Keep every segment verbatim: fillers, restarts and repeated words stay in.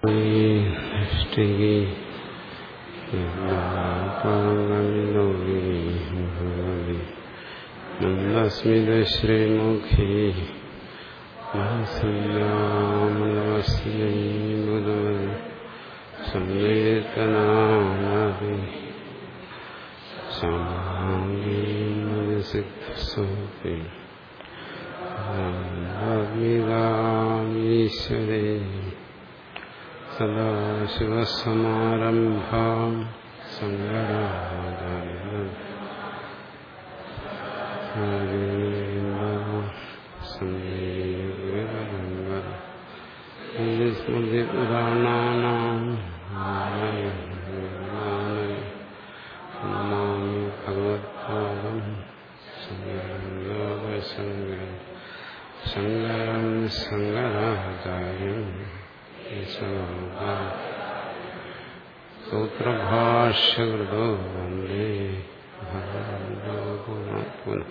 സ്മിതശ്രീമുഖി സംവേദനാമി സമാംഗീസിദ്ധസോപി ഈശ്വരേ സദാശിവസമാരംഭാം ശങ്കരാചാര്യം സ്മൃതിപുരാണാനാം നമാമി ഭഗവത്പാദം ശങ്കരം ശങ്കരം ശങ്കരാചാര്യം സൂത്രഭാഷ്യകൃതോ വന്ദേ ഭഗവന്തോ പുനഃ പുനഃ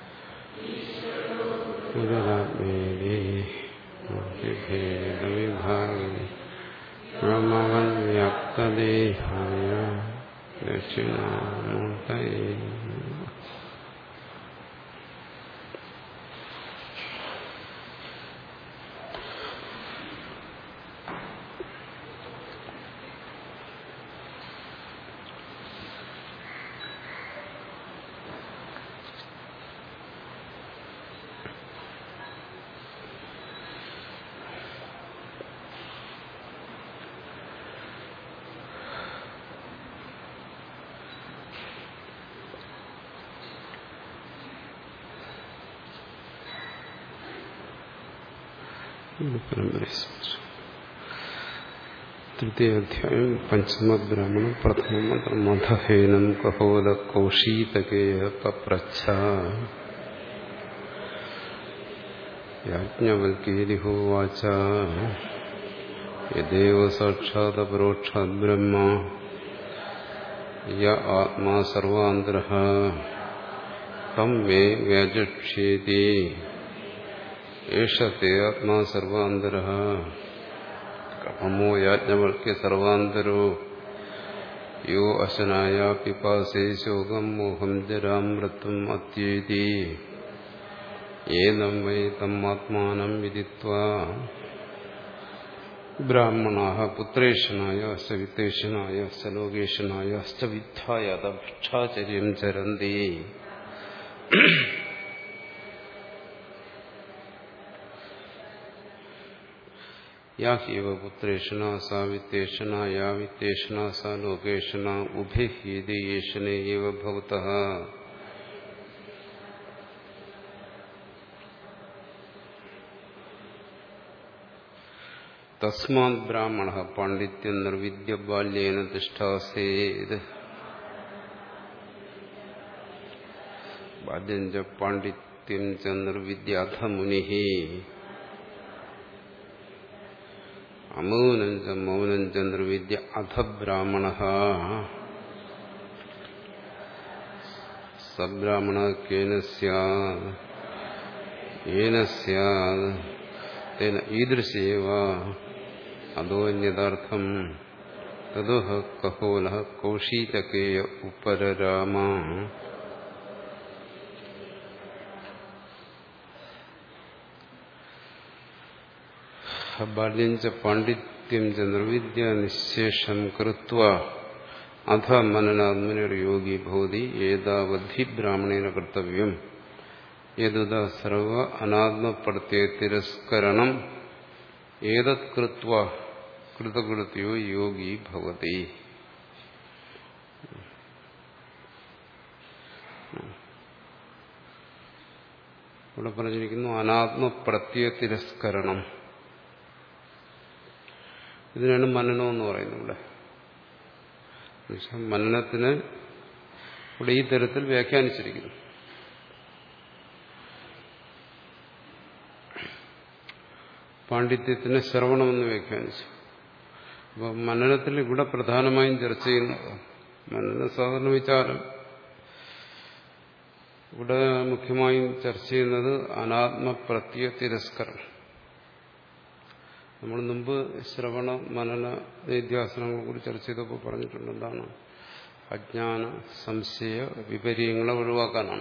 പുനരാത്മേതി ഭേദവിഭാഗി ബ്രഹ്മവൻ വ്യാപ്തദേഹായ ദക്ഷിണാമൂർത്തയേ. തൃതീയാധ്യായം പഞ്ചമബ്രാഹ്മണം പ്രഥമ മന്ത്രം മധഹേനം കഹോല കൗശീതകേയ പപ്രച്ഛ യാജ്ഞവൽക്കേരിഹോവാച യദേവ സാക്ഷാത് പരോക്ഷാത് ബ്രഹ്മ യ ആത്മാ സർവാന്തരഃ തം മേ വ്യജക്ഷ്യേതി ഏഷത്തെ ആത്മാ സർവാന്തരഃ കമോ യാജ്ഞവൽക്യ സർവാന്തരോ യോ അശനായ പിപാസേ ശോകം മോഹം ജരാം മൃത്യും അത്യേതി ഏനം വൈ തം ആത്മാനം വിദിത്വാ ബ്രാഹ്മണാഃ പുത്രേഷനായ അശ്ച വിത്തേഷനായ അശ്ച ലോകേഷനായ അശ്ച വിദ്ധായ ഭിക്ഷാചര്യം ചരന്തി. യാ ഹീവ പുത്രേഷണ സാ വിത്തേഷണ യാ വിത്തേഷണ സാ ലോകേഷണ ഉഭയ ഹീതി യേഷണേ ഏവ ഭവതഃ. തസ്മാത് ബ്രാഹ്മണഃ പാണ്ഡിത്യം നിർവിദ്യ ബാല്യേന തിഷ്ഠാസേത്. ബാല്യം ച പാണ്ഡിത്യം ച നിർവിദ്യ അധ മുനിഃ. അമൗനം ച മൗനം ച നിർവിദ്യ അധ ബ്രാഹ്മണഃ. സബ്രാഹ്മണഃ കേന സ്യാത് യേന സ്യാത് തേന ഈദൃശേവ അദോന്യതാർത്ഥം തതോ കഹോലഃ കൗശീതകേയ ഉപരരാമ. ബാല്യം ച പാണ്ഡിത്യം ച നിർവിദ്യ നിശേഷം കൃത്വാ അധ മനനാത്മനിർയോഗി ഭവതി ഏതാവദ്ധി ബ്രാഹ്മണേന കർത്തവ്യം. യതുദ സർവ അനാത്മപ്രത്യയ തിരസ്കരണം ഏതത് കൃത്വാ കൃതകൃത്യോ യോഗി ഭവതി. ഇവിടെ പറഞ്ഞിരിക്കുന്നു അനാത്മപ്രത്യയ തിരസ്കരണം. ഇതിനാണ് മനനം എന്ന് പറയുന്നത്. ഇവിടെ മനനത്തിന് ഇവിടെ ഈ തരത്തിൽ വ്യാഖ്യാനിച്ചിരിക്കുന്നു. പാണ്ഡിത്യത്തിന് ശ്രവണമെന്ന് വ്യാഖ്യാനിച്ചു. അപ്പോൾ മനനത്തിൽ ഇവിടെ പ്രധാനമായും ചർച്ച ചെയ്യുന്നത് മനന സാധാരണ വിചാരം. ഇവിടെ മുഖ്യമായും ചർച്ച ചെയ്യുന്നത് അനാത്മപ്രത്യയ തിരസ്കരണം. നമ്മൾ മുമ്പ് ശ്രവണ മനന നിധ്യാസനങ്ങളെ കുറിച്ച് ചർച്ച ചെയ്തപ്പോൾ പറഞ്ഞിട്ടുണ്ട്. എന്താണ്? അജ്ഞാന സംശയ വിപര്യങ്ങളെ ഒഴിവാക്കാനാണ്.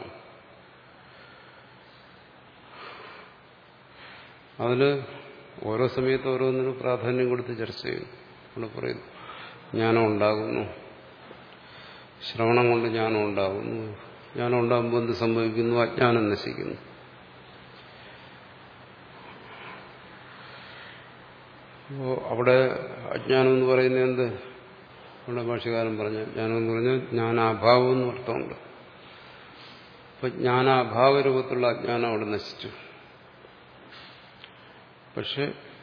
അതിന് ഓരോ സമയത്ത് ഓരോന്നിനും പ്രാധാന്യം കൊടുത്ത് ചർച്ച ചെയ്യുന്നു. നമ്മൾ പറയുന്നു ജ്ഞാനം ഉണ്ടാകുന്നു, ശ്രവണം കൊണ്ട് ജ്ഞാനം ഉണ്ടാകുന്നു. ജ്ഞാനം ഉണ്ടാകുമ്പോൾ എന്ത് സംഭവിക്കുന്നു? അജ്ഞാനം നശിക്കുന്നു. അപ്പോൾ അവിടെ അജ്ഞാനം എന്ന് പറയുന്നത് എന്ത്? നമ്മുടെ ഭാഷകാരൻ പറഞ്ഞ ജ്ഞാനം എന്ന് പറഞ്ഞാൽ ജ്ഞാനാഭാവം എന്ന് അർത്ഥമുണ്ട്. അപ്പൊ ജ്ഞാനാഭാവ രൂപത്തിലുള്ള അജ്ഞാനം അവിടെ നശിച്ചു. പക്ഷെ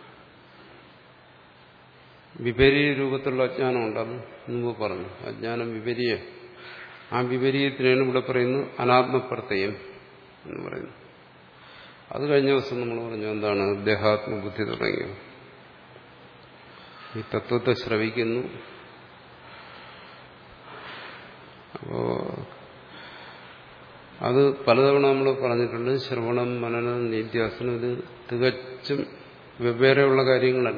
വിപരീയ രൂപത്തിലുള്ള അജ്ഞാനമുണ്ട്. അത് മുമ്പ് പറഞ്ഞു. അജ്ഞാനം വിപരീയ. ആ വിപരീയത്തിനാണ് ഇവിടെ പറയുന്നത് അനാത്മപ്രത്യയം എന്ന് പറയുന്നു. അത് കഴിഞ്ഞ ദിവസം നമ്മൾ പറഞ്ഞു. എന്താണ്? ദേഹാത്മബുദ്ധി തുടങ്ങിയ ഈ തത്വത്തെ ശ്രവിക്കുന്നു. അപ്പോ അത് പലതവണ നമ്മൾ പറഞ്ഞിട്ടുണ്ട്. ശ്രവണം, മനനം, നിധ്യാസനം ഇത് തികച്ചും വെവ്വേറെയുള്ള കാര്യങ്ങളല്ല.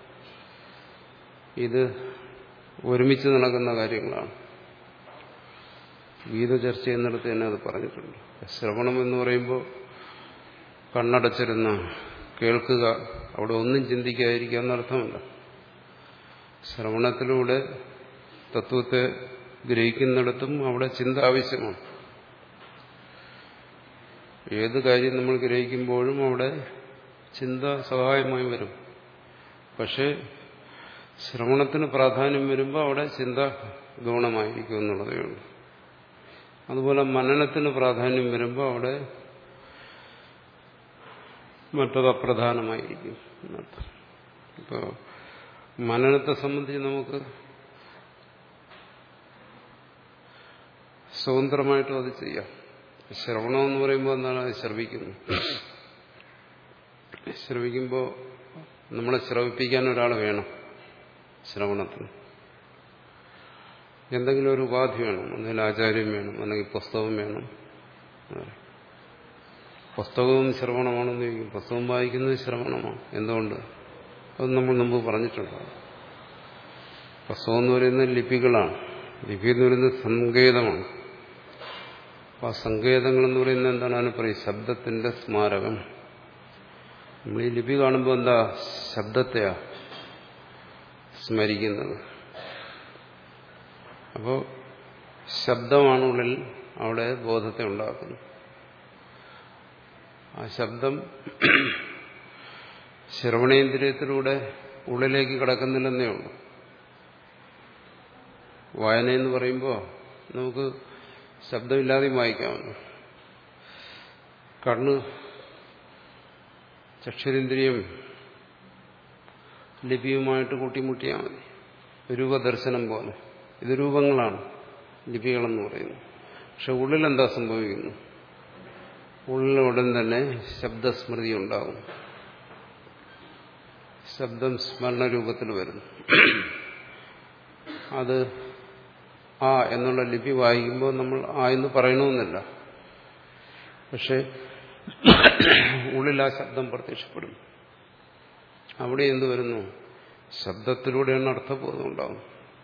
ഇത് ഒരുമിച്ച് നടക്കുന്ന കാര്യങ്ങളാണ്. ഗീത ചർച്ച ചെയ്യുന്നിടത്ത് തന്നെ അത് പറഞ്ഞിട്ടുണ്ട്. ശ്രവണം എന്ന് പറയുമ്പോൾ കണ്ണടച്ചിരുന്ന കേൾക്കുക, അവിടെ ഒന്നും ചിന്തിക്കാതിരിക്കുക എന്നർത്ഥമല്ല. ശ്രവണത്തിലൂടെ തത്വത്തെ ഗ്രഹിക്കുന്നിടത്തും അവിടെ ചിന്ത ആവശ്യമാണ്. ഏത് കാര്യം നമ്മൾ ഗ്രഹിക്കുമ്പോഴും അവിടെ ചിന്ത സഹായമായി വരും. പക്ഷേ ശ്രവണത്തിന് പ്രാധാന്യം വരുമ്പോൾ അവിടെ ചിന്ത ഗൗണമായിരിക്കും എന്നുള്ളതേ ഉള്ളൂ. അതുപോലെ മനനത്തിന് പ്രാധാന്യം വരുമ്പോൾ അവിടെ മറ്റത് അപ്രധാനമായിരിക്കും എന്നർത്ഥം. ഇപ്പോൾ മനനത്തെ സംബന്ധിച്ച് നമുക്ക് സ്വതന്ത്രമായിട്ടും അത് ചെയ്യാം. ശ്രവണം എന്ന് പറയുമ്പോൾ എന്താണ്? അത് ശ്രവിക്കുന്നു. ശ്രവിക്കുമ്പോൾ നമ്മളെ ശ്രവിപ്പിക്കാൻ ഒരാൾ വേണം. ശ്രവണത്തിന് എന്തെങ്കിലും ഒരു ഉപാധി വേണം. ഒന്നുകിൽ ആചാര്യം വേണം, അല്ലെങ്കിൽ പുസ്തകം വേണം. പുസ്തകവും ശ്രവണമാണെന്ന് ചോദിക്കും. പുസ്തകം വായിക്കുന്നത് ശ്രവണമാണ്. എന്തുകൊണ്ട്? അത് നമ്മൾ മുമ്പ് പറഞ്ഞിട്ടുണ്ട്. പുസ്തകം എന്ന് പറയുന്നത് ലിപികളാണ്. ലിപി എന്ന് പറയുന്നത് സങ്കേതമാണ്. അപ്പോൾ ആ സങ്കേതങ്ങൾ എന്ന് പറയുന്നത് എന്താണ്? അതിന് പറയും ശബ്ദത്തിന്റെ സ്മാരകം. നമ്മൾ ഈ ലിപി കാണുമ്പോൾ എന്താ? ശബ്ദത്തെയാ സ്മരിക്കുന്നത്. അപ്പോൾ ശബ്ദമാണുള്ളിൽ അവിടെ ബോധത്തെ ഉണ്ടാക്കുന്നത്. ആ ശബ്ദം ശ്രവണേന്ദ്രിയത്തിലൂടെ ഉള്ളിലേക്ക് കടക്കുന്നില്ലെന്നേ ഉള്ളൂ. വായനയെന്ന് പറയുമ്പോൾ നമുക്ക് ശബ്ദമില്ലാതെയും വായിക്കാമല്ലോ. കണ്ണ് ചക്ഷുരേന്ദ്രിയം ലിപിയുമായിട്ട് കൂട്ടിമുട്ടിയാൽ മതി. രൂപദർശനം പോലെ. ഇത് രൂപങ്ങളാണ് ലിപികളെന്ന് പറയുന്നത്. പക്ഷെ ഉള്ളിലെന്താ സംഭവിക്കുന്നു? ഉള്ളിലുടൻ തന്നെ ശബ്ദസ്മൃതി ഉണ്ടാകും. ശബ്ദം സ്മരണരൂപത്തിൽ വരുന്നു. അത് ആ എന്നുള്ള ലിപി വായിക്കുമ്പോൾ നമ്മൾ ആ എന്ന് പറയണമെന്നില്ല. പക്ഷെ ഉള്ളിൽ ആ ശബ്ദം പ്രത്യക്ഷപ്പെടും. അവിടെ എന്ത് വരുന്നു? ശബ്ദത്തിലൂടെയാണ് അർത്ഥബോധം ഉണ്ടാകും.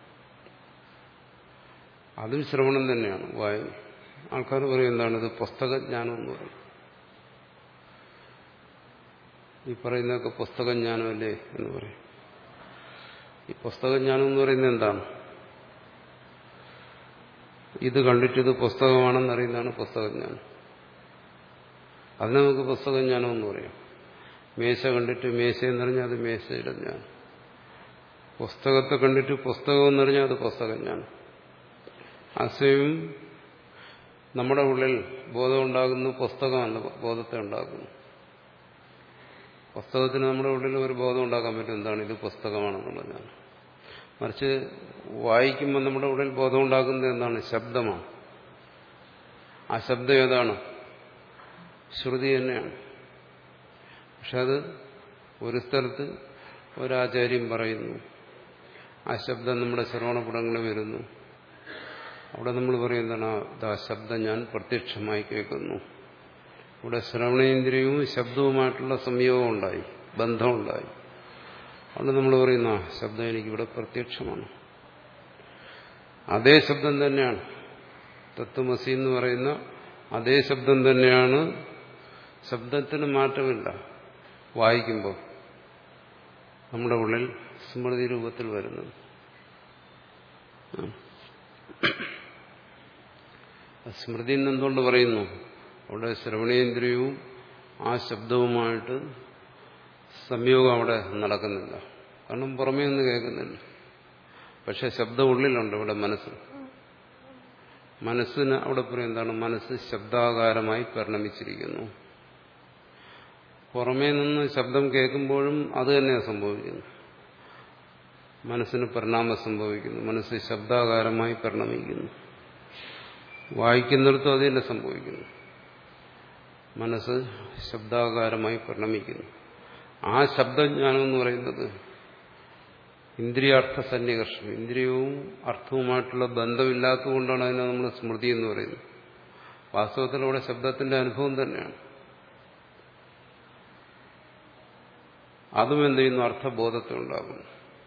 അതും ശ്രവണം തന്നെയാണ്, വായന. ആൾക്കാർ പറയും എന്താണ് ഇത് പുസ്തകജ്ഞാനം എന്ന് പറയും. ഈ പറയുന്നതൊക്കെ പുസ്തകജ്ഞാനമല്ലേ എന്ന് പറയും. ഈ പുസ്തകജ്ഞാനം എന്ന് പറയുന്നത് എന്താണ്? ഇത് കണ്ടിട്ടിത് പുസ്തകമാണെന്നറിയുന്നതാണ് പുസ്തകജ്ഞാനം. അതിനെ നമുക്ക് പുസ്തകജ്ഞാനം എന്ന് പറയാം. മേശ കണ്ടിട്ട് മേശയെന്നറിഞ്ഞാൽ അത് മേശയുടെ ജ്ഞാനം. പുസ്തകത്തെ കണ്ടിട്ട് പുസ്തകം എന്നറിഞ്ഞാൽ അത് പുസ്തകജ്ഞാനം. അസയും നമ്മുടെ ഉള്ളിൽ ബോധമുണ്ടാകുന്ന പുസ്തകമല്ല ബോധത്തെ ഉണ്ടാക്കുന്നു. പുസ്തകത്തിന് നമ്മുടെ ഉള്ളിൽ ഒരു ബോധം ഉണ്ടാക്കാൻ പറ്റും. എന്താണ്? ഇത് പുസ്തകമാണെന്നുള്ളതാണ്. മറിച്ച് വായിക്കുമ്പോൾ നമ്മുടെ ഉള്ളിൽ ബോധം ഉണ്ടാക്കുന്നത് എന്താണ്? ശബ്ദമാണ്. ആ ശബ്ദം ഏതാണ്? ശ്രുതി തന്നെയാണ്. പക്ഷെ അത് ഒരു സ്ഥലത്ത് ഒരാചാര്യം പറയുന്നു, ആ ശബ്ദം നമ്മുടെ ശ്രവണപുടങ്ങളിൽ വരുന്നു. അവിടെ നമ്മൾ പറയുന്നതാണ് ആ ശബ്ദം ഞാൻ പ്രത്യക്ഷമായി കേൾക്കുന്നു. ഇവിടെ ശ്രവണേന്ദ്രിയവും ശബ്ദവുമായിട്ടുള്ള സംയോഗം ഉണ്ടായി, ബന്ധമുണ്ടായി. അതുകൊണ്ട് നമ്മൾ പറയുന്ന ശബ്ദം എനിക്കിവിടെ പ്രത്യക്ഷമാണ്. അതേ ശബ്ദം തന്നെയാണ് തത്വമസി എന്ന് പറയുന്ന അതേ ശബ്ദം തന്നെയാണ്. ശബ്ദത്തിന് മാറ്റമില്ല. വായിക്കുമ്പോൾ നമ്മുടെ ഉള്ളിൽ സ്മൃതി രൂപത്തിൽ വരുന്നത്. സ്മൃതി എന്നെന്തുകൊണ്ട് പറയുന്നു? അവിടെ ശ്രവണേന്ദ്രിയവും ആ ശബ്ദവുമായിട്ട് സംയോഗം അവിടെ നടക്കുന്നില്ല. കാരണം പുറമേ ഒന്നും കേൾക്കുന്നില്ല. പക്ഷെ ശബ്ദം ഉള്ളിലുണ്ട്. ഇവിടെ മനസ്സ് മനസ്സിന് അവിടെ പറയും എന്താണ്? മനസ്സ് ശബ്ദാകാരമായി പരിണമിച്ചിരിക്കുന്നു. പുറമേ നിന്ന് ശബ്ദം കേൾക്കുമ്പോഴും അത് തന്നെയാണ് സംഭവിക്കുന്നു. മനസ്സിന് പരിണാമം സംഭവിക്കുന്നു. മനസ്സ് ശബ്ദാകാരമായി പരിണമിക്കുന്നു. വായിക്കുന്നിടത്തും അത് തന്നെ സംഭവിക്കുന്നു. മനസ്സ് ശബ്ദാകാരമായി പരിണമിക്കുന്നു. ആ ശബ്ദജ്ഞാനം എന്ന് പറയുന്നത് ഇന്ദ്രിയാർത്ഥ സന്നികർഷം, ഇന്ദ്രിയവും അർത്ഥവുമായിട്ടുള്ള ബന്ധമില്ലാത്തതുകൊണ്ടാണ് അതിനെ നമ്മൾ സ്മൃതി എന്ന് പറയുന്നത്. വാസ്തവത്തിൽ അവിടെ ശബ്ദത്തിന്റെ അനുഭവം തന്നെയാണ്. അതും എന്ത് ചെയ്യുന്നു? അർത്ഥബോധത്തെ ഉണ്ടാകുന്നു.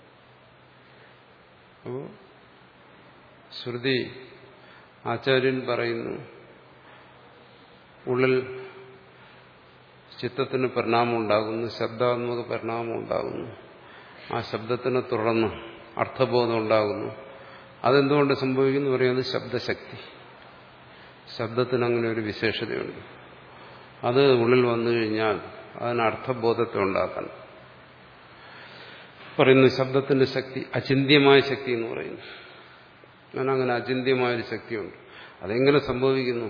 അപ്പോൾ ശ്രുതി ആചാര്യൻ പറയുന്നു, ഉള്ളിൽ ചിത്തത്തിന് പരിണാമം ഉണ്ടാകുന്നു, ശബ്ദാത്മക പരിണാമം ഉണ്ടാകുന്നു. ആ ശബ്ദത്തിനെ തുടർന്ന് അർത്ഥബോധം ഉണ്ടാകുന്നു. അതെന്തുകൊണ്ട് സംഭവിക്കുന്നു പറയുന്നത് ശബ്ദശക്തി. ശബ്ദത്തിന് അങ്ങനെ ഒരു വിശേഷതയുണ്ട്. അത് ഉള്ളിൽ വന്നു കഴിഞ്ഞാൽ അതിന് അർത്ഥബോധത്തെ ഉണ്ടാക്കാൻ പറയുന്നു. ശബ്ദത്തിന്റെ ശക്തി അചിന്ത്യമായ ശക്തി എന്ന് പറയുന്നു. ഞാൻ അങ്ങനെ അചിന്ത്യമായൊരു ശക്തിയുണ്ട്. അതെങ്ങനെ സംഭവിക്കുന്നു?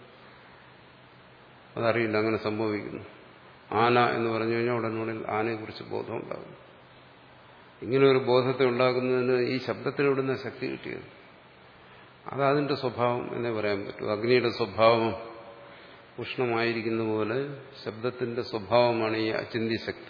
അതറിയില്ല. അങ്ങനെ സംഭവിക്കുന്നു. ആന എന്ന് പറഞ്ഞു കഴിഞ്ഞാൽ ഉടനുള്ളിൽ ആനയെക്കുറിച്ച് ബോധം ഉണ്ടാകും. ഇങ്ങനെ ഒരു ബോധത്തെ ഉണ്ടാക്കുന്നതിന് ഈ ശബ്ദത്തിനെവിടുന്ന ശക്തി കിട്ടിയത്? അതതിന്റെ സ്വഭാവം എന്നേ പറയാൻ പറ്റൂ. അഗ്നിയുടെ സ്വഭാവം ഉഷ്ണമായിരിക്കുന്ന പോലെ ശബ്ദത്തിന്റെ സ്വഭാവമാണ് ഈ അചിന്ത്യശക്തി.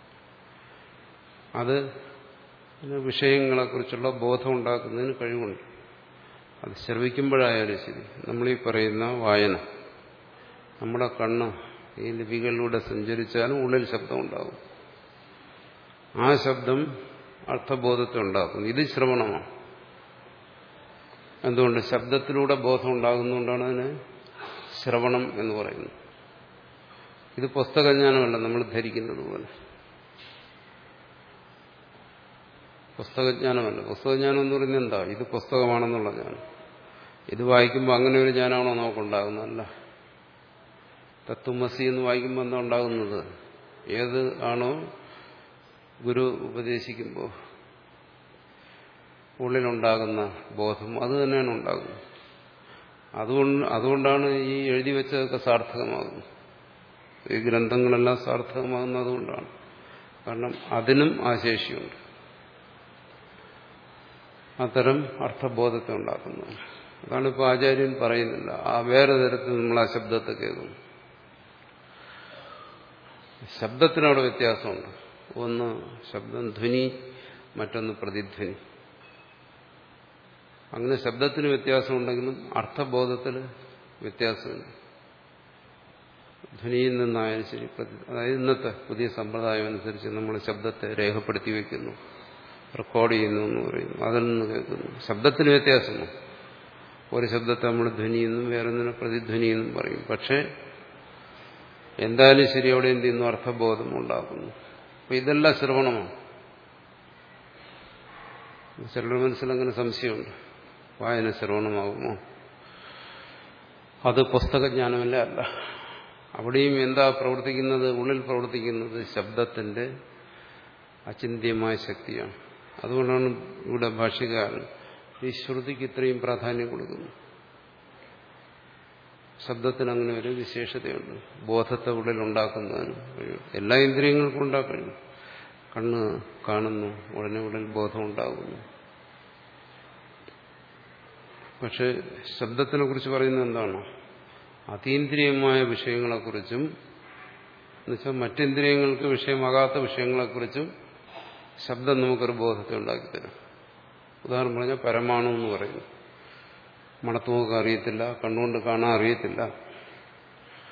അത് വിഷയങ്ങളെക്കുറിച്ചുള്ള ബോധം ഉണ്ടാക്കുന്നതിന് കഴിവുണ്ട്. അത് ശ്രവിക്കുമ്പോഴായാലും ശരി, നമ്മളീ പറയുന്ന വായന, നമ്മുടെ കണ്ണ് ഈ ലിപികളിലൂടെ സഞ്ചരിച്ചാലും ഉള്ളിൽ ശബ്ദം ഉണ്ടാകും. ആ ശബ്ദം അർത്ഥബോധത്തെ ഉണ്ടാക്കുന്നു. ഇത് ശ്രവണമാണ്. എന്തുകൊണ്ട്? ശബ്ദത്തിലൂടെ ബോധം ഉണ്ടാകുന്നതുകൊണ്ടാണ് അതിന് ശ്രവണം എന്ന് പറയുന്നത്. ഇത് പുസ്തകജ്ഞാനമല്ല നമ്മൾ ധരിക്കുന്നത് പോലെ. പുസ്തകജ്ഞാനമല്ല. പുസ്തകജ്ഞാനം എന്ന് പറയുന്നത് എന്താ? ഇത് പുസ്തകമാണെന്നുള്ള ജ്ഞാനം. ഇത് വായിക്കുമ്പോൾ അങ്ങനെ ഒരു ജ്ഞാനമാണോ നമുക്കുണ്ടാകുന്നതല്ല. തത്വമസി എന്ന് വായിക്കുമ്പോൾ എന്താ ഉണ്ടാകുന്നത്? ഏത് ആണോ ഗുരു ഉപദേശിക്കുമ്പോൾ ഉള്ളിലുണ്ടാകുന്ന ബോധം അത് തന്നെയാണ് ഉണ്ടാകുന്നത്. അതുകൊണ്ട് അതുകൊണ്ടാണ് ഈ എഴുതി വെച്ചതൊക്കെ സാർത്ഥകമാകുന്നത്. ഈ ഗ്രന്ഥങ്ങളെല്ലാം സാർത്ഥകമാകുന്നത് അതുകൊണ്ടാണ്. കാരണം അതിനും ആ ശേഷിയുണ്ട്. അത്തരം അർത്ഥബോധത്തെ ഉണ്ടാക്കുന്നത്. അതാണ് ഇപ്പോൾ ആചാര്യൻ പറയുന്നില്ല. ആ വേറെ തരത്തിൽ നമ്മൾ ആ ശബ്ദത്തെ കേൾക്കുന്നു. ശബ്ദത്തിനവിടെ വ്യത്യാസമുണ്ട്. ഒന്ന് ശബ്ദം ധ്വനി, മറ്റൊന്ന് പ്രതിധ്വനി. അങ്ങനെ ശബ്ദത്തിന് വ്യത്യാസമുണ്ടെങ്കിലും അർത്ഥബോധത്തിൽ വ്യത്യാസമില്ല. ധ്വനിയിൽ നിന്നായാലും ശരി, അതായത് ഇന്നത്തെ പുതിയ സമ്പ്രദായം അനുസരിച്ച് നമ്മൾ ശബ്ദത്തെ രേഖപ്പെടുത്തി വയ്ക്കുന്നു, റെക്കോർഡ് ചെയ്യുന്നു എന്ന് പറയുന്നു. അതിൽ നിന്ന് കേൾക്കുന്നു. ശബ്ദത്തിന് വ്യത്യാസമാണ്. ഒരു ശബ്ദത്തെ നമ്മൾ ധ്വനിയെന്നും വേറൊന്നിനെ പ്രതിധ്വനിയെന്നും പറയും. പക്ഷേ എന്തായാലും ശരി, അവിടെ എന്ത് ചെയ്യുന്നു? അർത്ഥബോധം ഉണ്ടാക്കുന്നു. അപ്പൊ ഇതെല്ലാം ശ്രവണമാണ്. ചിലരുടെ മനസ്സിലങ്ങനെ സംശയമുണ്ട്. വായന ശ്രവണമാകുമോ? അത് പുസ്തകജ്ഞാനമല്ല. അല്ല. അവിടെയും എന്താ പ്രവർത്തിക്കുന്നത്? ഉള്ളിൽ പ്രവർത്തിക്കുന്നത് ശബ്ദത്തിന്റെ അചിന്ത്യമായ ശക്തിയാണ്. അതുകൊണ്ടാണ് ഇവിടെ ഭാഷ്യകാരൻ ഈ ശ്രുതിക്ക് ഇത്രയും പ്രാധാന്യം കൊടുക്കുന്നു. ശബ്ദത്തിന് അങ്ങനെ ഒരു വിശേഷതയുണ്ട്. ബോധത്തെ ഉള്ളിൽ ഉണ്ടാക്കുന്നതിന് കഴിയും. എല്ലാ ഇന്ദ്രിയങ്ങൾക്കും ഉണ്ടാക്കും. കണ്ണ് കാണുന്നു, ഉടനെ ഉള്ളിൽ ബോധം ഉണ്ടാകുന്നു. പക്ഷെ ശബ്ദത്തിനെ കുറിച്ച് പറയുന്നത് എന്താണ്? അതീന്ദ്രിയമായ വിഷയങ്ങളെക്കുറിച്ചും എന്നുവെച്ചാൽ മറ്റിന്ദ്രിയങ്ങൾക്ക് വിഷയമാകാത്ത വിഷയങ്ങളെക്കുറിച്ചും ശബ്ദം നമുക്കൊരു ബോധത്തെ ഉണ്ടാക്കിത്തരും. ഉദാഹരണം പറഞ്ഞാൽ പരമാണു എന്ന് പറയുന്നു. മണത്ത് നോക്കാൻ അറിയത്തില്ല, കണ്ണുകൊണ്ട് കാണാൻ അറിയത്തില്ല,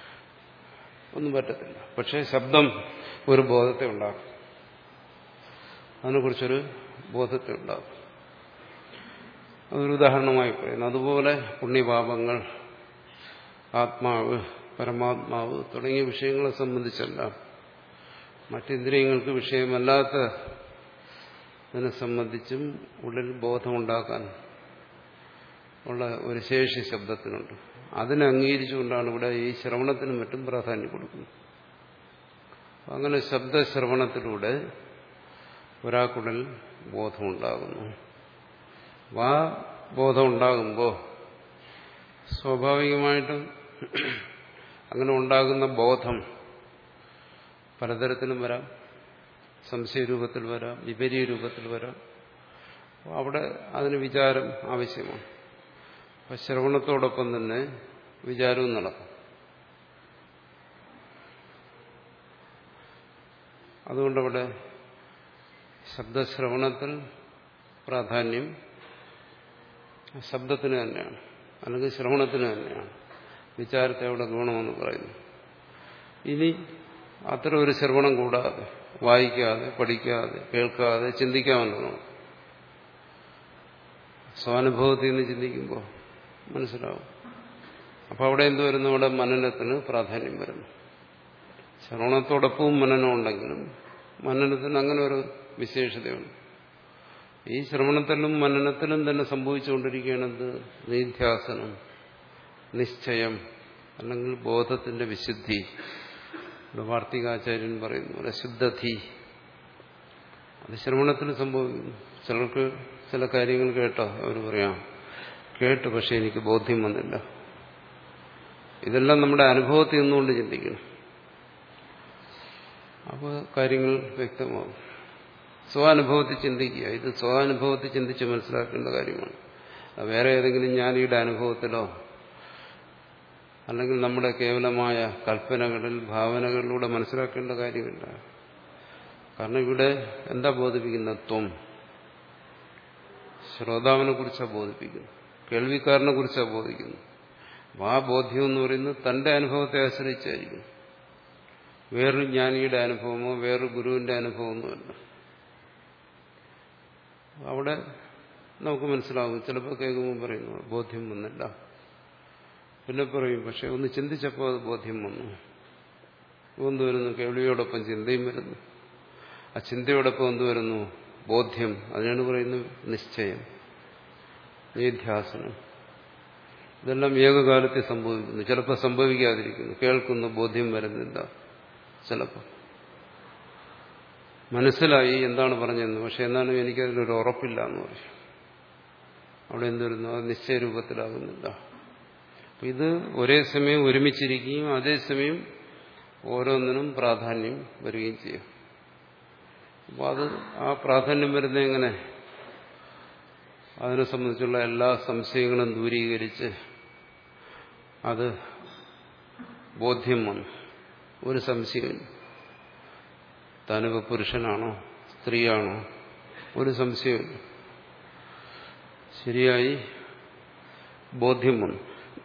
ഒന്നും പറ്റത്തില്ല. പക്ഷെ ശബ്ദം ഒരു ബോധത്തെ ഉണ്ടാക്കും. അതിനെക്കുറിച്ചൊരു ബോധത്തെ ഉണ്ടാകും. അതൊരു ഉദാഹരണമായി പറയുന്നു. അതുപോലെ പുണ്യപാപങ്ങൾ, ആത്മാവ്, പരമാത്മാവ് തുടങ്ങിയ വിഷയങ്ങളെ സംബന്ധിച്ചെല്ലാം മറ്റിന്ദ്രിയങ്ങൾക്ക് വിഷയമല്ലാത്ത ഇതിനെ സംബന്ധിച്ചും ഉള്ളിൽ ബോധമുണ്ടാക്കാൻ ഉള്ള ഒരു ശേഷി ശബ്ദത്തിനുണ്ട്. അതിനെ അംഗീകരിച്ചുകൊണ്ടാണ് ഇവിടെ ഈ ശ്രവണത്തിനും മറ്റും പ്രാധാന്യം കൊടുക്കുന്നത്. അങ്ങനെ ശബ്ദശ്രവണത്തിലൂടെ ഒരാൾക്കുള്ളിൽ ബോധമുണ്ടാകുന്നു. ആ ബോധം ഉണ്ടാകുമ്പോൾ സ്വാഭാവികമായിട്ടും അങ്ങനെ ഉണ്ടാകുന്ന ബോധം പലതരത്തിലും വരാം. സംശയരൂപത്തിൽ വരാം, വിപരീയ രൂപത്തിൽ വരാം. അവിടെ അതിന് വിചാരം ആവശ്യമാണ്. അപ്പം ശ്രവണത്തോടൊപ്പം തന്നെ വിചാരവും നടക്കും. അതുകൊണ്ടവിടെ ശബ്ദശ്രവണത്തിൽ പ്രാധാന്യം ശബ്ദത്തിന് തന്നെയാണ്, അല്ലെങ്കിൽ ശ്രവണത്തിന് തന്നെയാണ്. വിചാരത്തെ അവിടെ ഗുണമെന്ന് പറയുന്നു. ഇനി അത്ര ഒരു ശ്രവണം കൂടാതെ, വായിക്കാതെ, പഠിക്കാതെ, കേൾക്കാതെ ചിന്തിക്കാമെന്നാണ്. സ്വാനുഭവത്തിൽ നിന്ന് ചിന്തിക്കുമ്പോൾ മനസ്സിലാവും. അപ്പം അവിടെ എന്ത് വരുന്നു? അവിടെ മനനത്തിന് പ്രാധാന്യം വരുന്നു. ശ്രവണത്തോടൊപ്പവും മനനം ഉണ്ടെങ്കിലും മനനത്തിന് അങ്ങനെ ഒരു വിശേഷതയുണ്ട്. ഈ ശ്രവണത്തിലും മനനത്തിലും തന്നെ സംഭവിച്ചുകൊണ്ടിരിക്കുകയാണെന്ത്? നിധ്യാസനം, നിശ്ചയം, അല്ലെങ്കിൽ ബോധത്തിന്റെ വിശുദ്ധി. ഇവിടെ വാർത്തികാചാര്യൻ പറയുന്നു പോലെ ശുദ്ധധി. അത് ശ്രവണത്തിൽ സംഭവിക്കുന്നു. ചിലർക്ക് ചില കാര്യങ്ങൾ കേട്ടോ അവർ പറയാം, കേട്ടു പക്ഷെ എനിക്ക് ബോധ്യം വന്നില്ല. ഇതെല്ലാം നമ്മുടെ അനുഭവത്തിൽ നിന്നുകൊണ്ട് ചിന്തിക്കണം. അപ്പോൾ കാര്യങ്ങൾ വ്യക്തമാകും. സ്വാനുഭവത്തിൽ ചിന്തിക്കുക. ഇത് സ്വാനുഭവത്തിൽ ചിന്തിച്ച് മനസ്സിലാക്കേണ്ട കാര്യമാണ്. വേറെ ഏതെങ്കിലും ജ്ഞാനിയുടെ അനുഭവത്തിലോ അല്ലെങ്കിൽ നമ്മുടെ കേവലമായ കൽപ്പനകളിൽ, ഭാവനകളിലൂടെ മനസ്സിലാക്കേണ്ട കാര്യമില്ല. കാരണം ഇവിടെ എന്താ ബോധിപ്പിക്കുന്ന? ത്വം. ശ്രോതാവിനെ കുറിച്ചാണ് ബോധിപ്പിക്കുന്നത്, കേൾവിക്കാരനെ കുറിച്ചാണ് ബോധിക്കുന്നത്. ആ ബോധ്യം എന്ന് പറയുന്നത് തന്റെ അനുഭവത്തെ ആശ്രയിച്ചായിരിക്കും. വേറൊരു ജ്ഞാനിയുടെ അനുഭവമോ വേറൊരു ഗുരുവിന്റെ അനുഭവമൊന്നുമല്ല. അവിടെ നമുക്ക് മനസ്സിലാവും. ചിലപ്പോൾ കേൾക്കുമ്പോൾ പറയുന്നു ബോധ്യം വന്നില്ല. പിന്നെ പറയും പക്ഷെ ഒന്ന് ചിന്തിച്ചപ്പോൾ അത് ബോധ്യം വന്നു. എന്ത് വരുന്നു? കേൾവിയോടൊപ്പം ചിന്തയും വരുന്നു. ആ ചിന്തയോടൊപ്പം എന്ത് വരുന്നു? ബോധ്യം. അതിനാണ് പറയുന്നത് നിശ്ചയം, നിധ്യാസനം. ഇതെല്ലാം ഏകകാലത്തിൽ സംഭവിക്കുന്നു. ചിലപ്പോൾ സംഭവിക്കാതിരിക്കുന്നു. കേൾക്കുന്നു, ബോധ്യം വരുന്നില്ല. ചിലപ്പോൾ മനസ്സിലായി എന്താണ് പറഞ്ഞതെന്ന്, പക്ഷെ എന്നാലും എനിക്കതിലൊരു ഉറപ്പില്ല എന്ന് പറയും. അവിടെ എന്ത് വരുന്നു? അത് നിശ്ചയരൂപത്തിലാകുന്നില്ല. ഇത് ഒരേ സമയം ഒരുമിച്ചിരിക്കുകയും അതേസമയം ഓരോന്നിനും പ്രാധാന്യം വരികയും ചെയ്യും. അപ്പോൾ അത് ആ പ്രാധാന്യം വരുന്നത് എങ്ങനെ? അതിനെ സംബന്ധിച്ചുള്ള എല്ലാ സംശയങ്ങളും ദൂരീകരിച്ച് അത് ബോധ്യം വന്നു. ഒരു സംശയമില്ല. താനിപ്പോ പുരുഷനാണോ സ്ത്രീയാണോ ഒരു സംശയമില്ല. ശരിയായി ബോധ്യം വന്നു.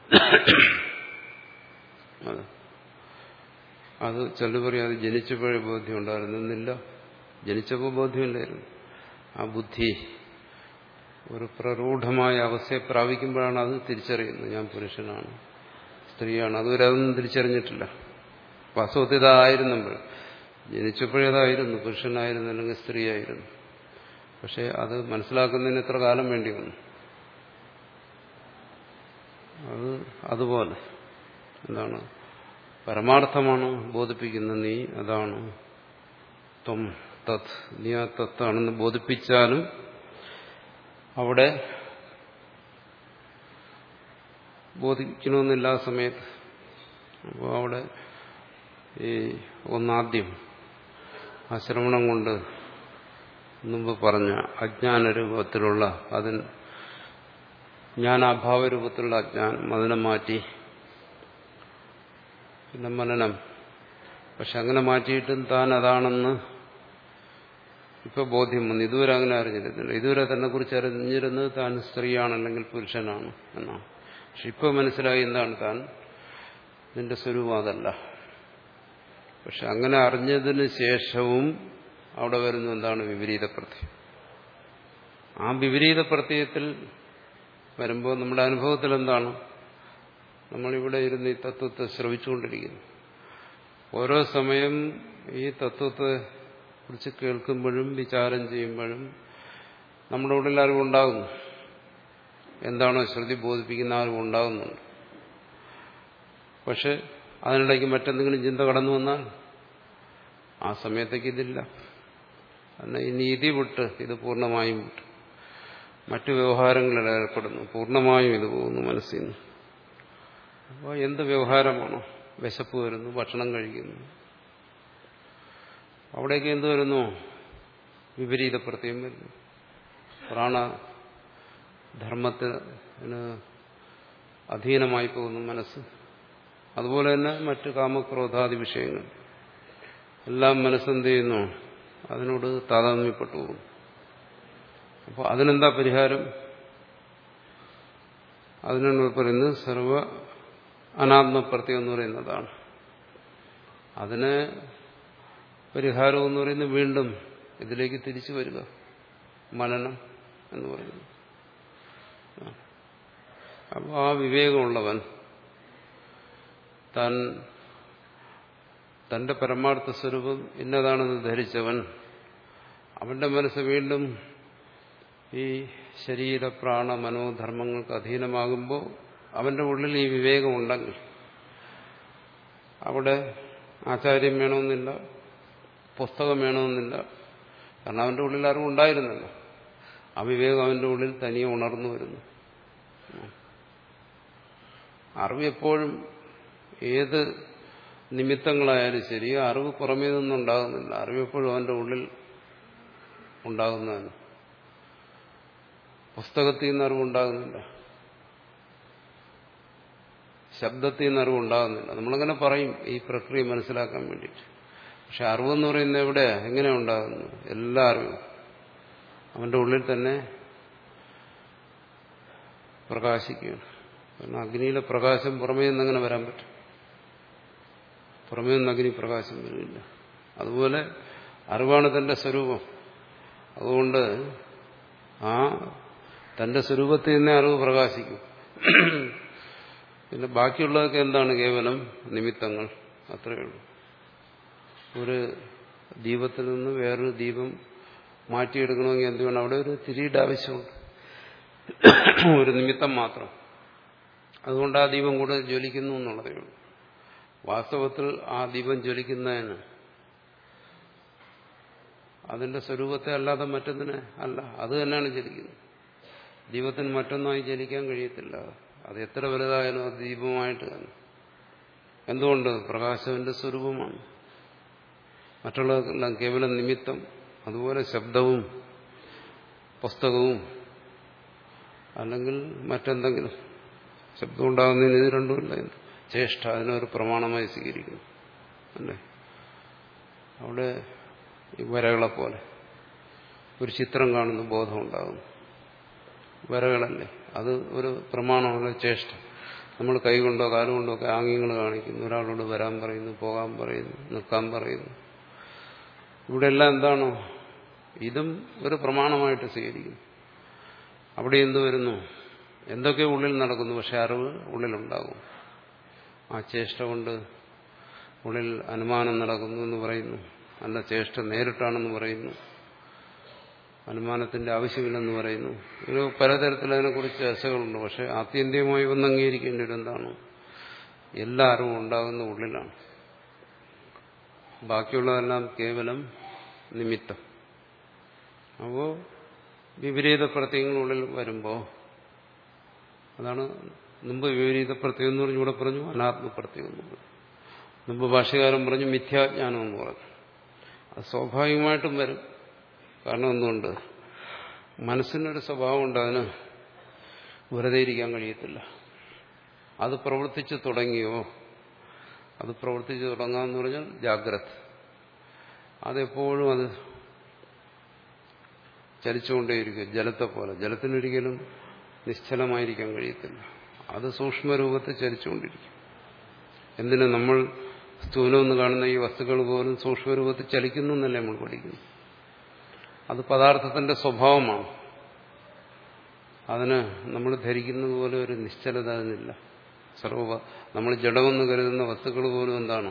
അത് അത് ചിലർ പറയും അത് ജനിച്ചപ്പോഴേ ബോധ്യം ഉണ്ടായിരുന്നില്ല. ജനിച്ചപ്പോൾ ബോധ്യമില്ലായിരുന്നു. ആ ബുദ്ധി ഒരു പ്രരൂഢമായ അവസ്ഥയെ പ്രാപിക്കുമ്പോഴാണ് അത് തിരിച്ചറിയുന്നത്. ഞാൻ പുരുഷനാണ്, സ്ത്രീയാണ്. അതുവരെ അതൊന്നും തിരിച്ചറിഞ്ഞിട്ടില്ല. വാസ്തവത്തിൽ ഇതായിരുന്നപ്പോൾ ജനിച്ചപ്പോഴേതായിരുന്നു, പുരുഷനായിരുന്നു അല്ലെങ്കിൽ സ്ത്രീയായിരുന്നു. പക്ഷെ അത് മനസ്സിലാക്കുന്നതിന് എത്ര കാലം വേണ്ടി വന്നു? അത് അതുപോലെ എന്താണ്? പരമാർത്ഥമാണ് ബോധിപ്പിക്കുന്നത്. നീ അതാണ്, ത്വം തത്, നീ ആ തത്താണെന്ന് ബോധിപ്പിച്ചാലും അവിടെ ബോധിക്കണമെന്നില്ല ആ സമയത്ത്. അപ്പോൾ അവിടെ ഈ ഒന്നാദ്യം ആ ശ്രവണം കൊണ്ട് മുമ്പ് പറഞ്ഞ അജ്ഞാനരൂപത്തിലുള്ള അതിന് ജ്ഞാനാഭാവരൂപത്തിലുള്ള അജ്ഞാനം അതിനെ മാറ്റി. പിന്നെ മനനം. പക്ഷെ അങ്ങനെ മാറ്റിയിട്ടും താൻ അതാണെന്ന് ഇപ്പൊ ബോധ്യം വന്നു. ഇതുവരെ അങ്ങനെ അറിഞ്ഞിരുന്നില്ല. ഇതുവരെ തന്നെ കുറിച്ച് അറിഞ്ഞിരുന്നത് താൻ സ്ത്രീയാണല്ലെങ്കിൽ പുരുഷനാണ് എന്നാണ്. പക്ഷെ ഇപ്പൊ മനസ്സിലായി എന്താണ് താൻ, നിന്റെ സ്വരൂപം അതല്ല. പക്ഷെ അങ്ങനെ അറിഞ്ഞതിന് ശേഷവും അവിടെ വരുന്ന എന്താണ് വിപരീത പ്രത്യയം. ആ വിപരീത പ്രത്യയത്തിൽ വരുമ്പോൾ നമ്മുടെ അനുഭവത്തിൽ എന്താണ്? നമ്മളിവിടെ ഇരുന്ന് ഈ തത്വത്തെ ശ്രവിച്ചുകൊണ്ടിരിക്കുന്നു. ഓരോ സമയം ഈ തത്വത്തെ കുറിച്ച് കേൾക്കുമ്പോഴും വിചാരം ചെയ്യുമ്പോഴും നമ്മുടെ ഉള്ളിൽ അറിവുണ്ടാകുന്നു. എന്താണോ ശ്രുതി ബോധിപ്പിക്കുന്ന അറിവുണ്ടാകുന്നുണ്ട്. പക്ഷെ അതിനിടയ്ക്ക് മറ്റെന്തെങ്കിലും ചിന്ത കടന്നു വന്നാൽ ആ സമയത്തേക്ക് ഇതില്ല. കാരണം ഇനി ഇതി വിട്ട് ഇത് പൂർണ്ണമായും വിട്ട് മറ്റു വ്യവഹാരങ്ങളിൽ ഏർപ്പെടുന്നു. പൂർണ്ണമായും ഇത് പോകുന്നു മനസ്സിൽ നിന്ന്. അപ്പോൾ എന്ത് വ്യവഹാരമാണോ? വിശപ്പ് വരുന്നു, ഭക്ഷണം കഴിക്കുന്നു, അവിടേക്ക് എന്ത് വരുന്നു? വിപരീത പ്രത്യയം വരുന്നു. പ്രാണധർമ്മത്തിന് അധീനമായി പോകുന്നു മനസ്സ്. അതുപോലെ തന്നെ മറ്റ് കാമക്രോധാദി വിഷയങ്ങൾ എല്ലാം മനസ്സെന്ത് ചെയ്യുന്നു? അതിനോട് താതാത്മ്യപ്പെട്ടു പോകുന്നു. അപ്പോൾ അതിനെന്താ പരിഹാരം? അതിനാണ് പറയുന്നത് സർവ അനാത്മപ്രത്യം എന്ന് പറയുന്നതാണ്. അതിന് പരിഹാരം എന്ന് പറയുന്നത് വീണ്ടും ഇതിലേക്ക് തിരിച്ചു വരിക, മനനം എന്ന് പറയുന്നത്. അപ്പോൾ ആ വിവേകമുള്ളവൻ താൻ തന്റെ പരമാർത്ഥ സ്വരൂപം ഇന്നതാണെന്ന് ധരിച്ചവൻ അവന്റെ മനസ്സ് വീണ്ടും ഈ ശരീര പ്രാണ മനോധർമ്മങ്ങൾക്ക് അധീനമാകുമ്പോൾ അവന്റെ ഉള്ളിൽ ഈ വിവേകമുണ്ടെങ്കിൽ അവിടെ ആചാര്യം വേണമെന്നില്ല, പുസ്തകം വേണമെന്നില്ല. കാരണം അവന്റെ ഉള്ളിൽ അറിവുണ്ടായിരുന്നല്ലോ. ആ വിവേകം അവന്റെ ഉള്ളിൽ തനിയെ ഉണർന്നു വരുന്നു. അറിവ് എപ്പോഴും ഏത് നിമിത്തങ്ങളായാലും ശരി, അറിവ് പുറമേ നിന്നുണ്ടാകുന്നില്ല. അറിവ് എപ്പോഴും അവന്റെ ഉള്ളിൽ ഉണ്ടാകുന്നതാണ്. പുസ്തകത്തിൽ നിന്ന് അറിവുണ്ടാകുന്നില്ല, ശബ്ദത്തിൽ നിന്ന് അറിവുണ്ടാകുന്നില്ല. നമ്മളങ്ങനെ പറയും ഈ പ്രക്രിയ മനസ്സിലാക്കാൻ വേണ്ടിയിട്ട്. പക്ഷെ അറിവെന്ന് പറയുന്നത് എവിടെ, എങ്ങനെ ഉണ്ടാകുന്നു? എല്ലാ അറിവും അവന്റെ ഉള്ളിൽ തന്നെ പ്രകാശിക്കുകയാണ്. കാരണം അഗ്നിയിലെ പ്രകാശം പുറമേ നിന്നങ്ങനെ വരാൻ പറ്റും? പുറമേ നിന്ന് അഗ്നി പ്രകാശം വരില്ല. അതുപോലെ അറിവാണ് തന്റെ സ്വരൂപം. അതുകൊണ്ട് ആ തന്റെ സ്വരൂപത്തിൽ തന്നെ അറിവ് പ്രകാശിക്കും. പിന്നെ ബാക്കിയുള്ളതൊക്കെ എന്താണ്? കേവലം നിമിത്തങ്ങൾ, അത്രയേ ഉള്ളൂ. ഒരു ദീപത്തിൽ നിന്ന് വേറൊരു ദീപം മാറ്റിയെടുക്കണമെങ്കിൽ എന്ത് വേണം? അവിടെ ഒരു തിരിയുടെ ആവശ്യമുണ്ട്, ഒരു നിമിത്തം മാത്രം. അതുകൊണ്ട് ആ ദീപം കൂടെ ജ്വലിക്കുന്നു എന്നുള്ളതേ ഉള്ളൂ. വാസ്തവത്തിൽ ആ ദീപം ജ്വലിക്കുന്നതിന് അതിന്റെ സ്വരൂപത്തെ അല്ലാതെ മറ്റൊന്നിനെ അല്ല, അത് തന്നെയാണ് ജ്വലിക്കുന്നത്. ദീപത്തിന് മറ്റൊന്നായി ജ്വലിക്കാൻ കഴിയത്തില്ല. അത് എത്ര വലുതായാലും അത് ദീപമായിട്ട് തന്നെ. എന്തുകൊണ്ട്? പ്രകാശത്തിന്റെ സ്വരൂപമാണ്. മറ്റുള്ളതെല്ലാം കേവലം നിമിത്തം. അതുപോലെ ശബ്ദവും പുസ്തകവും അല്ലെങ്കിൽ മറ്റെന്തെങ്കിലും ശബ്ദം ഉണ്ടാകുന്നതിന് ഇത് രണ്ടുമില്ല. ചേഷ്ട അതിനൊരു പ്രമാണമായി സ്വീകരിക്കുന്നു അല്ലേ? അവിടെ ഈ വരകളെ പോലെ ഒരു ചിത്രം കാണുന്ന ബോധം ഉണ്ടാകുന്നു. വരകളല്ലേ, അത് ഒരു പ്രമാണമല്ല. ചേഷ്ട നമ്മൾ കൈകൊണ്ടോ കാലുകൊണ്ടോ ഒക്കെ ആംഗ്യങ്ങൾ കാണിക്കുന്നു. ഒരാളോട് വരാൻ പറയുന്നു, പോകാൻ പറയുന്നു, നിൽക്കാൻ പറയുന്നു. ഇവിടെ എല്ലാം എന്താണോ? ഇതും ഒരു പ്രമാണമായിട്ട് സ്വീകരിക്കുന്നു. അവിടെ എന്ത് വരുന്നു? എന്തൊക്കെ ഉള്ളിൽ നടക്കുന്നു, പക്ഷെ അറിവ് ഉള്ളിലുണ്ടാകും. ആ ചേഷ്ട കൊണ്ട് ഉള്ളിൽ അനുമാനം നടക്കുന്നു എന്ന് പറയുന്നു. അല്ല, ചേഷ്ട നേരിട്ടാണെന്ന് പറയുന്നു. അനുമാനത്തിന്റെ ആവശ്യമില്ലെന്ന് പറയുന്നു. ഒരു പലതരത്തിൽ അതിനെക്കുറിച്ച് ചർച്ചകളുണ്ട്. പക്ഷെ ആത്യന്തികമായി ഒന്ന് അംഗീകരിക്കേണ്ടത് എന്താണ്? എല്ലാ അറിവും ഉണ്ടാകുന്ന ഉള്ളിലാണ്. ബാക്കിയുള്ളതെല്ലാം കേവലം നിമിത്തം. അപ്പോൾ വിപരീത പ്രത്യയങ്ങളുള്ളിൽ വരുമ്പോൾ അതാണ് മുമ്പ് വിപരീത പ്രത്യയം എന്ന് പറഞ്ഞു, ഇവിടെ പറഞ്ഞു അനാത്മപ്രത്യയം എന്ന് പറഞ്ഞു. മുമ്പ് ഭാഷ്യകാരൻ പറഞ്ഞു മിഥ്യാജ്ഞാനം എന്ന് പറഞ്ഞു. അത് സ്വാഭാവികമായിട്ടും വരും. കാരണം എന്തുകൊണ്ട്? മനസ്സിനൊരു സ്വഭാവമുണ്ട്, അതിന് വെറുതെ ഇരിക്കാൻ കഴിയത്തില്ല. അത് പ്രവർത്തിച്ചു തുടങ്ങിയോ, അത് പ്രവർത്തിച്ചു തുടങ്ങാമെന്ന് പറഞ്ഞാൽ ജാഗ്രത. അതെപ്പോഴും അത് ചലിച്ചുകൊണ്ടേയിരിക്കും, ജലത്തെ പോലെ. ജലത്തിനൊരിക്കലും നിശ്ചലമായിരിക്കാൻ കഴിയത്തില്ല. അത് സൂക്ഷ്മരൂപത്തിൽ ചലിച്ചുകൊണ്ടിരിക്കും. എന്തിന്? നമ്മൾ സ്ഥൂലമെന്ന് കാണുന്ന ഈ വസ്തുക്കൾ പോലും സൂക്ഷ്മരൂപത്തിൽ ചലിക്കുന്നു എന്നല്ലേ നമ്മൾ പഠിക്കുന്നു. അത് പദാർത്ഥത്തിന്റെ സ്വഭാവമാണ്. അതിന് നമ്മൾ ധരിക്കുന്നത് പോലെ ഒരു നിശ്ചലത അതിനില്ല. സർവ നമ്മൾ ജഡമെന്ന് കരുതുന്ന വസ്തുക്കൾ പോലും എന്താണ്?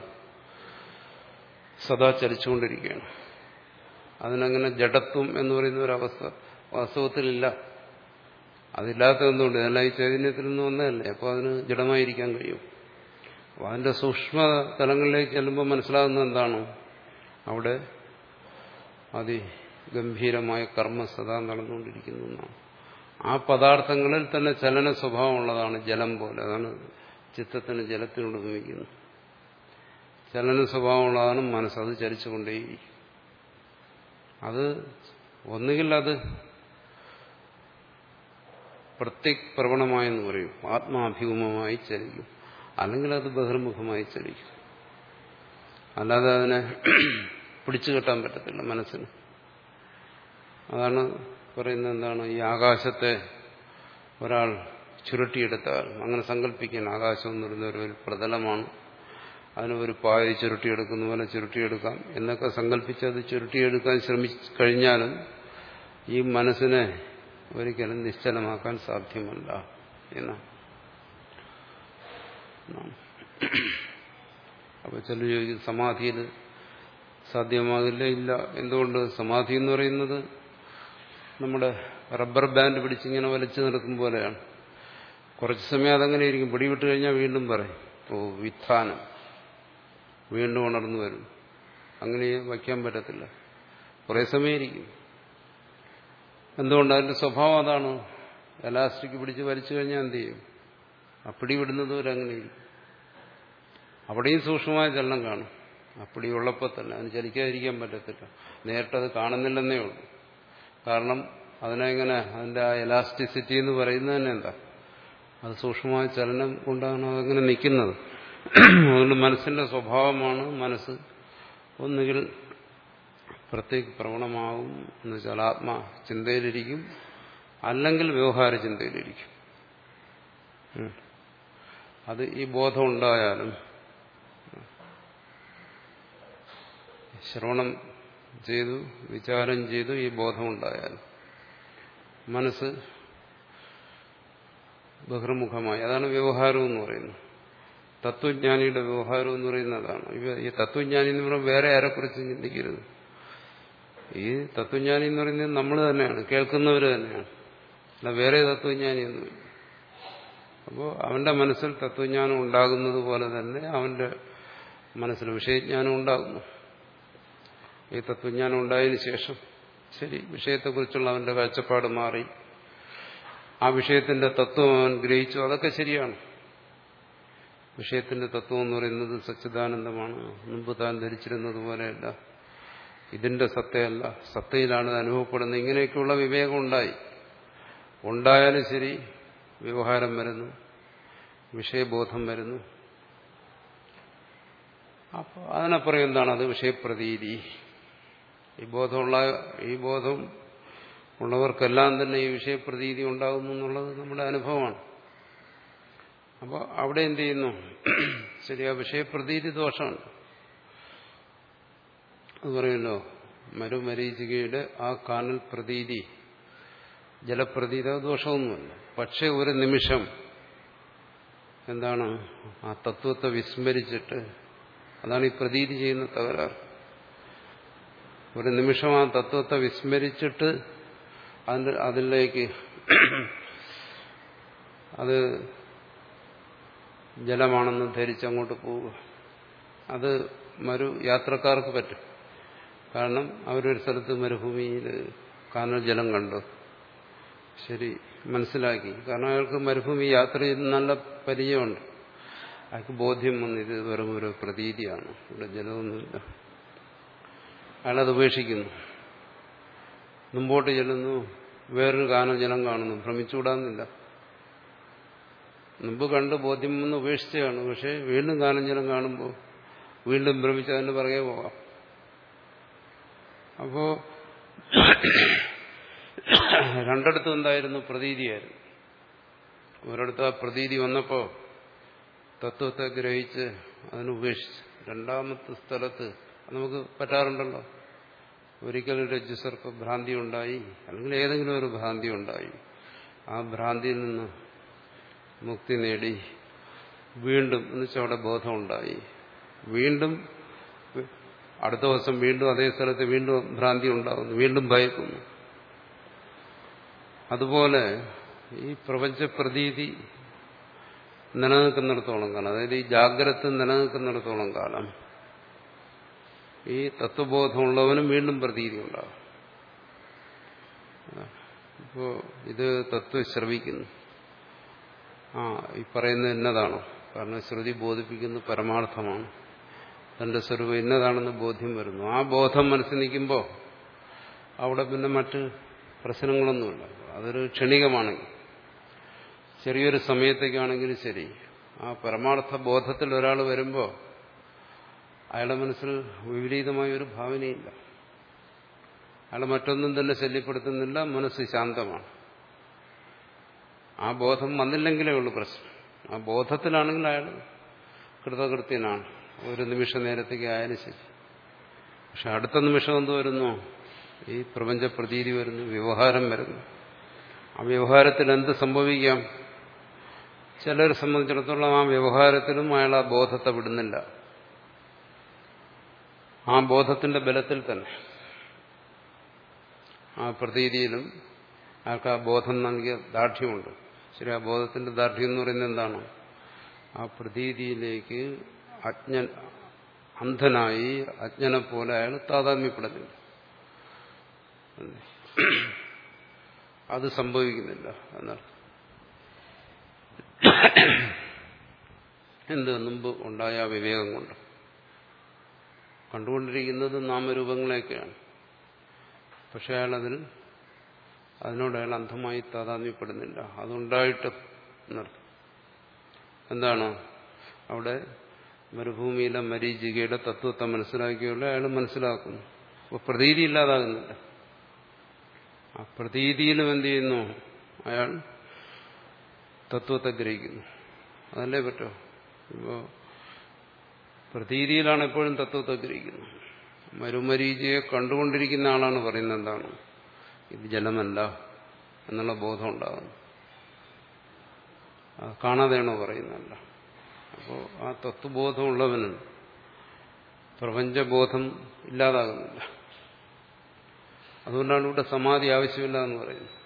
സദാ ചലിച്ചുകൊണ്ടിരിക്കുകയാണ്. അതിനങ്ങനെ ജഡത്വം എന്ന് പറയുന്ന ഒരവസ്ഥ വാസ്തവത്തിലില്ല. അതില്ലാത്ത എന്തുകൊണ്ട്? ഇതെല്ലാം ഈ ചൈതന്യത്തിൽ നിന്ന് വന്നതല്ലേ. അപ്പോൾ അതിന് ജഡമായിരിക്കാൻ കഴിയും. അപ്പോൾ അതിന്റെ സൂക്ഷ്മ തലങ്ങളിലേക്ക് ചെല്ലുമ്പോൾ മനസ്സിലാകുന്നത് എന്താണ്? അവിടെ അതിഗംഭീരമായ കർമ്മ സദാ നടന്നുകൊണ്ടിരിക്കുന്നു എന്നാണ്. ആ പദാർത്ഥങ്ങളിൽ തന്നെ ചലന സ്വഭാവമുള്ളതാണ് ജലം പോലെ. അതാണ് ചിത്തത്തിന് ജലത്തിനോട് ഉപയോഗിക്കുന്നത്. ചലന സ്വഭാവമുള്ളതാണ് മനസ്സ്. അത് ചലിച്ചുകൊണ്ടേയിരിക്കും. അത് ഒന്നുകിൽ അത് പ്രത്യക് പ്രവണമായെന്ന് പറയും, ആത്മാഭിമുഖമായി ചലിക്കും. അല്ലെങ്കിൽ അത് ബഹിർമുഖമായി ചലിക്കും. അല്ലാതെ അതിനെ പിടിച്ചു കെട്ടാൻ പറ്റത്തില്ല മനസ്സിന്. അതാണ് പറയുന്നത് എന്താണ്? ഈ ആകാശത്തെ ഒരാൾ ചുരുട്ടിയെടുത്താൽ, അങ്ങനെ സങ്കല്പിക്കാൻ, ആകാശം എന്ന് പറയുന്ന ഒരു പ്രതലമാണ്, അതിന് ഒരു പായ ചുരുട്ടിയെടുക്കുന്ന പോലെ ചുരുട്ടിയെടുക്കാം എന്നൊക്കെ സങ്കല്പിച്ച് അത് ചുരുട്ടിയെടുക്കാൻ ശ്രമിച്ചു കഴിഞ്ഞാലും ഈ മനസ്സിനെ ഒരിക്കലും നിശ്ചലമാക്കാൻ സാധ്യമല്ല എന്നാണ്. അപ്പൊ ചിലർ ചോദിക്കും, സമാധിയിൽ സാധ്യമാകില്ല. ഇല്ല. എന്തുകൊണ്ട്? സമാധി എന്ന് പറയുന്നത് നമ്മുടെ റബ്ബർ ബാൻഡ് പിടിച്ചിങ്ങനെ വലിച്ചു നിർത്തും പോലെയാണ്. കുറച്ച് സമയം അതങ്ങനെ ഇരിക്കും. പിടിവിട്ട് കഴിഞ്ഞാൽ വീണ്ടും പറയും, ഓ വിധാനം, വീണ്ടും ഉണർന്നു വരും. അങ്ങനെ വയ്ക്കാൻ പറ്റത്തില്ല. കുറേ സമയം ഇരിക്കും. എന്തുകൊണ്ട്? അതിന്റെ സ്വഭാവം അതാണ്. എലാസ്റ്റിക് പിടിച്ച് വലിച്ചു കഴിഞ്ഞാൽ എന്ത് ചെയ്യും? ആ പിടിവിടുന്നതുവരെ അങ്ങനെ ഇരിക്കും. അവിടെയും സൂക്ഷ്മമായ ചലനം കാണും. അപ്പിടി ഉള്ളപ്പോൾ തന്നെ അതിന് ചലിക്കാതിരിക്കാൻ പറ്റത്തില്ല. നേരിട്ടത് കാണുന്നില്ലെന്നേ ഉള്ളൂ. കാരണം അതിനെങ്ങനെ, അതിന്റെ ആ എലാസ്റ്റിസിറ്റി എന്ന് പറയുന്നത് തന്നെ എന്താ? അത് സൂക്ഷ്മമായ ചലനം കൊണ്ടാണ് അതങ്ങനെ നിൽക്കുന്നത്. അതുകൊണ്ട് മനസ്സിന്റെ സ്വഭാവമാണ്, മനസ്സ് ഒന്നുകിൽ പ്രത്യേക പ്രവണമാകും എന്ന് വെച്ചാൽ ആത്മാ ചിന്തയിലിരിക്കും, അല്ലെങ്കിൽ വ്യവഹാര ചിന്തയിലിരിക്കും. അത് ഈ ബോധം ഉണ്ടായാലും, ശ്രവണം ചെയ്തു വിചാരം ചെയ്തു ഈ ബോധം ഉണ്ടായാലും മനസ്സ് ബഹിർമുഖമായി, അതാണ് വ്യവഹാരം എന്ന് പറയുന്നത്. തത്വജ്ഞാനിയുടെ വ്യവഹാരം എന്ന് പറയുന്നതാണ്. ഈ തത്വജ്ഞാനി എന്ന് പറയുമ്പോൾ വേറെ ആരെക്കുറിച്ച് ചിന്തിക്കരുത്. ഈ തത്വജ്ഞാനി എന്ന് പറയുന്നത് നമ്മൾ തന്നെയാണ്, കേൾക്കുന്നവർ തന്നെയാണ്, അല്ല വേറെ തത്വജ്ഞാനിയൊന്നുമില്ല. അപ്പോൾ അവന്റെ മനസ്സിൽ തത്വജ്ഞാനം ഉണ്ടാകുന്നത് പോലെ തന്നെ അവന്റെ മനസ്സിൽ വിഷയജ്ഞാനം ഉണ്ടാകുന്നു. ഈ തത്വജ്ഞാനം ഉണ്ടായതിനു ശേഷം ശരി, വിഷയത്തെക്കുറിച്ചുള്ള അവന്റെ കാഴ്ചപ്പാട് മാറി, ആ വിഷയത്തിന്റെ തത്വം അവൻ ഗ്രഹിച്ചു, അതൊക്കെ ശരിയാണ്. വിഷയത്തിന്റെ തത്വം എന്ന് പറയുന്നത് സച്ചിദാനന്ദമാണ്, മുമ്പ് താൻ ധരിച്ചിരുന്നത് പോലെയല്ല, ഇതിന്റെ സത്തയല്ല, സത്തയിലാണ് അനുഭവപ്പെടുന്നത്. ഇങ്ങനെയൊക്കെയുള്ള വിവേകം ഉണ്ടായി. ഉണ്ടായാലും ശരി വ്യവഹാരം വരുന്നു, വിഷയബോധം വരുന്നു. അപ്പോൾ അതിനപ്പുറം എന്താണ്? അത് വിഷയപ്രതീതി. ഈ ബോധമുള്ള ഈ ബോധം ഉള്ളവർക്കെല്ലാം തന്നെ ഈ വിഷയപ്രതീതി ഉണ്ടാകുന്നു എന്നുള്ളത് നമ്മുടെ അനുഭവമാണ്. അപ്പോൾ അവിടെ എന്ത് ചെയ്യുന്നു? ശരി, ആ വിഷയപ്രതീതി ദോഷമാണ്. അത് പറയുമല്ലോ, മരുമരീചികയുടെ ആ കാനൽ പ്രതീതി, ജലപ്രതീതി, അത് ദോഷമൊന്നുമല്ല. പക്ഷെ ഒരു നിമിഷം എന്താണ്, ആ തത്വത്തെ വിസ്മരിച്ചിട്ട്, അതാണ് ഈ പ്രതീതി ചെയ്യുന്ന തകരാറ്. ഒരു നിമിഷം ആ തത്വത്തെ വിസ്മരിച്ചിട്ട് അതിന്റെ അതിലേക്ക് അത് ജലമാണെന്ന് ധരിച്ചങ്ങോട്ട് പോവുക. അത് മരു യാത്രക്കാർക്ക് പറ്റും. കാരണം അവരൊരു സ്ഥലത്ത് മരുഭൂമിയിൽ കാനൽ ജലം കണ്ടു, ശരി മനസ്സിലാക്കി. കാരണം അയാൾക്ക് മരുഭൂമി യാത്ര ചെയ്ത് നല്ല പരിചയമുണ്ട്. അയാൾക്ക് ബോധ്യം വന്നു, ഇത് വെറും ഒരു പ്രതീതിയാണ്, ഇവിടെ ജലമൊന്നുമില്ല. അയാളത് ഉപേക്ഷിക്കുന്നു, മുമ്പോട്ട് ചെല്ലുന്നു, വേറൊരു കാനൽ ജലം കാണുന്നു. ഭ്രമിച്ചുകൂടാന്നില്ല, മുമ്പ് കണ്ട് ബോധ്യം വന്ന് ഉപേക്ഷിച്ചാണ്. പക്ഷെ വീണ്ടും കാനൽ ജലം കാണുമ്പോൾ വീണ്ടും ഭ്രമിച്ച് അതിന് പുറകെ പോകാം. അപ്പോ രണ്ടിടത്തും എന്തായിരുന്നു? പ്രതീതിയായിരുന്നു. ഒരിടത്ത് ആ പ്രതീതി വന്നപ്പോ തത്വത്തെ ഗ്രഹിച്ച് അതിനുപേക്ഷിച്ച്, രണ്ടാമത്തെ സ്ഥലത്ത് നമുക്ക് പറ്റാറുണ്ടല്ലോ, ഒരിക്കലും രജ്ജുസർപ്പ ഭ്രാന്തി ഉണ്ടായി, അല്ലെങ്കിൽ ഏതെങ്കിലും ഒരു ഭ്രാന്തി ഉണ്ടായി, ആ ഭ്രാന്തിയിൽ നിന്ന് മുക്തി നേടി വീണ്ടും എന്ന് വെച്ചാൽ അവിടെ ബോധമുണ്ടായി, വീണ്ടും അടുത്ത ദിവസം വീണ്ടും അതേ സ്ഥലത്ത് വീണ്ടും ഭ്രാന്തി ഉണ്ടാകുന്നു, വീണ്ടും ഭയക്കുന്നു. അതുപോലെ ഈ പ്രപഞ്ച പ്രതീതി നിലനിൽക്കുന്നിടത്തോളം കാലം, അതായത് ഈ ജാഗ്രത നിലനിൽക്കുന്നിടത്തോളം കാലം ഈ തത്വബോധമുള്ളവനും വീണ്ടും പ്രതീതി ഉണ്ടാകും. ഇപ്പോ ഇത് തത്വം ശ്രവിക്കുന്നു, ആ ഈ പറയുന്നത് ഇന്നതാണോ, കാരണം ശ്രുതി ബോധിപ്പിക്കുന്ന പരമാർത്ഥമാണ്, തന്റെ സ്വരൂപം ഇന്നതാണെന്ന് ബോധ്യം വരുന്നു. ആ ബോധം മനസ്സിൽ നിൽക്കുമ്പോൾ അവിടെ പിന്നെ മറ്റ് പ്രശ്നങ്ങളൊന്നുമില്ല. അതൊരു ക്ഷണികമാണെങ്കിൽ, ചെറിയൊരു സമയത്തേക്കാണെങ്കിലും ശരി, ആ പരമാർത്ഥ ബോധത്തിൽ ഒരാൾ വരുമ്പോൾ അയാളുടെ മനസ്സിൽ വിപരീതമായ ഒരു ഭാവനയില്ല, അയാൾ മറ്റൊന്നും തന്നെ ശല്യപ്പെടുത്തുന്നില്ല, മനസ്സ് ശാന്തമാണ്. ആ ബോധം വന്നില്ലെങ്കിലേ ഉള്ളൂ പ്രശ്നം. ആ ബോധത്തിലാണെങ്കിൽ അയാൾ കൃതകൃത്യനാണ്, ഒരു നിമിഷ നേരത്തേക്ക് ആയാലും ശരി. പക്ഷെ അടുത്ത നിമിഷം എന്ത് വരുന്നു, ഈ പ്രപഞ്ച പ്രതീതി വരുന്നു, വ്യവഹാരം വരുന്നു. ആ വ്യവഹാരത്തിൽ എന്ത് സംഭവിക്കാം? ചിലരെ സംബന്ധിച്ചിടത്തോളം ആ വ്യവഹാരത്തിലും അയാൾ ആ ബോധത്തെ വിടുന്നില്ല. ആ ബോധത്തിന്റെ ബലത്തിൽ തന്നെ, ആ പ്രതീതിയിലും അയാൾക്ക് ആ ബോധം നൽകിയ ദാർഢ്യമുണ്ട്. ശരി, ആ ബോധത്തിന്റെ ദാർഢ്യം എന്ന് പറയുന്നത് എന്താണ്? ആ പ്രതീതിയിലേക്ക് അജ്ഞൻ അന്ധനായി അജ്ഞനെ പോലെ അയാൾ താതാത്മ്യപ്പെടുന്നില്ല, അത് സംഭവിക്കുന്നില്ല എന്നർത്ഥം. എന്ത് മുമ്പ് ഉണ്ടായ വിവേകം കൊണ്ട് കണ്ടുകൊണ്ടിരിക്കുന്നത് നാമരൂപങ്ങളെയൊക്കെയാണ്, പക്ഷെ അയാളതിൽ അതിനോട് അയാൾ അന്ധമായി താതാത്മ്യപ്പെടുന്നില്ല. അതുണ്ടായിട്ട് എന്നർത്ഥം. എന്താണ് അവിടെ മരുഭൂമിയിലെ മരീചികയുടെ തത്വത്തെ മനസ്സിലാക്കിയുള്ള അയാൾ മനസ്സിലാക്കുന്നു. അപ്പോൾ പ്രതീതി ഇല്ലാതാകുന്നില്ല. ആ പ്രതീതിയിലും എന്ത് ചെയ്യുന്നു, അയാൾ തത്വത്തെ ഗ്രഹിക്കുന്നു. അതല്ലേ പറ്റോ? ഇപ്പോൾ പ്രതീതിയിലാണ് എപ്പോഴും തത്വത്തെ ഗ്രഹിക്കുന്നത്. മരുമരീചിയെ കണ്ടുകൊണ്ടിരിക്കുന്ന ആളാണ് പറയുന്നത് എന്താണ്, ഇത് ജലമല്ല എന്നുള്ള ബോധം ഉണ്ടാകുന്നു. കാണാതെയാണോ പറയുന്നതല്ല. അപ്പോൾ ആ തത്വബോധമുള്ളവന് പ്രപഞ്ചബോധം ഇല്ലാതാകുന്നില്ല. അതുകൊണ്ടാണ് ഇവിടെ സമാധി ആവശ്യമില്ല എന്ന് പറയുന്നത്.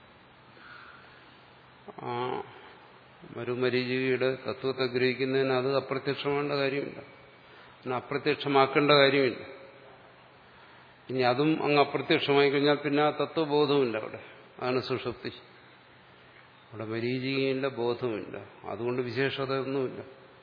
ആ മരുമരീചികയുടെ തത്വത്തെ ഗ്രഹിക്കുന്നതിന് അത് അപ്രത്യക്ഷമാകേണ്ട കാര്യമില്ല, പിന്നെ അപ്രത്യക്ഷമാക്കേണ്ട കാര്യമില്ല. ഇനി അതും അങ്ങ് അപ്രത്യക്ഷമായി കഴിഞ്ഞാൽ പിന്നെ ആ തത്വബോധവുമില്ല അവിടെ. അതാണ് സുഷുപ്തി. അവിടെ മരീചികയില്ല, ബോധവുമില്ല. അതുകൊണ്ട് വിശേഷത ഒന്നുമില്ല.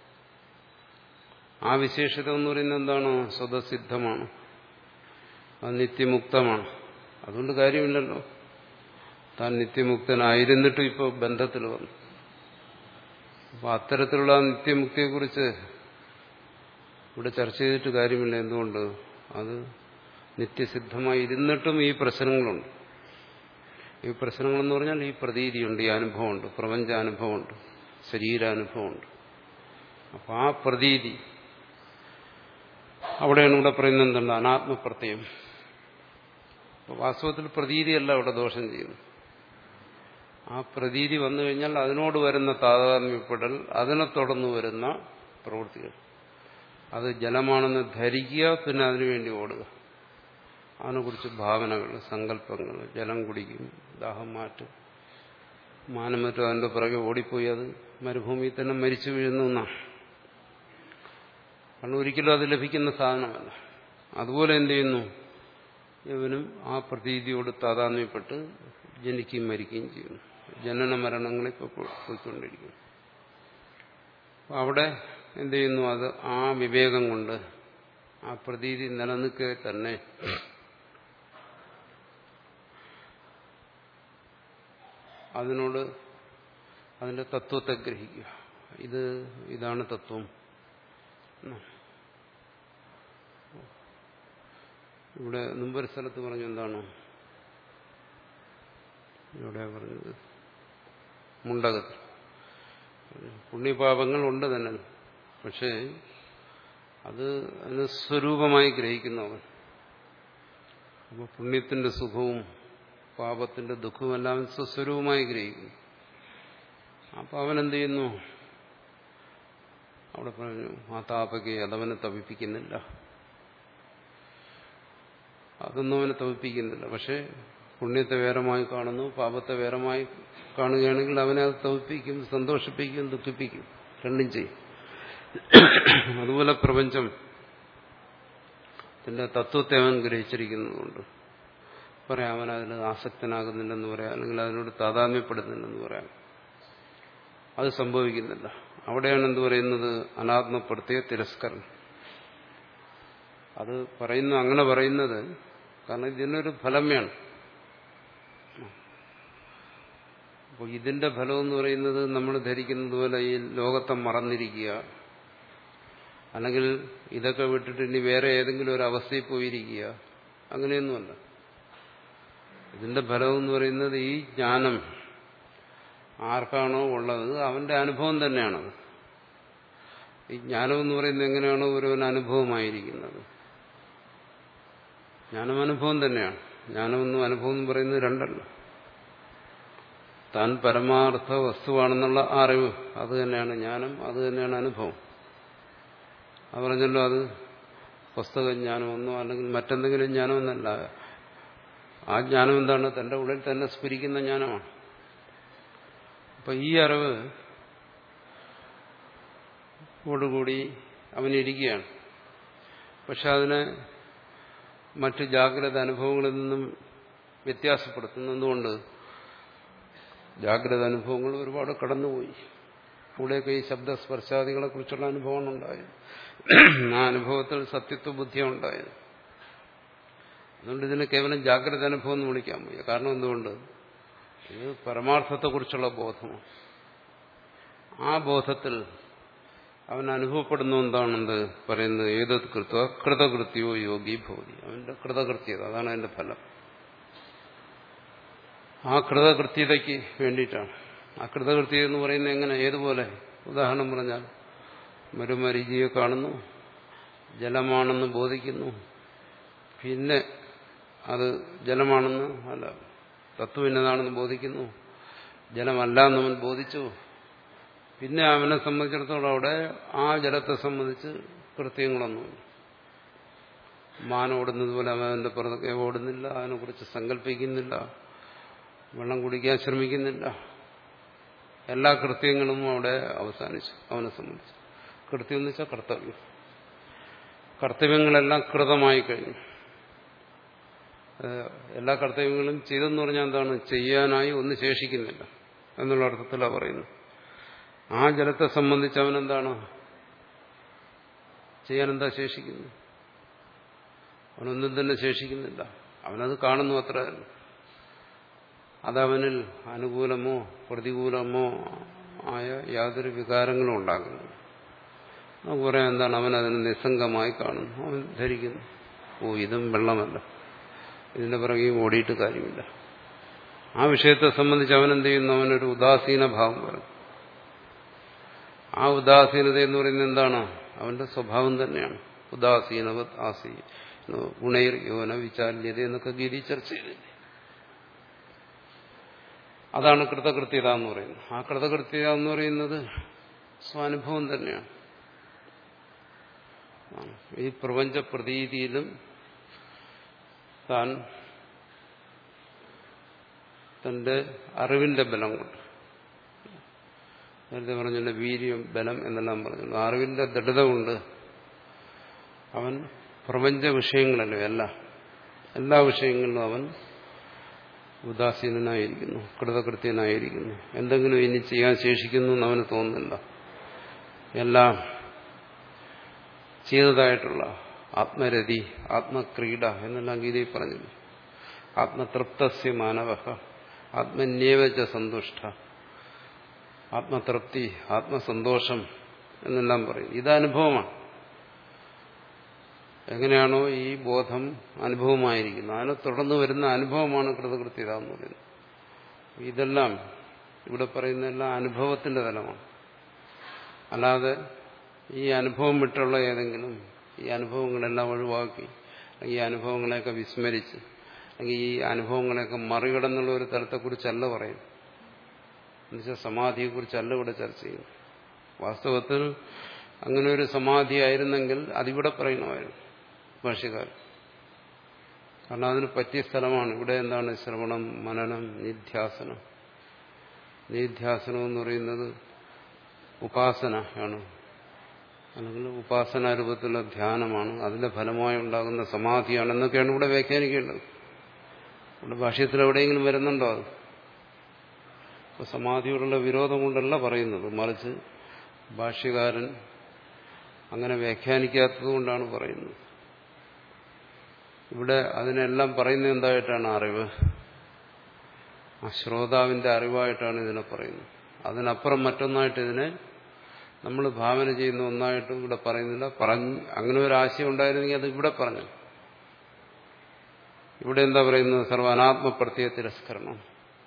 ആ വിശേഷത എന്ന് പറയുന്നത് എന്താണ്? സ്വതസിദ്ധമാണ്, അത് നിത്യമുക്തമാണ്. അതുകൊണ്ട് കാര്യമില്ലല്ലോ. താൻ നിത്യമുക്തനായിരുന്നിട്ടും ഇപ്പോൾ ബന്ധത്തിൽ വന്നു. അപ്പോൾ അത്തരത്തിലുള്ള നിത്യമുക്തിയെക്കുറിച്ച് ഇവിടെ ചർച്ച ചെയ്തിട്ട് കാര്യമില്ല. എന്തുകൊണ്ട്? അത് നിത്യസിദ്ധമായി ഇരുന്നിട്ടും ഈ പ്രശ്നങ്ങളുണ്ട്. ഈ പ്രശ്നങ്ങളെന്ന് പറഞ്ഞാൽ ഈ പ്രതീതിയുണ്ട്, ഈ അനുഭവമുണ്ട്, പ്രപഞ്ചാനുഭവമുണ്ട്, ശരീരാനുഭവമുണ്ട്. അപ്പം ആ പ്രതീതി അവിടെയാണ് ഇവിടെ പറയുന്നത് എന്തുണ്ട്? അനാത്മപ്രത്യയം. വാസ്തവത്തിൽ പ്രതീതിയല്ല അവിടെ ദോഷം ചെയ്യുന്നു. ആ പ്രതീതി വന്നു കഴിഞ്ഞാൽ അതിനോട് വരുന്ന താതാത്മ്യപ്പെടൽ, അതിനെ തുടർന്ന് വരുന്ന പ്രവൃത്തികൾ, അത് ജലമാണെന്ന് ധരിക്കുക, പിന്നെ അതിനുവേണ്ടി ഓടുക, അതിനെക്കുറിച്ച് ഭാവനകൾ, സങ്കല്പങ്ങൾ, ജലം കുടിക്കും, ദാഹം മാറ്റും, മാനം മറ്റും അതിൻ്റെ പുറകെ ഓടിപ്പോയി അത് മരുഭൂമിയിൽ തന്നെ മരിച്ചു വീഴുന്നു എന്നാണ്. കാരണം ഒരിക്കലും അത് ലഭിക്കുന്ന സാധനമല്ല. അതുപോലെ എന്ത് ചെയ്യുന്നു, ഇവനും ആ പ്രതീതിയോട് താതാത്മ്യപ്പെട്ട് ജനിക്കുകയും മരിക്കുകയും ചെയ്യുന്നു. ജനന മരണങ്ങളിപ്പോൾ പോയിക്കൊണ്ടിരിക്കുന്നു. അവിടെ എന്ത് ചെയ്യുന്നു, അത് ആ വിവേകം കൊണ്ട് ആ പ്രതീതി നിലനിൽക്കെ തന്നെ അതിനോട് അതിന്റെ തത്വത്തെ ഗ്രഹിക്കുക. ഇത് ഇതാണ് തത്വം. ഇവിടെ മുമ്പൊരു സ്ഥലത്ത് പറഞ്ഞു എന്താണ്, ഇവിടെ പറഞ്ഞത് മുണ്ടകത്ത് പുണ്യപാപങ്ങൾ ഉണ്ട് തന്നെ, പക്ഷേ അത് അതിന് സ്വരൂപമായി ഗ്രഹിക്കുന്നവൻ. അപ്പോൾ പുണ്യത്തിന്റെ സുഖവും പാപത്തിന്റെ ദുഃഖവും എല്ലാം സ്വസ്വരൂപമായി ഗ്രഹിക്കുന്നു. അപ്പോൾ അവനെന്ത് ചെയ്യുന്നു? അവിടെ പറഞ്ഞു ആ താപകെ അതവനെ തപിപ്പിക്കുന്നില്ല, അതൊന്നും അവനെ തപിപ്പിക്കുന്നില്ല. പക്ഷെ പുണ്യത്തെ വേറമായി കാണുന്നു, പാപത്തെ വേറമായി കാണുകയാണെങ്കിൽ അവനെ അത് തപിപ്പിക്കും, സന്തോഷിപ്പിക്കും, ദുഃഖിപ്പിക്കും, രണ്ടും ചെയ്യും. അതുപോലെ പ്രപഞ്ചം ത്തിന്റെ തത്വത്തെ അവൻ ഗ്രഹിച്ചിരിക്കുന്നതുകൊണ്ട് പറയാം അവൻ അതിൽ ആസക്തനാകുന്നില്ലെന്ന് പറയാം, അല്ലെങ്കിൽ അതിനോട് താതാത്മ്യപ്പെടുന്നില്ലെന്ന് പറയാം. അത് സംഭവിക്കുന്നില്ല. അവിടെയാണ് എന്ത് പറയുന്നത്? അനാത്മപ്രത്യ തിരസ്കരണം. അത് പറയുന്നു, അങ്ങനെ പറയുന്നത് കാരണം ഇതിനൊരു ഫലം വേണം. അപ്പോൾ ഇതിന്റെ ഫലം എന്ന് പറയുന്നത് നമ്മൾ ധരിക്കുന്നത് പോലെ ഈ ലോകത്തെ മറന്നിരിക്കുക, അല്ലെങ്കിൽ ഇതൊക്കെ വിട്ടിട്ട് ഇനി വേറെ ഏതെങ്കിലും ഒരു അവസ്ഥയിൽ പോയിരിക്കുക, അങ്ങനെയൊന്നുമല്ല. ഇതിന്റെ ഫലം എന്ന് പറയുന്നത് ഈ ജ്ഞാനം ആർക്കാണോ ഉള്ളത് അവന്റെ അനുഭവം തന്നെയാണത്. ഈ ജ്ഞാനം എന്ന് പറയുന്നത് എങ്ങനെയാണോ ഒരുവൻ അനുഭവമായിരിക്കുന്നത്, ജ്ഞാനം അനുഭവം തന്നെയാണ്. ജ്ഞാനമെന്നും അനുഭവം എന്ന് പറയുന്നത് രണ്ടല്ല. താൻ പരമാർത്ഥ വസ്തുവാണെന്നുള്ള അറിവ് അത് തന്നെയാണ് ജ്ഞാനം, അത് തന്നെയാണ് അനുഭവം. അത് പറഞ്ഞല്ലോ, അത് പുസ്തകജ്ഞാനമെന്നോ അല്ലെങ്കിൽ മറ്റെന്തെങ്കിലും ജ്ഞാനമെന്നല്ല. ആ ജ്ഞാനം എന്താണ്? തന്റെ ഉള്ളിൽ തന്നെ സ്ഫുരിക്കുന്ന ജ്ഞാനമാണ്. അപ്പൊ ഈ അറിവ് ഓടുകൂടി അവനിരിക്കുകയാണ്. പക്ഷെ അതിനെ മറ്റ് ജാഗ്രത അനുഭവങ്ങളിൽ നിന്നും വ്യത്യാസപ്പെടുത്തുന്നതുകൊണ്ട് ജാഗ്രത അനുഭവങ്ങൾ ഒരുപാട് കടന്നുപോയി. അവിടെയൊക്കെ ഈ ശബ്ദസ്പർശാദികളെ കുറിച്ചുള്ള അനുഭവമാണ് ഉണ്ടായത്. ആ അനുഭവത്തിൽ സത്യത്വ ബുദ്ധിയാണ് ഉണ്ടായത്. അതുകൊണ്ട് ഇതിനെ കേവലം ജാഗ്രത അനുഭവം എന്ന് വിളിക്കാൻ വയ്യ. കാരണം എന്തുകൊണ്ട്? ഇത് പരമാർത്ഥത്തെക്കുറിച്ചുള്ള ബോധമാണ്. ആ ബോധത്തിൽ അവൻ അനുഭവപ്പെടുന്ന എന്താണെന്ന് പറയുന്നത്? ഏതത് കൃത്വ കൃതകൃത്യോ യോഗി ഭവതി. അവന്റെ കൃതകൃത്യത, അതാണ് അതിന്റെ ഫലം. ആ കൃതകൃത്യതയ്ക്ക് വേണ്ടിയിട്ടാണ്. ആ കൃതകൃത്യത എന്ന് പറയുന്നത് എങ്ങനെ, ഏതുപോലെ? ഉദാഹരണം പറഞ്ഞാൽ മരുമരീചിയെ കാണുന്നു, ജലമാണെന്ന് ബോധിക്കുന്നു, പിന്നെ അത് ജലമാണെന്ന് അല്ല തത്വമിന്നതാണെന്ന് ബോധിക്കുന്നു, ജലമല്ല എന്നവൻ ബോധിച്ചു. പിന്നെ അവനെ സംബന്ധിച്ചിടത്തോളം അവിടെ ആ ജലത്തെ സംബന്ധിച്ച് കൃത്യങ്ങളൊന്നുമില്ല. മാൻ ഓടുന്നത് പോലെ അവന്റെ പുറത്തൊക്കെ ഓടുന്നില്ല, അതിനെക്കുറിച്ച് സങ്കല്പിക്കുന്നില്ല, വെള്ളം കുടിക്കാൻ ശ്രമിക്കുന്നില്ല. എല്ലാ കൃത്യങ്ങളും അവിടെ അവസാനിച്ചു അവനെ സംബന്ധിച്ച്. കൃത്യം എന്ന് വെച്ചാൽ കർത്തവ്യം. കർത്തവ്യങ്ങളെല്ലാം കൃതമായി കഴിഞ്ഞു. എല്ലാ കർത്തവ്യങ്ങളും ചെയ്തെന്ന് പറഞ്ഞാൽ എന്താണ്? ചെയ്യാനായി ഒന്നും ശേഷിക്കുന്നില്ല എന്നുള്ള അർത്ഥത്തിലാണ് പറയുന്നത്. ആ ജലത്തെ സംബന്ധിച്ച് അവനെന്താണ് ചെയ്യാനെന്താ ശേഷിക്കുന്നു? അവനൊന്നും തന്നെ ശേഷിക്കുന്നില്ല. അവനത് കാണുന്നു, അത്ര. അതവനിൽ അനുകൂലമോ പ്രതികൂലമോ ആയ യാതൊരു വികാരങ്ങളും ഉണ്ടാകുന്നു. നമുക്ക് പറയാം എന്താണ്? അവൻ അതിനെ നിസ്സംഗമായി കാണുന്നു. അവൻ ധരിക്കുന്നു, ഓ ഇതും വെള്ളമല്ല, ഇതിന്റെ പിറകെ ഓടിയിട്ട് കാര്യമില്ല. ആ വിഷയത്തെ സംബന്ധിച്ച് അവൻ എന്ത് ചെയ്യുന്നു? അവനൊരു ഉദാസീന ഭാവം വരും. ആ ഉദാസീനത എന്ന് പറയുന്നത് എന്താണ്? അവന്റെ സ്വഭാവം തന്നെയാണ്. ഉദാസീനവത് ആസീ ഗുണൈർ യോന വിചാല്യത എന്നൊക്കെ ഗീതി ചർച്ച ചെയ്തില്ലേ? അതാണ് കൃതകൃത്യത എന്ന് പറയുന്നത്. ആ കൃതകൃത്യത എന്ന് പറയുന്നത് സ്വാനുഭവം തന്നെയാണ്. ഈ പ്രപഞ്ച പ്രതീതിയിലും താൻ തന്റെ അറിവിന്റെ ബലം കൊണ്ട്, നേരത്തെ പറഞ്ഞല്ലോ വീര്യം ബലം എന്നെല്ലാം പറഞ്ഞല്ലോ, അറിവിന്റെ ദൃഢത കൊണ്ട് അവൻ പ്രപഞ്ച വിഷയങ്ങളല്ലോ എല്ലാ എല്ലാ വിഷയങ്ങളിലും അവൻ ഉദാസീനനായിരിക്കുന്നു, കൃതകൃത്യനായിരിക്കുന്നു. എന്തെങ്കിലും ഇനി ചെയ്യാൻ ശേഷിക്കുന്നു എന്ന് അവന് തോന്നുന്നില്ല. എല്ലാം ചെയ്തതായിട്ടുള്ള ആത്മരതി, ആത്മക്രീഡ എന്നെല്ലാം ഗീതയിൽ പറഞ്ഞില്ല. ആത്മതൃപ്തസ്യ മാനവ ആത്മന്യേവച സന്തുഷ്ട, ആത്മതൃപ്തി, ആത്മസന്തോഷം എന്നെല്ലാം പറയും. ഇത് അനുഭവമാണ്. എങ്ങനെയാണോ ഈ ബോധം അനുഭവമായിരിക്കുന്നത്, അതിനെ തുടർന്ന് വരുന്ന അനുഭവമാണ് കൃതകൃത്യത എന്ന് പറയുന്നത്. ഇതെല്ലാം ഇവിടെ പറയുന്നതെല്ലാം അനുഭവത്തിന്റെ തലമാണ്. അല്ലാതെ ഈ അനുഭവം വിട്ടുള്ള ഏതെങ്കിലും, ഈ അനുഭവങ്ങളെല്ലാം ഒഴിവാക്കി, ഈ അനുഭവങ്ങളെയൊക്കെ വിസ്മരിച്ച് അല്ലെങ്കിൽ ഈ അനുഭവങ്ങളെയൊക്കെ മറികടന്നുള്ള ഒരു തലത്തെക്കുറിച്ചല്ല പറയും. എന്നുവെച്ചാൽ സമാധിയെക്കുറിച്ചല്ല ഇവിടെ ചർച്ച ചെയ്യുന്നു. വാസ്തവത്തിൽ അങ്ങനെ ഒരു സമാധി ആയിരുന്നെങ്കിൽ അതിവിടെ പറയണമായിരുന്നു ഭാഷ്യക്കാരൻ. കാരണം അതിന് പറ്റിയ സ്ഥലമാണ്. ഇവിടെ എന്താണ് ശ്രവണം, മനനം, നിധ്യാസനം. നിധ്യാസനം എന്ന് പറയുന്നത് ഉപാസന ആണ്, അല്ലെങ്കിൽ ഉപാസനാരൂപത്തിലുള്ള ധ്യാനമാണ്. അതിന്റെ ഫലമായി ഉണ്ടാകുന്ന സമാധിയാണെന്നൊക്കെയാണ് ഇവിടെ വ്യാഖ്യാനിക്കേണ്ടത്. ഇവിടെ ഭാഷ്യത്തിൽ എവിടെയെങ്കിലും വരുന്നുണ്ടോ അത്? അപ്പോൾ സമാധിയോടുള്ള വിരോധം കൊണ്ടല്ല പറയുന്നത്, മറിച്ച് ഭാഷ്യകാരൻ അങ്ങനെ വ്യാഖ്യാനിക്കാത്തത് കൊണ്ടാണ് പറയുന്നത്. ഇവിടെ അതിനെല്ലാം പറയുന്നത് എന്തായിട്ടാണ്? അറിവ്. ആ ശ്രോതാവിന്റെ അറിവായിട്ടാണ് ഇതിനെ പറയുന്നത്. അതിനപ്പുറം മറ്റൊന്നായിട്ട് ഇതിനെ നമ്മൾ ഭാവന ചെയ്യുന്ന ഒന്നായിട്ടും ഇവിടെ പറയുന്നില്ല. പറഞ്ഞ് അങ്ങനെ ഒരു ആശയം ഉണ്ടായിരുന്നെങ്കിൽ അത് ഇവിടെ പറഞ്ഞു. ഇവിടെ എന്താ പറയുന്നത്? സർവ്വ അനാത്മപ്രത്യയ തിരസ്കരണം.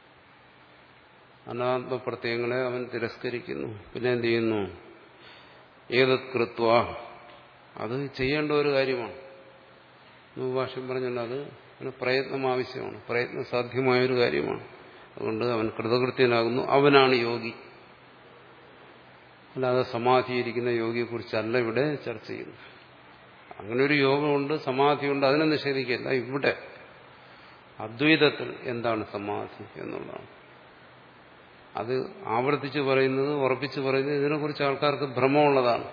അനാത്മപ്രത്യയങ്ങളെ അവൻ തിരസ്കരിക്കുന്നു. പിന്നെ എന്ത് ചെയ്യുന്നു? ഏതത് കൃത്വ, അത് ചെയ്യേണ്ട ഒരു കാര്യമാണ്. ഭാഷ്യം പറഞ്ഞല്ലോ, അത് അവന് പ്രയത്നം ആവശ്യമാണ്, പ്രയത്ന സാധ്യമായൊരു കാര്യമാണ്. അതുകൊണ്ട് അവൻ കൃതകൃത്യനാകുന്നു. അവനാണ് യോഗി. അല്ലാതെ സമാധിയിരിക്കുന്ന യോഗിയെക്കുറിച്ചല്ല ഇവിടെ ചർച്ച ചെയ്യുന്നത്. അങ്ങനെ ഒരു യോഗമുണ്ട്, സമാധിയുണ്ട്, അതിനെ നിഷേധിക്കില്ല. ഇവിടെ അദ്വൈതത്തിൽ എന്താണ് സമാധി എന്നുള്ളതാണ്. അത് ആവർത്തിച്ച് പറയുന്നത്, ഉറപ്പിച്ച് പറയുന്നത് ഇതിനെക്കുറിച്ച് ആൾക്കാർക്ക് ഭ്രമമുള്ളതാണ്.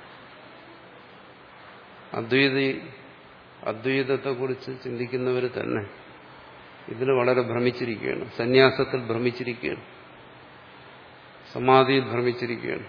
അദ്വൈതി അദ്വൈതത്തെക്കുറിച്ച് ചിന്തിക്കുന്നവർ തന്നെ ഇതിൽ വളരെ ഭ്രമിച്ചിരിക്കുകയാണ്. സന്യാസത്തിൽ ഭ്രമിച്ചിരിക്കുകയാണ്, സമാധിയിൽ ഭ്രമിച്ചിരിക്കുകയാണ്.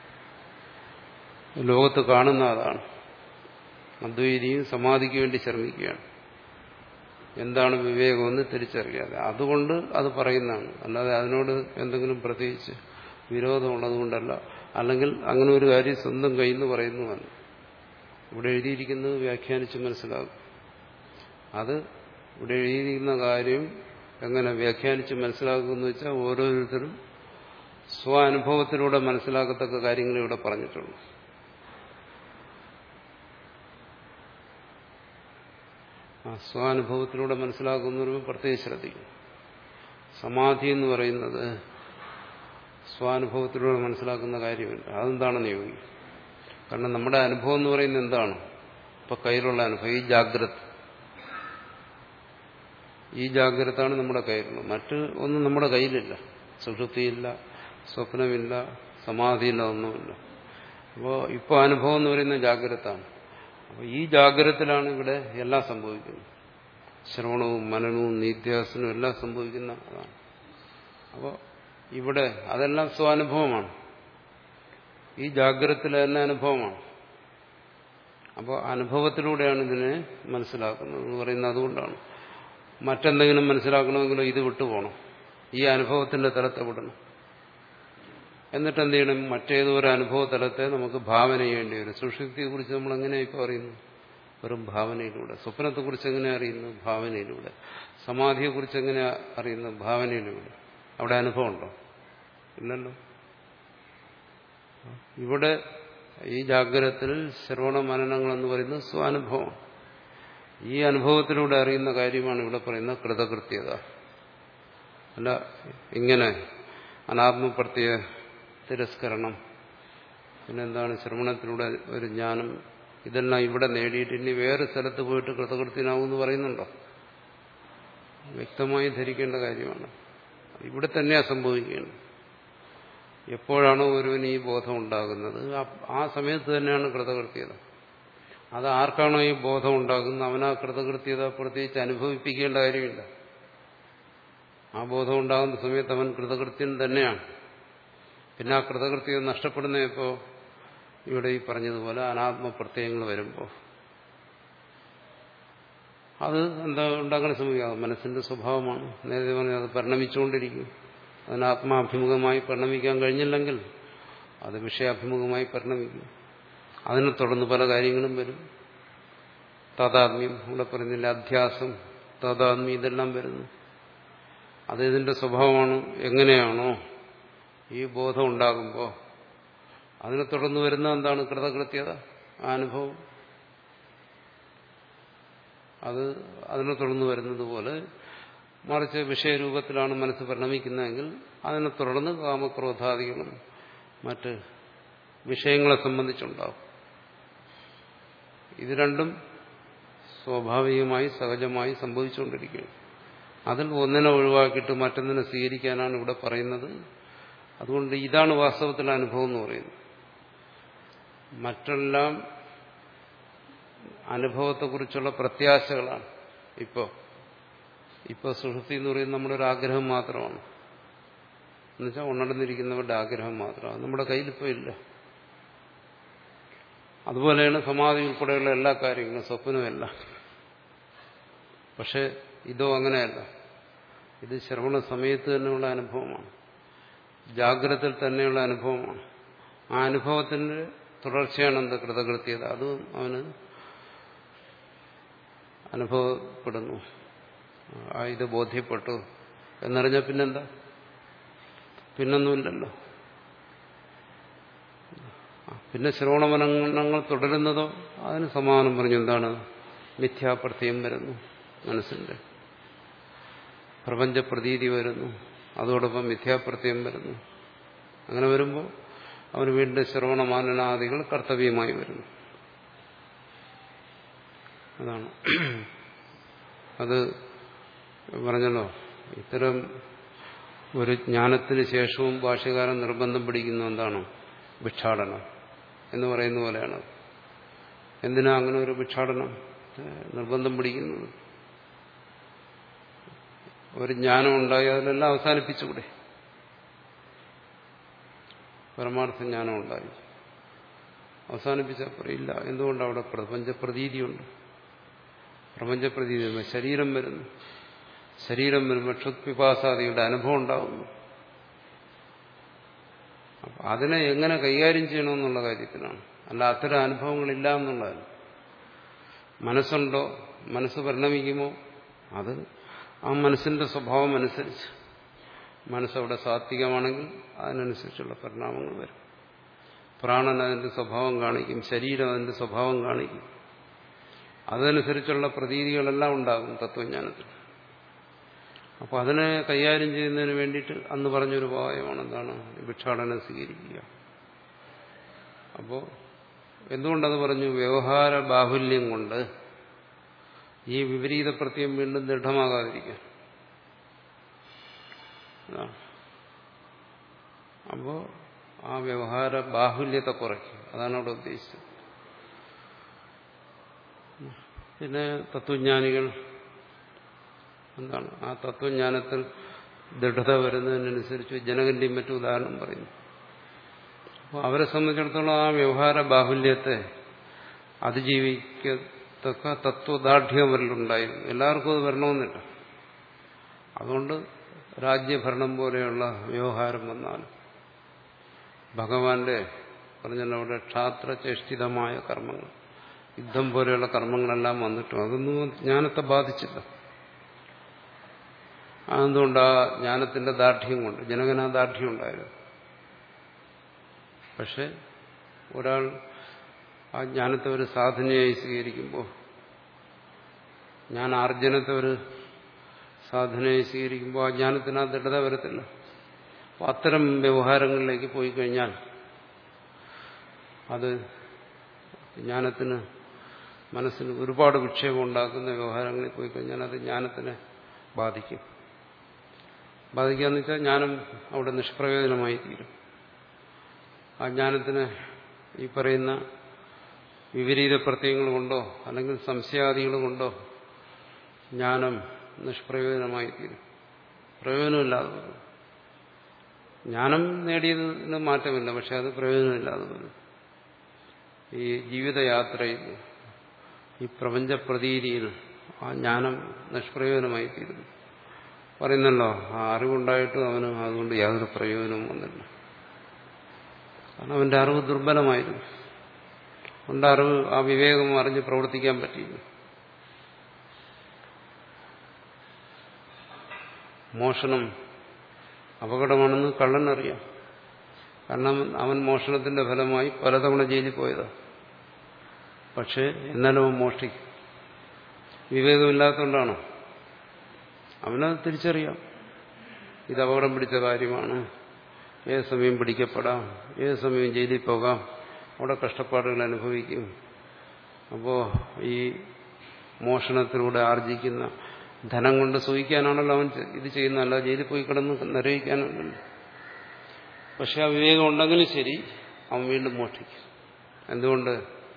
ലോകത്ത് കാണുന്ന അതാണ്. അദ്വൈതിയും സമാധിക്ക് വേണ്ടി ശ്രമിക്കുകയാണ്. എന്താണ് വിവേകമെന്ന് തിരിച്ചറിയാതെ. അതുകൊണ്ട് അത് പറയുന്നതാണ്. അല്ലാതെ അതിനോട് എന്തെങ്കിലും പ്രത്യേകിച്ച് വിരോധമുള്ളതുകൊണ്ടല്ല, അല്ലെങ്കിൽ അങ്ങനെ ഒരു കാര്യം സ്വന്തം കയ്യിൽ നിന്ന് പറയുന്നതല്ല. ഇവിടെ എഴുതിയിരിക്കുന്നത് വ്യാഖ്യാനിച്ച് മനസ്സിലാകും. അത് ഇവിടെ എഴുതിയിരിക്കുന്ന കാര്യം എങ്ങനെ വ്യാഖ്യാനിച്ച് മനസ്സിലാക്കുമെന്ന് വെച്ചാൽ ഓരോരുത്തരും സ്വാനുഭവത്തിലൂടെ മനസ്സിലാക്കത്തക്ക കാര്യങ്ങൾ ഇവിടെ പറഞ്ഞിട്ടുള്ളൂ. ആ സ്വാനുഭവത്തിലൂടെ മനസ്സിലാക്കുന്നവർ പ്രത്യേകിച്ച് ശ്രദ്ധിക്കും. സമാധി എന്ന് പറയുന്നത് സ്വാനുഭവത്തിലൂടെ മനസ്സിലാക്കുന്ന കാര്യമില്ല. അതെന്താണെന്ന് യോഗിക്കും. കാരണം നമ്മുടെ അനുഭവം എന്ന് പറയുന്നത് എന്താണ്? ഇപ്പൊ കയ്യിലുള്ള അനുഭവം, ഈ ജാഗ്രത, ഈ ജാഗ്രതാണ് നമ്മുടെ കയ്യിലുള്ളത്. മറ്റ് ഒന്നും നമ്മുടെ കയ്യിലില്ല. സുഷുപ്തിയില്ല, സ്വപ്നമില്ല, സമാധിയില്ല, ഒന്നുമില്ല. അപ്പോൾ ഇപ്പോൾ അനുഭവം എന്ന് പറയുന്നത് ജാഗ്രതാണ്. അപ്പോൾ ഈ ജാഗ്രതത്തിലാണ് ഇവിടെ എല്ലാം സംഭവിക്കുന്നത്. ശ്രവണവും മനനവും നിധ്യാസനവും എല്ലാം സംഭവിക്കുന്ന അതാണ്. അപ്പോൾ ഇവിടെ അതെല്ലാം സ്വാനുഭവമാണ്. ഈ ജാഗ്രതത്തിലെ തന്നെ അനുഭവമാണ്. അപ്പോൾ അനുഭവത്തിലൂടെയാണ് ഇതിനെ മനസ്സിലാക്കുന്നത് എന്ന് പറയുന്നത്. അതുകൊണ്ടാണ് മറ്റെന്തെങ്കിലും മനസ്സിലാക്കണമെങ്കിലോ ഇത് വിട്ടുപോകണം, ഈ അനുഭവത്തിന്റെ തലത്തെ വിടണം. എന്നിട്ട് എന്ത് ചെയ്യണം? മറ്റേതോ ഒരു അനുഭവ തലത്തെ നമുക്ക് ഭാവന ചെയ്യേണ്ടി വരും. സുഷുപ്തിയെക്കുറിച്ച് നമ്മൾ എങ്ങനെയാണ് ഇപ്പോൾ അറിയുന്നു? വെറും ഭാവനയിലൂടെ. സ്വപ്നത്തെക്കുറിച്ച് എങ്ങനെ അറിയുന്നു? ഭാവനയിലൂടെ. സമാധിയെക്കുറിച്ച് എങ്ങനെ അറിയുന്നു? ഭാവനയിലൂടെ. അവിടെ അനുഭവം ഉണ്ടോ? ഇല്ലല്ലോ. ഇവിടെ ഈ ജാഗ്രതത്തിൽ ശ്രവണ മനനങ്ങളെന്ന് പറയുന്നത് സ്വാനുഭവം. ഈ അനുഭവത്തിലൂടെ അറിയുന്ന കാര്യമാണ് ഇവിടെ പറയുന്ന കൃതകൃത്യത. അല്ല ഇങ്ങനെ അനാത്മപ്രത്യയ തിരസ്കരണം, പിന്നെന്താണ് ശ്രവണത്തിലൂടെ ഒരു ജ്ഞാനം, ഇതെല്ലാം ഇവിടെ നേടിയിട്ട് ഇനി വേറെ സ്ഥലത്ത് പോയിട്ട് കൃതകൃത്യനാവുമെന്ന് പറയുന്നുണ്ടോ? വ്യക്തമായി ധരിക്കേണ്ട കാര്യമാണ്. ഇവിടെ തന്നെയാണ് സംഭവിക്കേണ്ടത്. എപ്പോഴാണോ ഒരുവന് ഈ ബോധം ഉണ്ടാകുന്നത് ആ സമയത്ത് തന്നെയാണ് കൃതകൃത്യത. അത് ആർക്കാണോ ഈ ബോധം ഉണ്ടാകുന്നത് അവനാ കൃതകൃത്യത പ്രത്യേകിച്ച് അനുഭവിപ്പിക്കേണ്ട കാര്യമില്ല. ആ ബോധം ഉണ്ടാകുന്ന സമയത്ത് അവൻ കൃതകൃത്യൻ തന്നെയാണ്. പിന്നെ ആ കൃതകൃത്യത നഷ്ടപ്പെടുന്ന ഇപ്പോൾ ഇവിടെ ഈ പറഞ്ഞതുപോലെ അനാത്മപ്രത്യയങ്ങൾ വരുമ്പോൾ അത് എന്താ ഉണ്ടാക്കാൻ ശ്രമിക്കുക? മനസ്സിന്റെ സ്വഭാവമാണ്. നേരത്തെ പറഞ്ഞാൽ അത് പരിണമിച്ചുകൊണ്ടിരിക്കും. അതിന് ആത്മാഭിമുഖമായി പരിണമിക്കാൻ കഴിഞ്ഞില്ലെങ്കിൽ അത് വിഷയാഭിമുഖമായി പരിണമിക്കും. അതിനെ തുടർന്ന് പല കാര്യങ്ങളും വരും. താതാത്മ്യം, ഇവിടെ പറയുന്നില്ല, അധ്യാസം, താതാത്മ്യം, ഇതെല്ലാം വരുന്നു. അത് ഇതിന്റെ സ്വഭാവമാണ്. എങ്ങനെയാണോ ഈ ബോധം ഉണ്ടാകുമ്പോൾ അതിനെ തുടർന്ന് വരുന്ന എന്താണ്? കൃതകൃത്യത, അനുഭവം. അത് അതിനെ തുടർന്ന് വരുന്നത് പോലെ, മറിച്ച് വിഷയരൂപത്തിലാണ് മനസ്സ് പരിണമിക്കുന്നതെങ്കിൽ അതിനെ തുടർന്ന് കാമക്രോധാദികളും മറ്റ് വിഷയങ്ങളെ സംബന്ധിച്ചുണ്ടാവും. ഇത് രണ്ടും സ്വാഭാവികമായി സഹജമായി സംഭവിച്ചുകൊണ്ടിരിക്കുകയാണ്. അതിൽ ഒന്നിനെ ഒഴിവാക്കിയിട്ട് മറ്റൊന്നിനെ സ്വീകരിക്കാനാണ് ഇവിടെ പറയുന്നത്. അതുകൊണ്ട് ഇതാണ് വാസ്തവത്തിൽ അനുഭവം എന്ന് പറയുന്നത്. മറ്റെല്ലാം അനുഭവത്തെക്കുറിച്ചുള്ള പ്രത്യാശകളാണ്. ഇപ്പോൾ ഇപ്പോൾ സുഷുപ്തി എന്ന് പറയുന്നത് നമ്മുടെ ഒരു ആഗ്രഹം മാത്രമാണ്. എന്നുവെച്ചാൽ ഉണർന്നിരിക്കുന്നവരുടെ ആഗ്രഹം മാത്രമാണ്. നമ്മുടെ കയ്യിലിപ്പോൾ ഇല്ല. അതുപോലെയാണ് സമാധി ഉൾപ്പെടെയുള്ള എല്ലാ കാര്യങ്ങളും, സ്വപ്നവുമല്ല. പക്ഷെ ഇതോ അങ്ങനെയല്ല. ഇത് ശ്രവണ സമയത്ത് തന്നെയുള്ള അനുഭവമാണ്, ജാഗ്രതയിൽ തന്നെയുള്ള അനുഭവമാണ്. ആ അനുഭവത്തിന്റെ തുടർച്ചയാണ് എന്ത് കൃതകൃത്യത. അതും അവന് അനുഭവപ്പെടുന്നു. ആ ഇത് ബോധ്യപ്പെട്ടു എന്നറിഞ്ഞാൽ പിന്നെന്താ? പിന്നൊന്നുമില്ലല്ലോ. പിന്നെ ശ്രവണമനങ്ങൾ തുടരുന്നതോ അതിന് സമാനം പറഞ്ഞു. എന്താണ്? മിഥ്യാപ്രത്യയം വരുന്നു മനസ്സിന്റെ, പ്രപഞ്ചപ്രതീതി വരുന്നു, അതോടൊപ്പം മിഥ്യാപ്രത്യയം വരുന്നു. അങ്ങനെ വരുമ്പോൾ അവന് വീണ്ടും ശ്രവണമാനനാദികൾ കർത്തവ്യമായി വരുന്നു. അതാണ് അത് പറഞ്ഞല്ലോ. ഇത്തരം ഒരു ജ്ഞാനത്തിന് ശേഷവും ഭാഷ്യകാരൻ നിർബന്ധം പിടിക്കുന്നു. എന്താണ്? ഭിക്ഷാടനം എന്ന് പറയുന്ന പോലെയാണ്. എന്തിനാ അങ്ങനെ ഒരു ഭിക്ഷാടനം നിർബന്ധം പിടിക്കുന്നത്? ഒരു ജ്ഞാനം ഉണ്ടായി അതിലെല്ലാം അവസാനിപ്പിച്ചുകൂടെ? പരമാർത്ഥ ജ്ഞാനം ഉണ്ടായി അവസാനിപ്പിച്ചാൽ പറയില്ല. എന്തുകൊണ്ട്? അവിടെ പ്രപഞ്ചപ്രതീതിയുണ്ട്. പ്രപഞ്ചപ്രതീതി വരുമ്പോൾ ശരീരം വരുന്നു. ശരീരം വരുമ്പോൾ ക്ഷുത്പിപാസാദികളുടെ അനുഭവം ഉണ്ടാകുന്നു. അപ്പം അതിനെ എങ്ങനെ കൈകാര്യം ചെയ്യണമെന്നുള്ള കാര്യത്തിലാണ്. അല്ല അത്തരം അനുഭവങ്ങളില്ല എന്നുള്ളതല്ല. മനസ്സുണ്ടോ, മനസ്സ് പരിണമിക്കുമോ, അത് ആ മനസ്സിന്റെ സ്വഭാവം അനുസരിച്ച്. മനസ്സവിടെ സാത്വികമാണെങ്കിൽ അതിനനുസരിച്ചുള്ള പരിണാമങ്ങൾ വരും. പ്രാണൻ അതിന്റെ സ്വഭാവം കാണിക്കും, ശരീരം അതിന്റെ സ്വഭാവം കാണിക്കും. അതനുസരിച്ചുള്ള പ്രതീതികളെല്ലാം ഉണ്ടാകും തത്വജ്ഞാനത്തിൽ. അപ്പോൾ അതിനെ കൈകാര്യം ചെയ്യുന്നതിന് വേണ്ടിയിട്ട് അന്ന് പറഞ്ഞൊരു ഉപായമാണ് എന്താണ്? ഭിക്ഷാടനം സ്വീകരിക്കുക. അപ്പോൾ എന്തുകൊണ്ടത് പറഞ്ഞു? വ്യവഹാര ബാഹുല്യം കൊണ്ട് ഈ വിപരീത പ്രത്യയം വീണ്ടും ദൃഢമാകാതിരിക്കാൻ. അപ്പോൾ ആ വ്യവഹാര ബാഹുല്യത്തെ കുറയ്ക്കും. അതാണ് അവിടെ ഉദ്ദേശിച്ചത്. പിന്നെ തത്വജ്ഞാനികൾ എന്താണ്? ആ തത്വജ്ഞാനത്തിൽ ദൃഢത വരുന്നതിനനുസരിച്ച് ജനകന്റെയും മറ്റും ഉദാഹരണം പറയുന്നു. അപ്പോൾ അവരെ സംബന്ധിച്ചിടത്തോളം ആ വ്യവഹാര ബാഹുല്യത്തെ അതിജീവിക്കത്തക്ക തത്വദാർഢ്യം അവരിലുണ്ടായിരുന്നു. എല്ലാവർക്കും അത് വരണമെന്നില്ല. അതുകൊണ്ട് രാജ്യഭരണം പോലെയുള്ള വ്യവഹാരം വന്നാൽ ഭഗവാന്റെ പറഞ്ഞല്ലോ അവിടെ ക്ഷാത്രചേഷ്ടിതമായ കർമ്മങ്ങൾ, യുദ്ധം പോലെയുള്ള കർമ്മങ്ങളെല്ലാം വന്നിട്ടും അതൊന്നും ജ്ഞാനത്തെ ബാധിച്ചില്ല. അതെന്തുകൊണ്ട്? ആ ജ്ഞാനത്തിന്റെ ദാർഢ്യം കൊണ്ട്. ജനകനാ ദാർഢ്യം ഉണ്ടായിരുന്നു. പക്ഷെ ഒരാൾ ആ ജ്ഞാനത്തെ ഒരു സാധനയായി സ്വീകരിക്കുമ്പോൾ, ജ്ഞാനാർജനത്തെ ഒരു സാധനയായി സ്വീകരിക്കുമ്പോൾ ആ ജ്ഞാനത്തിന് ആ ദൃഢത വരത്തില്ല. അപ്പോൾ അത്തരം വ്യവഹാരങ്ങളിലേക്ക് പോയി കഴിഞ്ഞാൽ അത് ജ്ഞാനത്തിന് മനസ്സിന് ഒരുപാട് വിക്ഷേപം ഉണ്ടാക്കുന്ന വ്യവഹാരങ്ങളിൽ പോയി കഴിഞ്ഞാൽ അത് ജ്ഞാനത്തിനെ ബാധിക്കും. ബാധിക്കുക എന്ന് വെച്ചാൽ ജ്ഞാനം അവിടെ നിഷ്പ്രയോജനമായി തീരും. ആ ജ്ഞാനത്തിന് ഈ പറയുന്ന വിപരീത പ്രത്യയങ്ങൾ കൊണ്ടോ അല്ലെങ്കിൽ സംശയാദികൾ കൊണ്ടോ ജ്ഞാനം നിഷ്പ്രയോജനമായി തീരും. പ്രയോജനമില്ലാതെ വരും. ജ്ഞാനം നേടിയതിന് മാറ്റമില്ല, പക്ഷെ അത് പ്രയോജനമില്ലാതെ വരും. ഈ ജീവിതയാത്രയിൽ, ഈ പ്രപഞ്ചപ്രതീതിയിൽ ആ ജ്ഞാനം നിഷ്പ്രയോജനമായി തീരുന്നു. പറയുന്നല്ലോ, ആ അറിവുണ്ടായിട്ടും അവന് അതുകൊണ്ട് യാതൊരു പ്രയോജനവും വന്നില്ല. കാരണം അവന്റെ അറിവ് ദുർബലമായിരുന്നു. അതുകൊണ്ട് അറിവ്, ആ വിവേകം അറിഞ്ഞ് പ്രവർത്തിക്കാൻ പറ്റിയില്ല. മോഷണം അപകടമാണെന്ന് കള്ളനറിയാം. കാരണം അവൻ മോഷണത്തിന്റെ ഫലമായി പലതവണ ജയിലിൽ പോയതാണ്. പക്ഷെ എന്നാലും അവൻ മോഷ്ടിക്കും. വിവേകമില്ലാത്തതുകൊണ്ടാണ്. അവനത് തിരിച്ചറിയാം, ഇത് അപകടം പിടിച്ച കാര്യമാണ്, ഏത് സമയം പിടിക്കപ്പെടാം, ഏത് സമയം ജയിലിൽ പോകാം, അവിടെ കഷ്ടപ്പാടുകൾ അനുഭവിക്കും. അപ്പോൾ ഈ മോഷണത്തിലൂടെ ആർജിക്കുന്ന ധനം കൊണ്ട് സുഖിക്കാനാണല്ലോ അവൻ ഇത് ചെയ്യുന്നതല്ല, ജയിലിൽ പോയി കിടന്ന് നിറയിക്കാനല്ലോ. പക്ഷെ ആ വിവേകം ഉണ്ടെങ്കിലും ശരി, അവൻ വീണ്ടും മോഷ്ടിക്കും. എന്തുകൊണ്ട്?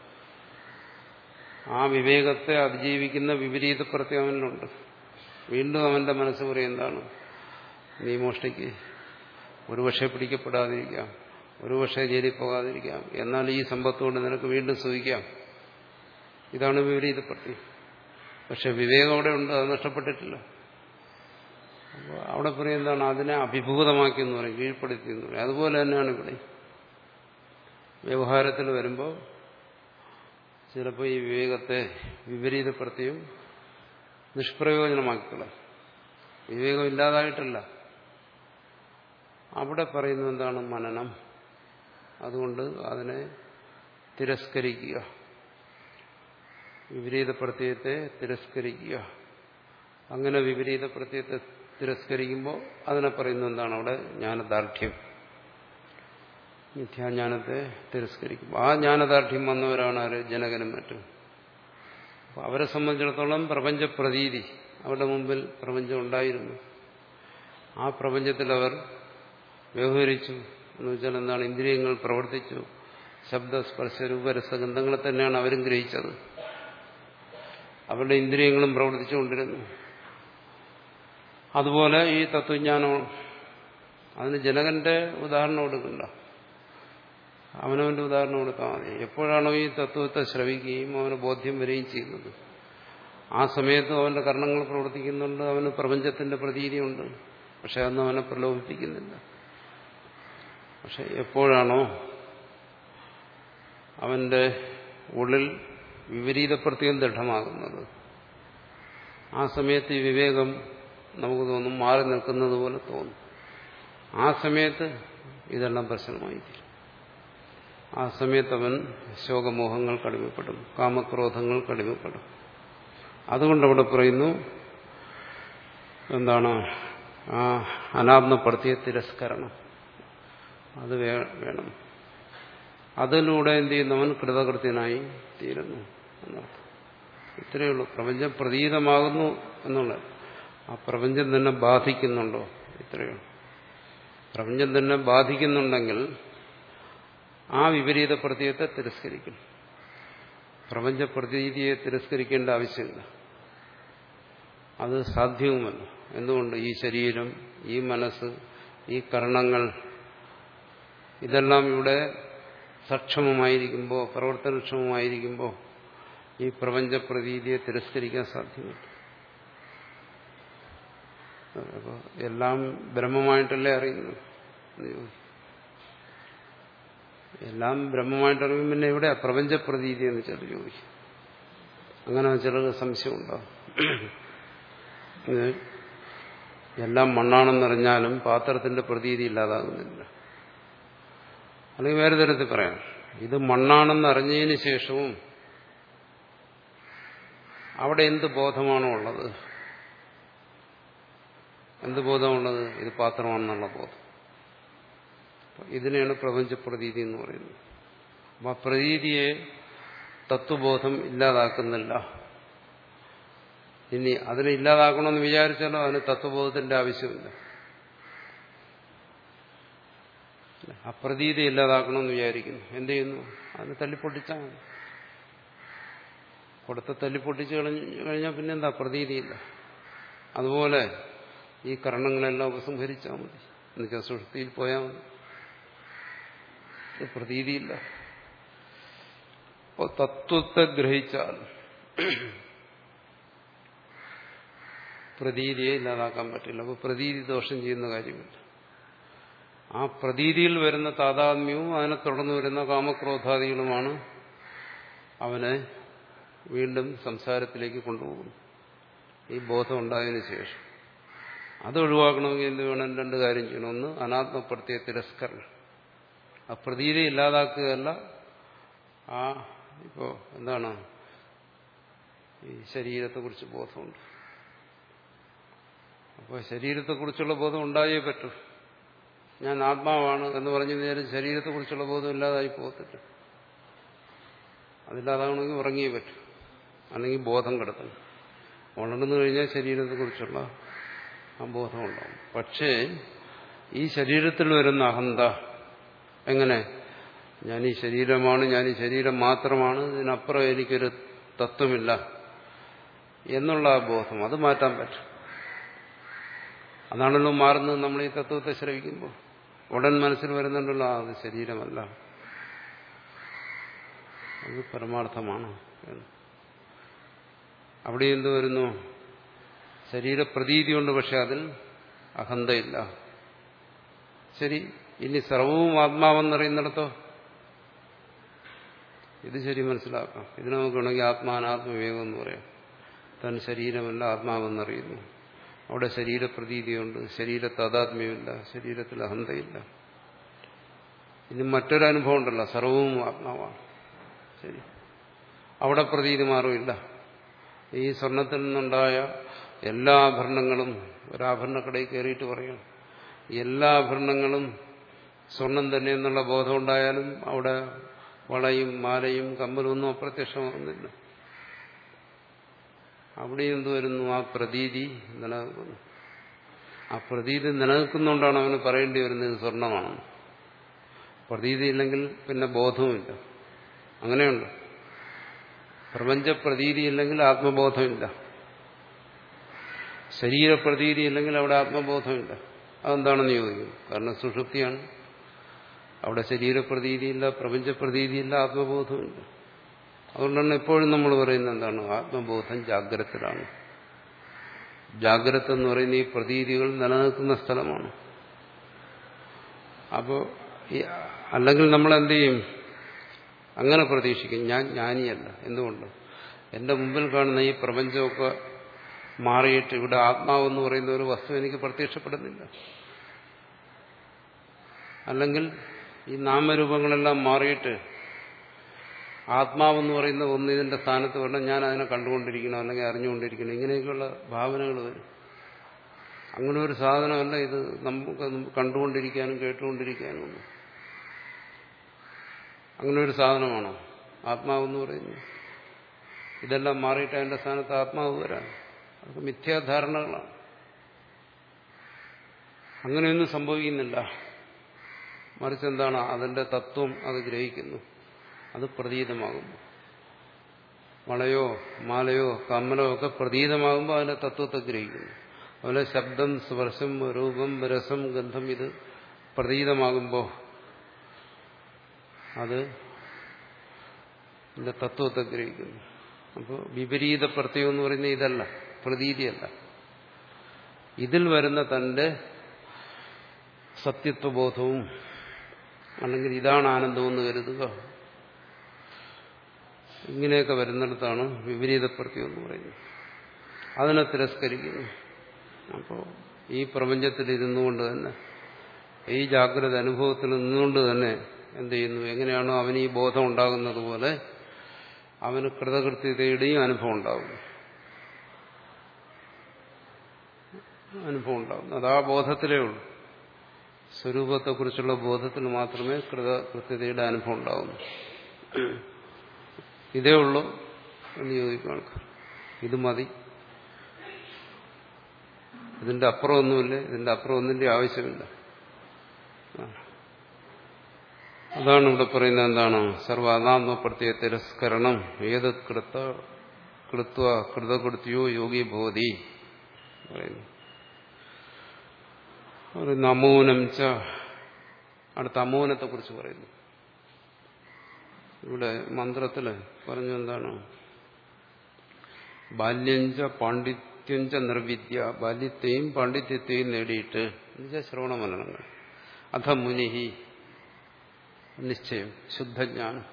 ആ വിവേകത്തെ അതിജീവിക്കുന്ന വിപരീത പ്രത്യാവനുണ്ട്. വീണ്ടും അവന്റെ മനസ്സ് പറയും, എന്താണ്, നീ മോഷ്ടിക്ക്, ഒരുപക്ഷെ പിടിക്കപ്പെടാതിരിക്കാം, ഒരുപക്ഷെ ജയിലിൽ പോകാതിരിക്കാം, എന്നാൽ ഈ സമ്പത്തുകൊണ്ട് നിനക്ക് വീണ്ടും സുഖിക്കാം. ഇതാണ് വിപരീത പ്രത്യം. പക്ഷെ വിവേകം അവിടെ ഉണ്ട്, അത് നഷ്ടപ്പെട്ടിട്ടില്ല. അപ്പോൾ അവിടെ പറയും എന്താണ്, അതിനെ അഭിഭൂതമാക്കി എന്ന് പറയും, കീഴ്പ്പെടുത്തി എന്ന് പറയും. അതുപോലെ തന്നെയാണ് ഇവിടെ വ്യവഹാരത്തിൽ വരുമ്പോൾ ചിലപ്പോൾ ഈ വിവേകത്തെ വിപരീത പ്രത്യം നിഷ്പ്രയോജനമാക്കിക്കളയും. വിവേകം ഇല്ലാതായിട്ടല്ല. അവിടെ പറയുന്നത് എന്താണ്, മനനം. അതുകൊണ്ട് അതിനെ തിരസ്കരിക്കുക, വിപരീത പ്രത്യയത്തെ തിരസ്കരിക്കുക. അങ്ങനെ വിപരീത പ്രത്യയത്തെ തിരസ്കരിക്കുമ്പോൾ അതിനെ പറയുന്നത് എന്താണ്, അവിടെ ജ്ഞാനദാർഢ്യം, മിഥ്യാജ്ഞാനത്തെ തിരസ്കരിക്കും. ആ ജ്ഞാനദാർഢ്യം വന്നവരാണ് ആര്? ജനകനും മറ്റും. അവരെ സംബന്ധിച്ചിടത്തോളം പ്രപഞ്ച പ്രതീതി, അവരുടെ മുമ്പിൽ പ്രപഞ്ചം ഉണ്ടായിരുന്നു. ആ പ്രപഞ്ചത്തിൽ അവർ വ്യവഹരിച്ചു എന്ന് വെച്ചാൽ എന്താണ്, ഇന്ദ്രിയങ്ങൾ പ്രവർത്തിച്ചു. ശബ്ദ സ്പർശ രൂപരസഗന്ധങ്ങളെ തന്നെയാണ് അവരും ഗ്രഹിച്ചത്. അവരുടെ ഇന്ദ്രിയങ്ങളും പ്രവർത്തിച്ചുകൊണ്ടിരുന്നു. അതുപോലെ ഈ തത്വജ്ഞാനം, അതിന് ജനകന്റെ ഉദാഹരണം കൊടുക്കണ്ട, അവനവന്റെ ഉദാഹരണം കൊടുത്താൽ മതി. എപ്പോഴാണോ ഈ തത്വത്തെ ശ്രവിക്കുകയും അവന് ബോധ്യം വരികയും ചെയ്യുന്നത്, ആ സമയത്തും അവന്റെ കർണങ്ങൾ പ്രവർത്തിക്കുന്നുണ്ട്, അവന് പ്രപഞ്ചത്തിന്റെ പ്രതീതിയുണ്ട്. പക്ഷെ അതൊന്നും അവനെ പ്രലോഭിപ്പിക്കുന്നില്ല. പക്ഷെ എപ്പോഴാണോ അവന്റെ ഉള്ളിൽ വിപരീത പ്രത്യം ദൃഢമാകുന്നത്, ആ സമയത്ത് ഈ വിവേകം നമുക്ക് തോന്നും മാറി നിൽക്കുന്നത് പോലെ തോന്നും. ആ സമയത്ത് ഇതെല്ലാം പ്രശ്നമായി തീരും. ആ സമയത്ത് അവൻ ശോകമോഹങ്ങൾ കടിമപ്പെടും, കാമക്രോധങ്ങൾ കടിമപ്പെടും. അതുകൊണ്ടവിടെ പറയുന്നു എന്താണ്, ആ അനാത്മപ്രത്യ തിരസ്കരണം അത് വേണം. അതിലൂടെ എന്ത് ചെയ്യുന്നവൻ കൃതകൃത്യനായി തീരുന്നു എന്നർത്ഥം. ഇത്രയേ ഉള്ളൂ. പ്രപഞ്ചം പ്രതീതമാകുന്നു എന്നുള്ളത്, ആ പ്രപഞ്ചം തന്നെ ബാധിക്കുന്നുണ്ടോ, ഇത്രയേ ഉള്ളൂ. പ്രപഞ്ചം തന്നെ ബാധിക്കുന്നുണ്ടെങ്കിൽ ആ വിപരീത പ്രത്യയത്തെ തിരസ്കരിക്കും. പ്രപഞ്ച പ്രതീതിയെ തിരസ്കരിക്കേണ്ട ആവശ്യമില്ല, അത് സാധ്യവുമല്ല. എന്തുകൊണ്ട്? ഈ ശരീരം, ഈ മനസ്സ്, ഈ കർണങ്ങൾ ഇതെല്ലാം ഇവിടെ സക്ഷമമായിരിക്കുമ്പോൾ, പ്രവർത്തനക്ഷമമായിരിക്കുമ്പോൾ ഈ പ്രപഞ്ച പ്രതീതിയെ തിരസ്കരിക്കാൻ സാധ്യമല്ല. അപ്പോൾ എല്ലാം ബ്രഹ്മമായിട്ടല്ലേ അറിയുന്നു. എല്ലാം ബ്രഹ്മമായിട്ടറിയും, പിന്നെ ഇവിടെ പ്രപഞ്ച പ്രതീതി എന്ന് ചിലർ ചോദിക്കും. അങ്ങനെ ചിലർക്ക് സംശയം ഉണ്ടാവും. എല്ലാം മണ്ണാണെന്നറിഞ്ഞാലും പാത്രത്തിന്റെ പ്രതീതി ഇല്ലാതാകുന്നില്ല. അല്ലെങ്കിൽ വേറെ തരത്തിൽ പറയാം, ഇത് മണ്ണാണെന്നറിഞ്ഞതിന് ശേഷവും അവിടെ എന്ത് ബോധമാണോ ഉള്ളത്, എന്ത് ബോധമുള്ളത്? ഇത് പാത്രമാണെന്നുള്ള ബോധം. ഇതിനെയാണ് പ്രപഞ്ച പ്രതീതി എന്ന് പറയുന്നത്. അപ്പം ആ പ്രതീതിയെ തത്വബോധം ഇല്ലാതാക്കുന്നില്ല. ഇനി അതിനെ ഇല്ലാതാക്കണമെന്ന് വിചാരിച്ചാലോ അതിന് തത്വബോധത്തിന്റെ ആവശ്യമില്ല. ആ പ്രതീതി ഇല്ലാതാക്കണമെന്ന് വിചാരിക്കുന്നു, എന്ത് ചെയ്യുന്നു? അതിന് തല്ലിപ്പൊട്ടിച്ചാൽ മതി. കൊടുത്ത തല്ലിപ്പൊട്ടിച്ച് കഴിഞ്ഞ് കഴിഞ്ഞാൽ പിന്നെന്താ? പ്രതീതിയില്ല. അതുപോലെ ഈ കർണങ്ങളെല്ലാം ഉപസംഹരിച്ചാൽ മതി, എന്നുവെച്ചാൽ സുഷുപ്തിയിൽ പോയാൽ മതി, പ്രതീതിയില്ല. അപ്പോൾ തത്വത്തെ ഗ്രഹിച്ചാൽ പ്രതീതിയെ ഇല്ലാതാക്കാൻ പറ്റില്ല. അപ്പോൾ പ്രതീതി ദോഷം ചെയ്യുന്ന കാര്യമില്ല. ആ പ്രതീതിയിൽ വരുന്ന താതാത്മ്യവും അതിനെ തുടർന്ന് വരുന്ന കാമക്രോധാദികളുമാണ് അവനെ വീണ്ടും സംസാരത്തിലേക്ക് കൊണ്ടുപോകുന്നത്. ഈ ബോധം ഉണ്ടായതിനു ശേഷം അത് ഒഴിവാക്കണമെങ്കിൽ എന്ത് വേണം? രണ്ട് കാര്യം ചെയ്യണം. ഒന്ന്, അനാത്മപ്രത്യ തിരസ്കരണം. ആ പ്രതീതി ഇല്ലാതാക്കുകയല്ല, ആ ഇപ്പോ എന്താണ്, ഈ ശരീരത്തെക്കുറിച്ച് ബോധമുണ്ട്. അപ്പോൾ ശരീരത്തെക്കുറിച്ചുള്ള ബോധം ഉണ്ടായേ പറ്റൂ. ഞാൻ ആത്മാവാണ് എന്ന് പറഞ്ഞു നേരം ശരീരത്തെക്കുറിച്ചുള്ള ബോധം ഇല്ലാതായി പോകത്തില്ല. അതില്ലാതാവണമെങ്കിൽ ഉറങ്ങിയേ പറ്റൂ, അല്ലെങ്കിൽ ബോധം കിടത്തണം. ഉണർന്നു കഴിഞ്ഞാൽ ശരീരത്തെക്കുറിച്ചുള്ള ആ ബോധം ഉണ്ടാവും. പക്ഷേ ഈ ശരീരത്തിൽ വരുന്ന അഹന്ത എങ്ങനെ? ഞാൻ ഈ ശരീരമാണ്, ഞാൻ ഈ ശരീരം മാത്രമാണ്, ഇതിനപ്പുറം എനിക്കൊരു തത്വമില്ല എന്നുള്ള ആ ബോധം, അത് മാറ്റാൻ പറ്റും. അതാണല്ലോ മാറുന്നത്. നമ്മൾ ഈ തത്വത്തെ ശ്രവിക്കുമ്പോൾ ഉടൻ മനസ്സിൽ വരുന്നുണ്ടല്ലോ, അത് ശരീരമല്ല, അത് പരമാർത്ഥമാണ് എന്ന്. അവിടെ എന്ത് വരുന്നു? ശരീരപ്രതീതിയുണ്ട്, പക്ഷെ അതിൽ അഹന്തയില്ല. ശരി, ഇനി സർവവും ആത്മാവെന്നറിയുന്നിടത്തോ? ഇത് ശരി മനസ്സിലാക്കാം. ഇതിന് നമുക്ക് വേണമെങ്കിൽ ആത്മാനാത്മവിവേകം എന്ന് പറയാം. താൻ ശരീരമല്ല ആത്മാവെന്നറിയുന്നു. അവിടെ ശരീരപ്രതീതിയുണ്ട്, ശരീര താദാത്മ്യമില്ല, ശരീരത്തിൽ അഹന്തയില്ല. ഇനി മറ്റൊരനുഭവം ഉണ്ടല്ലോ, സർവവും ആത്മാവാണ്. ശരി, അവിടെ പ്രതീതി മാറുമില്ല. ഈ സ്വർണത്തിൽ നിന്നുണ്ടായ എല്ലാ ആഭരണങ്ങളും, ഒരാഭരണക്കടയിൽ കയറിയിട്ട് പറയണം, എല്ലാ ആഭരണങ്ങളും സ്വർണം തന്നെ എന്നുള്ള ബോധം ഉണ്ടായാലും അവിടെ വളയും മാലയും കമ്മലും ഒന്നും അപ്രത്യക്ഷമാകുന്നില്ല. അവിടെ എന്ത് വരുന്നു? ആ പ്രതീതി നിലനിൽക്കുന്നു. ആ പ്രതീതി നിലനിൽക്കുന്നുകൊണ്ടാണ് അവന് പറയേണ്ടി വരുന്നത് ഇത് സ്വർണമാണ്. പ്രതീതി ഇല്ലെങ്കിൽ പിന്നെ ബോധവുമില്ല. അങ്ങനെയുണ്ട്. പ്രപഞ്ചപ്രതീതി ഇല്ലെങ്കിൽ ആത്മബോധമില്ല. ശരീരപ്രതീതി ഇല്ലെങ്കിൽ അവിടെ ആത്മബോധമില്ല. അതെന്താണെന്ന് ചോദിക്കും. കാരണം സുഷുപ്തിയാണ്. അവിടെ ശരീരപ്രതീതിയില്ല, പ്രപഞ്ചപ്രതീതിയില്ല, ആത്മബോധമില്ല. അതുകൊണ്ടാണ് എപ്പോഴും നമ്മൾ പറയുന്നത് എന്താണ്? ആത്മബോധം ജാഗ്രതത്തിലാണ്. ജാഗ്രത എന്ന് പറയുന്ന ഈ പ്രതീതികൾ നിലനിൽക്കുന്ന സ്ഥലമാണ്. അപ്പോൾ അല്ലെങ്കിൽ നമ്മൾ എന്ത് ചെയ്യും? അങ്ങനെ പ്രതീക്ഷിക്കും, ഞാൻ ജ്ഞാനിയല്ല. എന്തുകൊണ്ട്? എന്റെ മുമ്പിൽ കാണുന്ന ഈ പ്രപഞ്ചമൊക്കെ മാറിയിട്ട് ഇവിടെ ആത്മാവെന്ന് പറയുന്ന ഒരു വസ്തു എനിക്ക് പ്രത്യക്ഷപ്പെടുന്നില്ല. അല്ലെങ്കിൽ ഈ നാമരൂപങ്ങളെല്ലാം മാറിയിട്ട് ആത്മാവെന്ന് പറയുന്ന ഒന്ന് ഇതിന്റെ സ്ഥാനത്ത് വരണം, ഞാൻ അതിനെ കണ്ടുകൊണ്ടിരിക്കണം അല്ലെങ്കിൽ അറിഞ്ഞുകൊണ്ടിരിക്കണം, ഇങ്ങനെയൊക്കെയുള്ള ഭാവനകൾ വരും. അങ്ങനെ ഒരു സാധനമല്ല ഇത്. നമുക്ക് കണ്ടുകൊണ്ടിരിക്കാനും കേട്ടുകൊണ്ടിരിക്കാനും ഒന്നും അങ്ങനെ ഒരു സാധനമാണോ ആത്മാവെന്ന് പറയുന്നത്? ഇതെല്ലാം മാറിയിട്ട് അതിന്റെ സ്ഥാനത്ത് ആത്മാവ് വരാൻ, അതൊക്കെ മിഥ്യാധാരണകളാണ്. അങ്ങനെയൊന്നും സംഭവിക്കുന്നില്ല. മറിച്ച് എന്താണ്? അതിന്റെ തത്വം അത് ഗ്രഹിക്കുന്നു, അത് പ്രതീതമാകുന്നു. വളയോ മാലയോ കമ്മലോ ഒക്കെ പ്രതീതമാകുമ്പോൾ അതിന്റെ തത്വത്തെ ഗ്രഹിക്കുന്നു. അതുപോലെ ശബ്ദം, സ്പർശം, രൂപം, രസം, ഗന്ധം ഇത് പ്രതീതമാകുമ്പോൾ അത് ഇതിന്റെ തത്വത്തെ ഗ്രഹിക്കുന്നു. അപ്പോൾ വിപരീത പ്രത്യയം എന്ന് പറയുന്നത് ഇതല്ല, പ്രതീതിയല്ല. ഇതിൽ വരുന്ന തന്റെ സത്യത്വബോധവും അല്ലെങ്കിൽ ഇതാണ് ആനന്ദമെന്ന് കരുതുക, ഇങ്ങനെയൊക്കെ വരുന്നിടത്താണ് വിപരീത പ്രത്യയം എന്ന് പറയുന്നത്. അതിനെ തിരസ്കരിക്കുന്നു. അപ്പോൾ ഈ പ്രപഞ്ചത്തിൽ ഇരുന്നുകൊണ്ട് തന്നെ, ഈ ജാഗ്രത അനുഭവത്തിൽ നിന്നുകൊണ്ട് തന്നെ എന്ത് ചെയ്യുന്നു? എങ്ങനെയാണോ അവന് ഈ ബോധം ഉണ്ടാകുന്നത് പോലെ അവന് കൃതകൃത്യതയുടെയും അനുഭവം ഉണ്ടാകും. അനുഭവം ഉണ്ടാകും. അത് ആ ബോധത്തിലേ ഉള്ളൂ. സ്വരൂപത്തെക്കുറിച്ചുള്ള ബോധത്തിൽ മാത്രമേ കൃതകൃത്യതയുടെ അനുഭവം ഉണ്ടാകുന്നു. ഇതേ ഉള്ളൂ എന്ന് ചോദിക്കും ആൾക്കാർ. ഇത് മതി, ഇതിന്റെ അപ്പുറം ഒന്നുമില്ല, ഇതിന്റെ അപ്പുറം ഒന്നിന്റെ ആവശ്യമില്ല. അതാണ് ഇവിടെ പറയുന്നത്. എന്താണ്? സർവാനാത്മപ്രത്യ തിരസ്കരണം ഏത് കൃത കൃത്വ കൃതകൃത്യോ യോഗി ഭവതി പറയുന്നു. അമൂനം ച. അടുത്ത അമൂനത്തെ കുറിച്ച് പറയുന്നു. ഇവിടെ മന്ത്രത്തില് പറഞ്ഞു എന്താണ്? ബാല്യഞ്ച പാണ്ഡിത്യഞ്ച നിർവിദ്യ. ബാല്യത്തെയും പാണ്ഡിത്യത്തെയും നേടിയിട്ട് എന്നുവെച്ചാൽ ശ്രവണമനനങ്ങൾ. അധ മുനിഹി നിശ്ചയം, ശുദ്ധജ്ഞാനം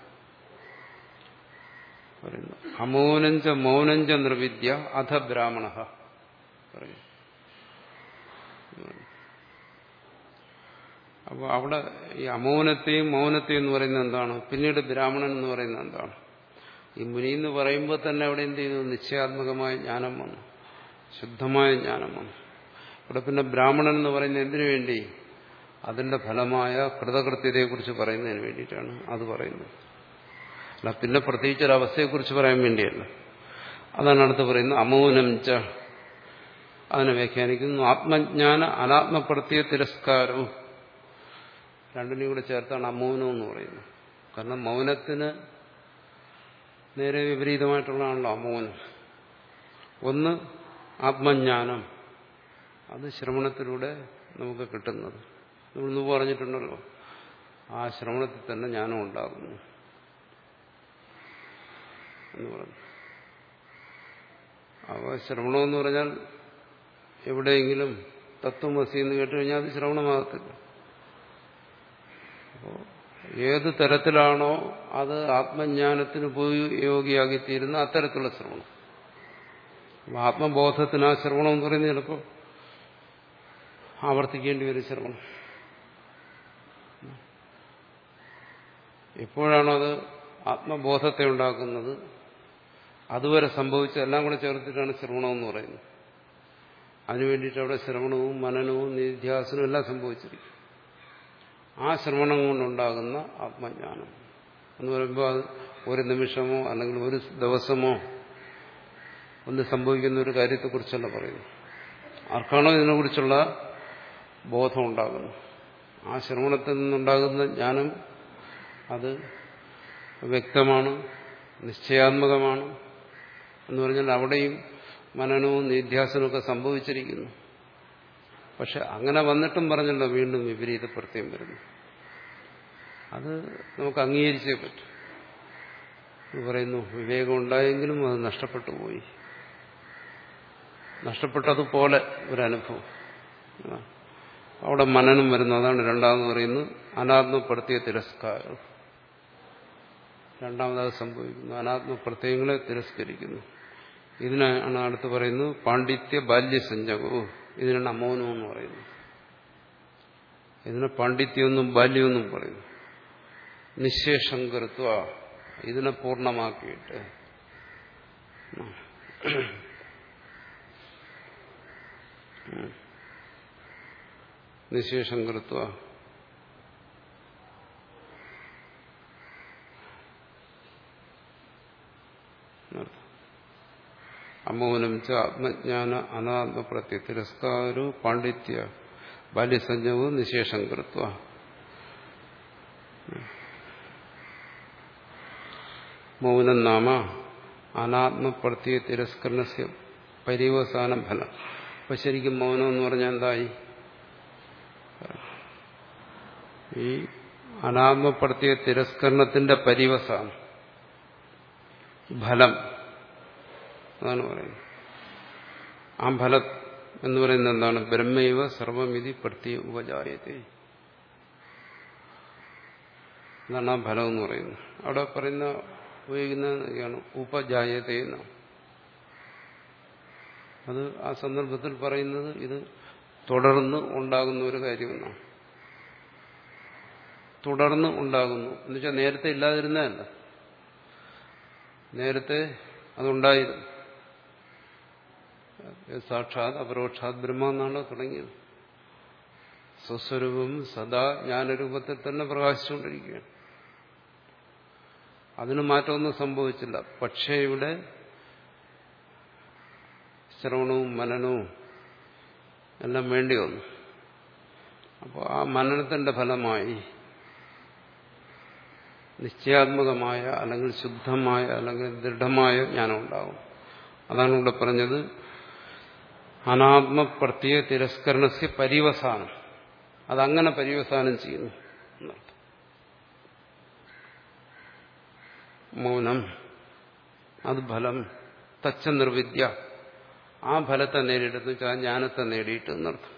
പറയുന്നു. അമൗനഞ്ച മൗനഞ്ച നിർവിദ്യ അധ ബ്രാഹ്മണ പറയും. അപ്പോൾ അവിടെ ഈ അമൗനത്തെയും മൗനത്തെയും എന്ന് പറയുന്നത് എന്താണ്? പിന്നീട് ബ്രാഹ്മണൻ എന്ന് പറയുന്നത് എന്താണ്? ഈ മുനി എന്ന് പറയുമ്പോൾ തന്നെ അവിടെ എന്ത് ചെയ്തു? നിശ്ചയാത്മകമായ ജ്ഞാനം വന്നു, ശുദ്ധമായ ജ്ഞാനം വന്നു. ഇവിടെ പിന്നെ ബ്രാഹ്മണൻ എന്ന് പറയുന്നത് എന്തിനു വേണ്ടി? അതിന്റെ ഫലമായ കൃതകൃത്യതയെക്കുറിച്ച് പറയുന്നതിന് വേണ്ടിയിട്ടാണ് അത് പറയുന്നത്. അല്ല പിന്നെ പ്രത്യേകിച്ചൊരവസ്ഥയെക്കുറിച്ച് പറയാൻ വേണ്ടിയല്ല. അതാണ് അടുത്ത് പറയുന്നത് അമൗനം ച. അതിനെ വ്യാഖ്യാനിക്കുന്നു ആത്മജ്ഞാന അനാത്മപ്രത്യ തിരസ്കാരവും. രണ്ടിനെയും കൂടെ ചേർത്താണ് അമൗനം എന്ന് പറയുന്നത്. കാരണം മൗനത്തിന് നേരെ വിപരീതമായിട്ടുള്ളതാണല്ലോ അമൗനം. ഒന്ന് ആത്മജ്ഞാനം, അത് ശ്രവണത്തിലൂടെ നമുക്ക് കിട്ടുന്നത്. നമ്മൾ മുമ്പ് പറഞ്ഞിട്ടുണ്ടല്ലോ, ആ ശ്രവണത്തിൽ തന്നെ ജ്ഞാനം ഉണ്ടാകുന്നു എന്ന് പറഞ്ഞു. അപ്പോൾ ശ്രവണമെന്ന് പറഞ്ഞാൽ എവിടെയെങ്കിലും തത്വമസി എന്ന് കേട്ട് കഴിഞ്ഞാൽ അത് ശ്രവണമാകത്തില്ല. അപ്പോൾ ഏത് തരത്തിലാണോ അത് ആത്മജ്ഞാനത്തിന് ഉപയോഗിയാക്കിത്തീരുന്ന അത്തരത്തിലുള്ള ശ്രവണം. ആത്മബോധത്തിന് ആ ശ്രവണം എന്ന് പറയുന്നത് ചിലപ്പോൾ ആവർത്തിക്കേണ്ടി വരും. ശ്രവണം എപ്പോഴാണോ അത് ആത്മബോധത്തെ ഉണ്ടാക്കുന്നത്, അതുവരെ സംഭവിച്ച എല്ലാം കൂടെ ചേർത്തിട്ടാണ് ശ്രവണം എന്ന് പറയുന്നത്. അതിനു വേണ്ടിയിട്ട് അവിടെ ശ്രവണവും മനനവും നിധ്യാസനവും എല്ലാം സംഭവിച്ചിരിക്കും. ആ ശ്രവണം കൊണ്ടുണ്ടാകുന്ന ആത്മജ്ഞാനം എന്ന് പറയുമ്പോൾ അത് ഒരു നിമിഷമോ അല്ലെങ്കിൽ ഒരു ദിവസമോ ഒന്ന് സംഭവിക്കുന്ന ഒരു കാര്യത്തെക്കുറിച്ചല്ല പറയുന്നു. ആർക്കാണോ ഇതിനെക്കുറിച്ചുള്ള ബോധം ഉണ്ടാകുന്നു, ആ ശ്രവണത്തിൽ നിന്നുണ്ടാകുന്ന ജ്ഞാനം അത് വ്യക്തമാണ്, നിശ്ചയാത്മകമാണ് എന്ന് പറഞ്ഞാൽ അവിടെയും മനനവും നിധ്യാസനവും ഒക്കെ സംഭവിച്ചിരിക്കുന്നു. പക്ഷെ അങ്ങനെ വന്നിട്ടും പറഞ്ഞല്ലോ വീണ്ടും വിപരീത പ്രത്യം വരുന്നു. അത് നമുക്ക് അംഗീകരിച്ചേ പറ്റും. പറയുന്നു വിവേകം ഉണ്ടായെങ്കിലും അത് നഷ്ടപ്പെട്ടു പോയി. നഷ്ടപ്പെട്ടതുപോലെ ഒരനുഭവം അവിടെ മനനം വരുന്നു. അതാണ് രണ്ടാമത് പറയുന്നത് അനാത്മപ്രത്യ തിരസ്കാരം. രണ്ടാമത് സംഭവിക്കുന്നു, അനാത്മപ്രത്യയങ്ങളെ തിരസ്കരിക്കുന്നു. ഇതിനാണ് അടുത്ത് പറയുന്നത് പാണ്ഡിത്യ ബാല്യസഞ്ജകവും. ഇതിനാണ് അമൗനം എന്ന് പറയുന്നത്. ഇതിനെ പാണ്ഡിത്യമെന്നും ബാല്യമെന്നും പറയുന്നു. നിശേഷം കൃത്വ, ഇതിനെ പൂർണ്ണമാക്കിയിട്ട് നിശേഷം കൃത്വ അമൗനം ച ആത്മജ്ഞാന അനാത്മപ്രത്യ തിരസ്കാരോ പാണ്ഡിത്യ ബാല്യസഞ്ജവും നിശേഷം കൃത്വ. മൗനം നാമ അനാത്മപ്രത്യ തിരസ്കരണസ്യ പര്യവസാന ഫലം. അപ്പൊ ശരിക്കും മൗനം എന്ന് പറഞ്ഞാൽ എന്തായി? ഈ അനാത്മപ്രത്യ തിരസ്കരണത്തിന്റെ പര്യവസാനം, ഫലം, അതാണ് പറയുന്നത്. ആ ഫലം എന്ന് പറയുന്നത് എന്താണ്? ബ്രഹ്മൈവ സർവമിതി പ്രത്യ ഉപജായത്തെ. എന്നാണ് ആ ഫലം എന്ന് പറയുന്നത്. അവിടെ പറയുന്ന ഉപയോഗിക്കുന്നതാണ് ഉപജായത്തെ എന്നാണ്. അത് ആ സന്ദർഭത്തിൽ പറയുന്നത് ഇത് തുടർന്ന് ഉണ്ടാകുന്ന ഒരു കാര്യമെന്നാണ്. തുടർന്ന് ഉണ്ടാകുന്നു എന്നുവെച്ചാൽ നേരത്തെ ഇല്ലാതിരുന്നതല്ല, നേരത്തെ അതുണ്ടായിരുന്നു. സാക്ഷാത് അപരോക്ഷാത് ബ്രഹ്മ എന്നാണ് തുടങ്ങിയത്. സ്വസ്വരൂപം സദാ ജ്ഞാനരൂപത്തിൽ തന്നെ പ്രകാശിച്ചുകൊണ്ടിരിക്കുകയാണ്. അതിന് മാറ്റമൊന്നും സംഭവിച്ചില്ല. പക്ഷേ ഇവിടെ ശ്രവണവും മനനവും എല്ലാം വേണ്ടി വന്നു. അപ്പോൾ ആ മനനത്തിന്റെ ഫലമായി നിശ്ചയാത്മകമായ അല്ലെങ്കിൽ ശുദ്ധമായ അല്ലെങ്കിൽ ദൃഢമായ ജ്ഞാനം ഉണ്ടാകും. അതാണ് ഇവിടെ പറഞ്ഞത് അനാത്മപ്രത്യ തിരസ്കരണസ്യ പര്യവസാനം. അതങ്ങനെ പര്യവസാനം ചെയ്യുന്നു എന്നർത്ഥം. മൗനം അത് ഫലം, തച്ച നിർവിദ്യ, ആ ഫലത്തെ നേടിയിട്ട് വെച്ചാൽ ജ്ഞാനത്തെ നേടിയിട്ട് എന്നർത്ഥം.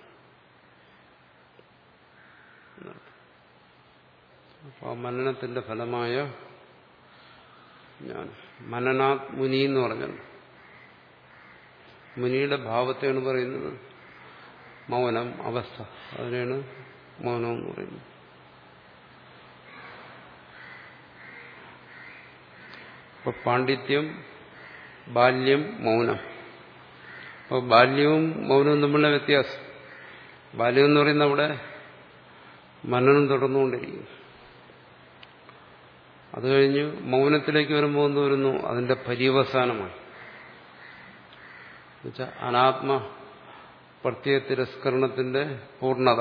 അപ്പോൾ മനനത്തിന്റെ ഫലമായ ജ്ഞാനം. മനനാത് മുനി എന്ന് പറഞ്ഞല്ലോ, മുനിയുടെ ഭാവത്തെയാണ് പറയുന്നത് മൗനം അവസ്ഥ. അതിനാണ് മൗനം എന്ന് പറയുന്നത്. അപ്പൊ പാണ്ഡിത്യം, ബാല്യം, മൗനം. അപ്പോൾ ബാല്യവും മൗനവും തമ്മിലുള്ള വ്യത്യാസം. ബാല്യം എന്ന് പറയുന്ന അവിടെ മനനം തുടർന്നുകൊണ്ടിരിക്കും. അത് കഴിഞ്ഞ് മൗനത്തിലേക്ക് വരുമ്പോൾ എന്ത് വരുന്നു? അതിന്റെ പര്യവസാനമാണ്. എന്നുവെച്ചാൽ അനാത്മ പ്രത്യയ തിരസ്കരണത്തിന്റെ പൂർണ്ണത.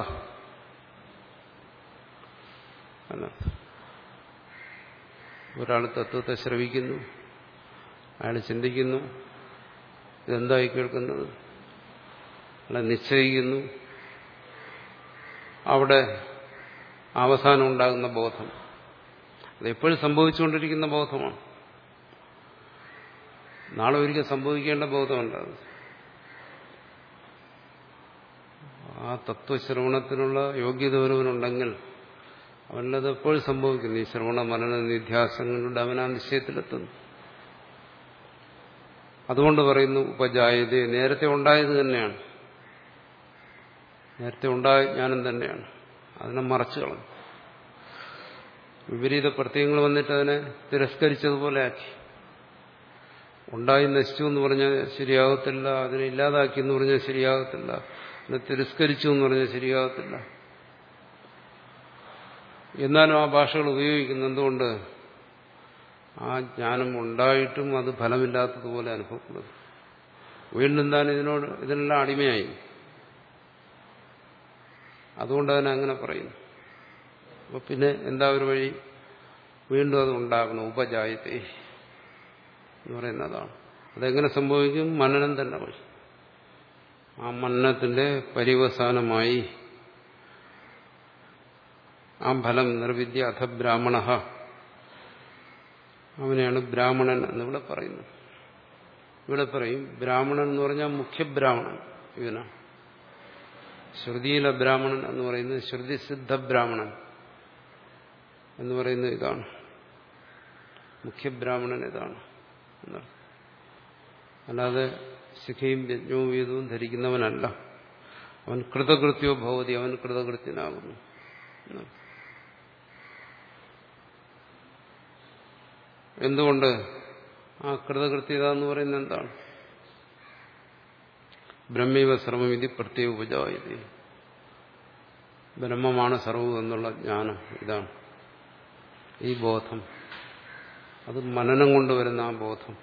ഒരാൾ തത്വത്തെ ശ്രവിക്കുന്നു, അയാൾ ചിന്തിക്കുന്നു, ഇതെന്തായി കേൾക്കുന്നത്, അയാളെ നിശ്ചയിക്കുന്നു. അവിടെ അവസാനം ഉണ്ടാകുന്ന ബോധം അതെപ്പോഴും സംഭവിച്ചുകൊണ്ടിരിക്കുന്ന ബോധമാണ്. നാളെ ഒരിക്കൽ സംഭവിക്കേണ്ട ബോധമല്ല അത്. ആ തത്വശ്രവണത്തിനുള്ള യോഗ്യത ഒരുവനുണ്ടെങ്കിൽ അവനത് എപ്പോഴും സംഭവിക്കുന്നു. ഈ ശ്രവണ മനന നിധ്യാസങ്ങളുടെ അവൻ ആ നിശ്ചയത്തിലെത്തുന്നു. അതുകൊണ്ട് പറയുന്നു ഉപജായത, നേരത്തെ ഉണ്ടായത് തന്നെയാണ്, നേരത്തെ ഉണ്ടായ ജ്ഞാനം തന്നെയാണ്. അതിനെ മറച്ചു കളഞ്ഞു. വിപരീത പ്രത്യയങ്ങൾ വന്നിട്ട് അതിനെ തിരസ്കരിച്ചതുപോലെ ആക്കി. ഉണ്ടായി നശിച്ചു എന്ന് പറഞ്ഞാൽ ശരിയാകത്തില്ല, അതിനെ ഇല്ലാതാക്കി എന്ന് പറഞ്ഞാൽ ശരിയാകത്തില്ല, അതിനെ തിരസ്കരിച്ചു എന്ന് പറഞ്ഞാൽ ശരിയാകത്തില്ല. എന്നാലും ആ ഭാഷകൾ ഉപയോഗിക്കുന്ന എന്തുകൊണ്ട്? ആ ജ്ഞാനം ഉണ്ടായിട്ടും അത് ഫലമില്ലാത്തതുപോലെ അനുഭവപ്പെടുന്നു. വീണ്ടും താൻ ഇതിനോട് ഇതിനെല്ലാം അടിമയായി. അതുകൊണ്ട് തന്നെ അങ്ങനെ പറയുന്നു. അപ്പൊ പിന്നെ എന്താ ഒരു വഴി? വീണ്ടും അത് ഉണ്ടാകണം. ഉപജായത്തെ എന്ന് പറയുന്നതാണ്. അതെങ്ങനെ സംഭവിക്കും? മനനം തന്നെ വഴി. ആ മനനത്തിന്റെ പര്യവസാനമായി ആ ഫലം നിർവിദ്യ അഥ ബ്രാഹ്മണ, അവനെയാണ് ബ്രാഹ്മണൻ എന്നിവിടെ പറയുന്നത്. ഇവിടെ പറയും ബ്രാഹ്മണൻ എന്ന് പറഞ്ഞാൽ മുഖ്യബ്രാഹ്മണൻ ഇവനാണ്. ശ്രുതിയിലെ ബ്രാഹ്മണൻ എന്ന് പറയുന്നത് ശ്രുതിസിദ്ധ ബ്രാഹ്മണൻ എന്ന് പറയുന്നത് ഇതാണ്. മുഖ്യബ്രാഹ്മണൻ ഇതാണ് എന്നാണ്. അല്ലാതെ ശിഖയും യജ്ഞവും വീതവും ധരിക്കുന്നവനല്ല. അവൻ കൃതകൃത്യോ ഭവതി, അവൻ കൃതകൃത്യനാകുന്നു. എന്തുകൊണ്ട്? ആ കൃതകൃത്യത എന്ന് പറയുന്നത് എന്താണ്? ബ്രഹ്മൈവ സർവമിതി പ്രത്യേക ഉപജായതി, ബ്രഹ്മമാണ് സർവ്വം എന്നുള്ള ജ്ഞാനം. ഇതാണ് ഈ ബോധം. അത് മനനം കൊണ്ടുവരുന്ന ആ ബോധം